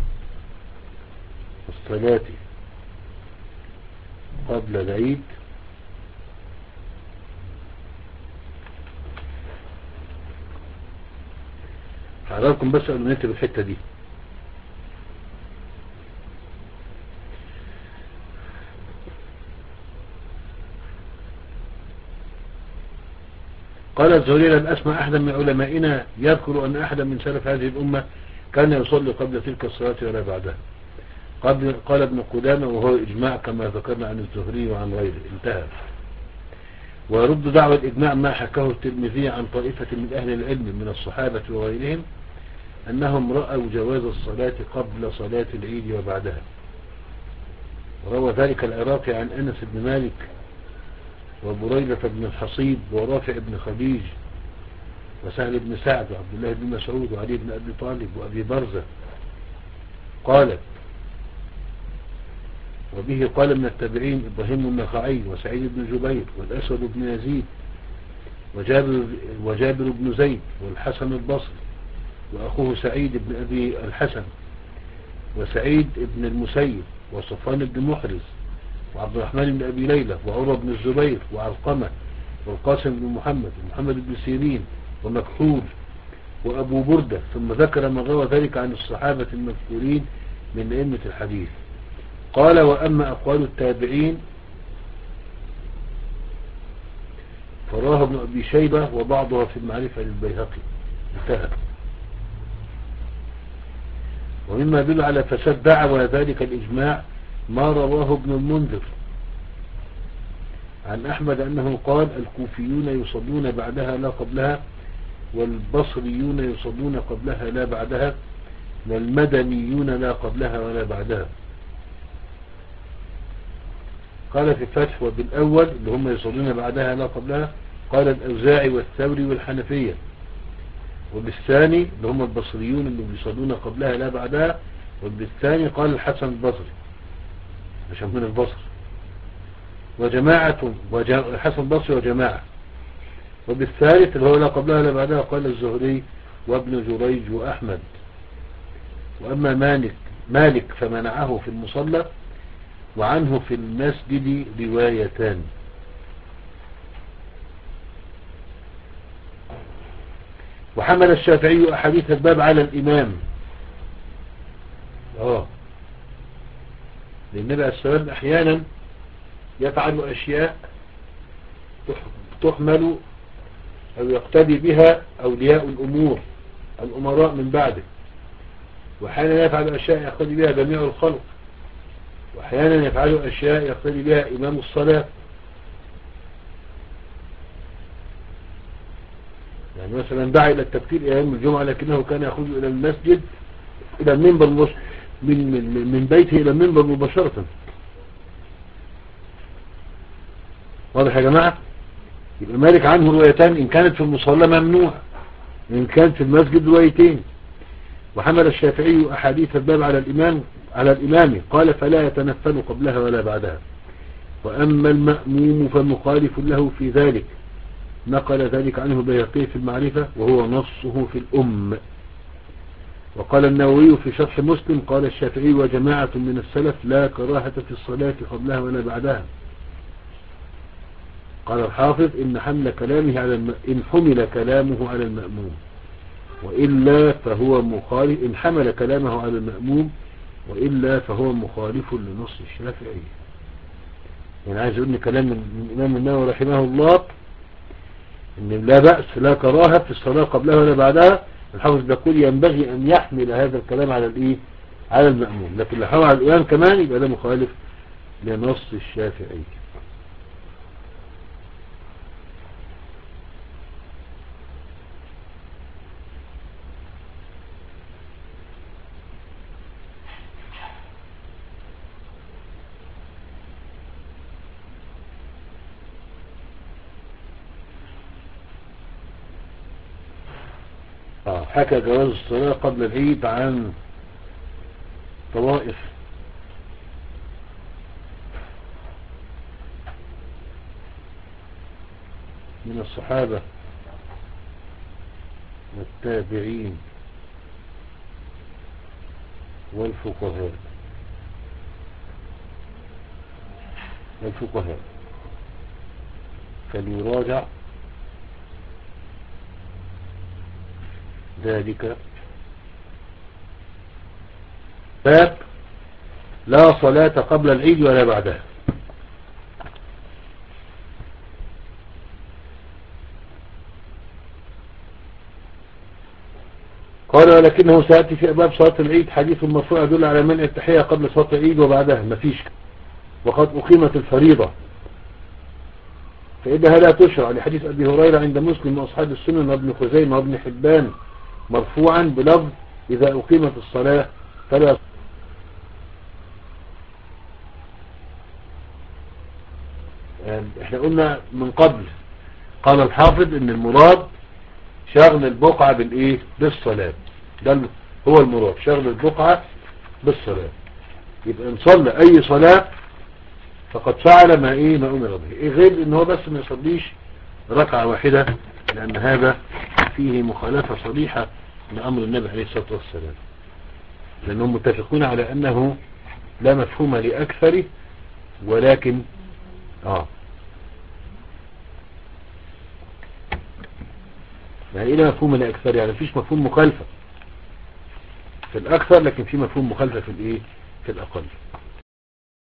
[SPEAKER 1] الصلاة قبل العيد حضراتكم بس قبل نكتب الحتة دي. قال الزهري لم أسمع أحدا من علمائنا يذكر أن أحدا من سلف هذه الأمة كان يصلي قبل تلك الصلاة ولا بعدها. قبل قال ابن قدامة وهو إجماع كما ذكرنا عن الزهري وعن غيره، انتهى. ويرد دعوة الإجماع ما حكاه الترمذي عن طائفة من أهل العلم من الصحابة وغيرهم أنهم رأوا جواز الصلاة قبل صلاة العيد وبعدها. وروى ذلك العراقي عن أنس بن مالك وبريدة بن الحصيب ورافع بن خديج وسهل بن سعد وعبد الله بن مسعود وعلي بن أبي طالب وأبي برزة. قال وبه قال من التابعين إبراهيم النخعي وسعيد بن جبير والأسود بن يزيد وجابر, وجابر بن زيد والحسن البصري وأخوه سعيد بن أبي الحسن وسعيد بن المسيب وصفوان بن محرز وعبد الرحمن بن أبي ليلى وعروة بن الزبير وعلقمة والقاسم بن محمد ومحمد بن سيرين ومكحول وأبو بردة، ثم ذكر من روى ذلك عن الصحابة المذكورين من أئمة الحديث. قال وأما أقوال التابعين فراه ابن أبي شيبة وبعضها في المعرفة للبيهقي. انتهى. ومما يدل على فساد دعوى ذلك الإجماع ما رواه ابن المنذر عن أحمد أنه قال الكوفيون يصلون بعدها لا قبلها، والبصريون يصلون قبلها لا بعدها، والمدنيون لا قبلها ولا بعدها. قال في الفتح وبالأول اللي هم يصلون بعدها لا قبلها قال الأوزاعي والثوري والحنفية، وبالثاني اللي هم البصريون اللي بيصلون قبلها لا بعدها، وبالثاني قال الحسن البصري عشان من البصر، وجماعة الحسن البصري وجماعة، وبالثالث اللي هو لا قبلها لا بعدها قال الزهري وابن جريج وأحمد. وأما مالك مالك فمنعه في المصلى، وعنه في المسجد روايتان. وحمل الشافعي أحاديث الباب على الإمام، اه لأن النبي عليه السلام أحيانا يفعل أشياء تحمل أو يقتدي بها أولياء الأمور الأمراء من بعده، وأحيانا يفعل أشياء يقتدي بها جميع الخلق، وأحيانا يفعل أشياء يقتدي بها إمام الصلاة. يعني مثلا دعا إلى التكفير أيام الجمعة لكنه كان يخرج إلى المسجد إلى المنبر من, من, من بيته إلى المنبر مباشرة. واضح يا جماعة؟ يبقى مالك عنه روايتان، إن كانت في المصلى ممنوع، إن كانت في المسجد روايتين. وحمل الشافعي أحاديث الباب على الإمام على الإمام قال فلا يتنفل قبلها ولا بعدها. وأما المأموم فمخالف له في ذلك، نقل ذلك عنه البيهقي في المعرفة وهو نصه في الأم. وقال النووي في شرح مسلم قال الشافعي وجماعة من السلف لا كراهة في الصلاة قبلها ولا بعدها. قال الحافظ إن حمل كلامه على الم... إن حمل كلامه على المأموم وإلا فهو مخالف، إن حمل كلامه على المأموم وإلا فهو مخالف لنص الشافعي. يعني عايز أقول كلام من الإمام النووي رحمه الله إن لا بأس لا كراهة في الصلاة قبلها ولا بعدها. الحافظ يقول ينبغي أن يحمل هذا الكلام على الإيه على المأموم، لكن لو حمل على الإمام كمان يبقى ده مخالف لنص الشافعي. آه حكى جواز الصلاة قبل العيد عن طوائف من الصحابة والتابعين والفقهاء والفقهاء فليراجع ذلك باب لا صلاة قبل العيد ولا بعدها. قال ولكنه سيأتي في أبواب صلاة العيد حديث مرفوع يدل على منع التحية قبل صلاة العيد وبعدها مفيش، وقد أقيمت الفريضة فإنها لا تشرع لحديث أبي هريرة عند مسلم وأصحاب السنن وابن خزيمة وابن حبان مرفوعا بلفظ إذا أقيمت الصلاة فلا. احنا قلنا من قبل قال الحافظ ان المراد شغل البقعة بالايه بالصلاة، ده هو المراد شغل البقعة بالصلاة. يبقى ان صلى اي صلاة فقد فعل ما ايه ما امر به، إيه غير ان هو بس ما يصليش ركعة واحدة، لان هذا فيه مخالفة صريحة لامر النبي عليه الصلاة والسلام، لانهم متفقون على انه لا مفهوم لاكثره، ولكن اه يعني ايه مفهوم الاكثر؟ يعني مفيش مفهوم مخالفة في الاكثر، لكن في مفهوم مخالفة في الايه في الاقل.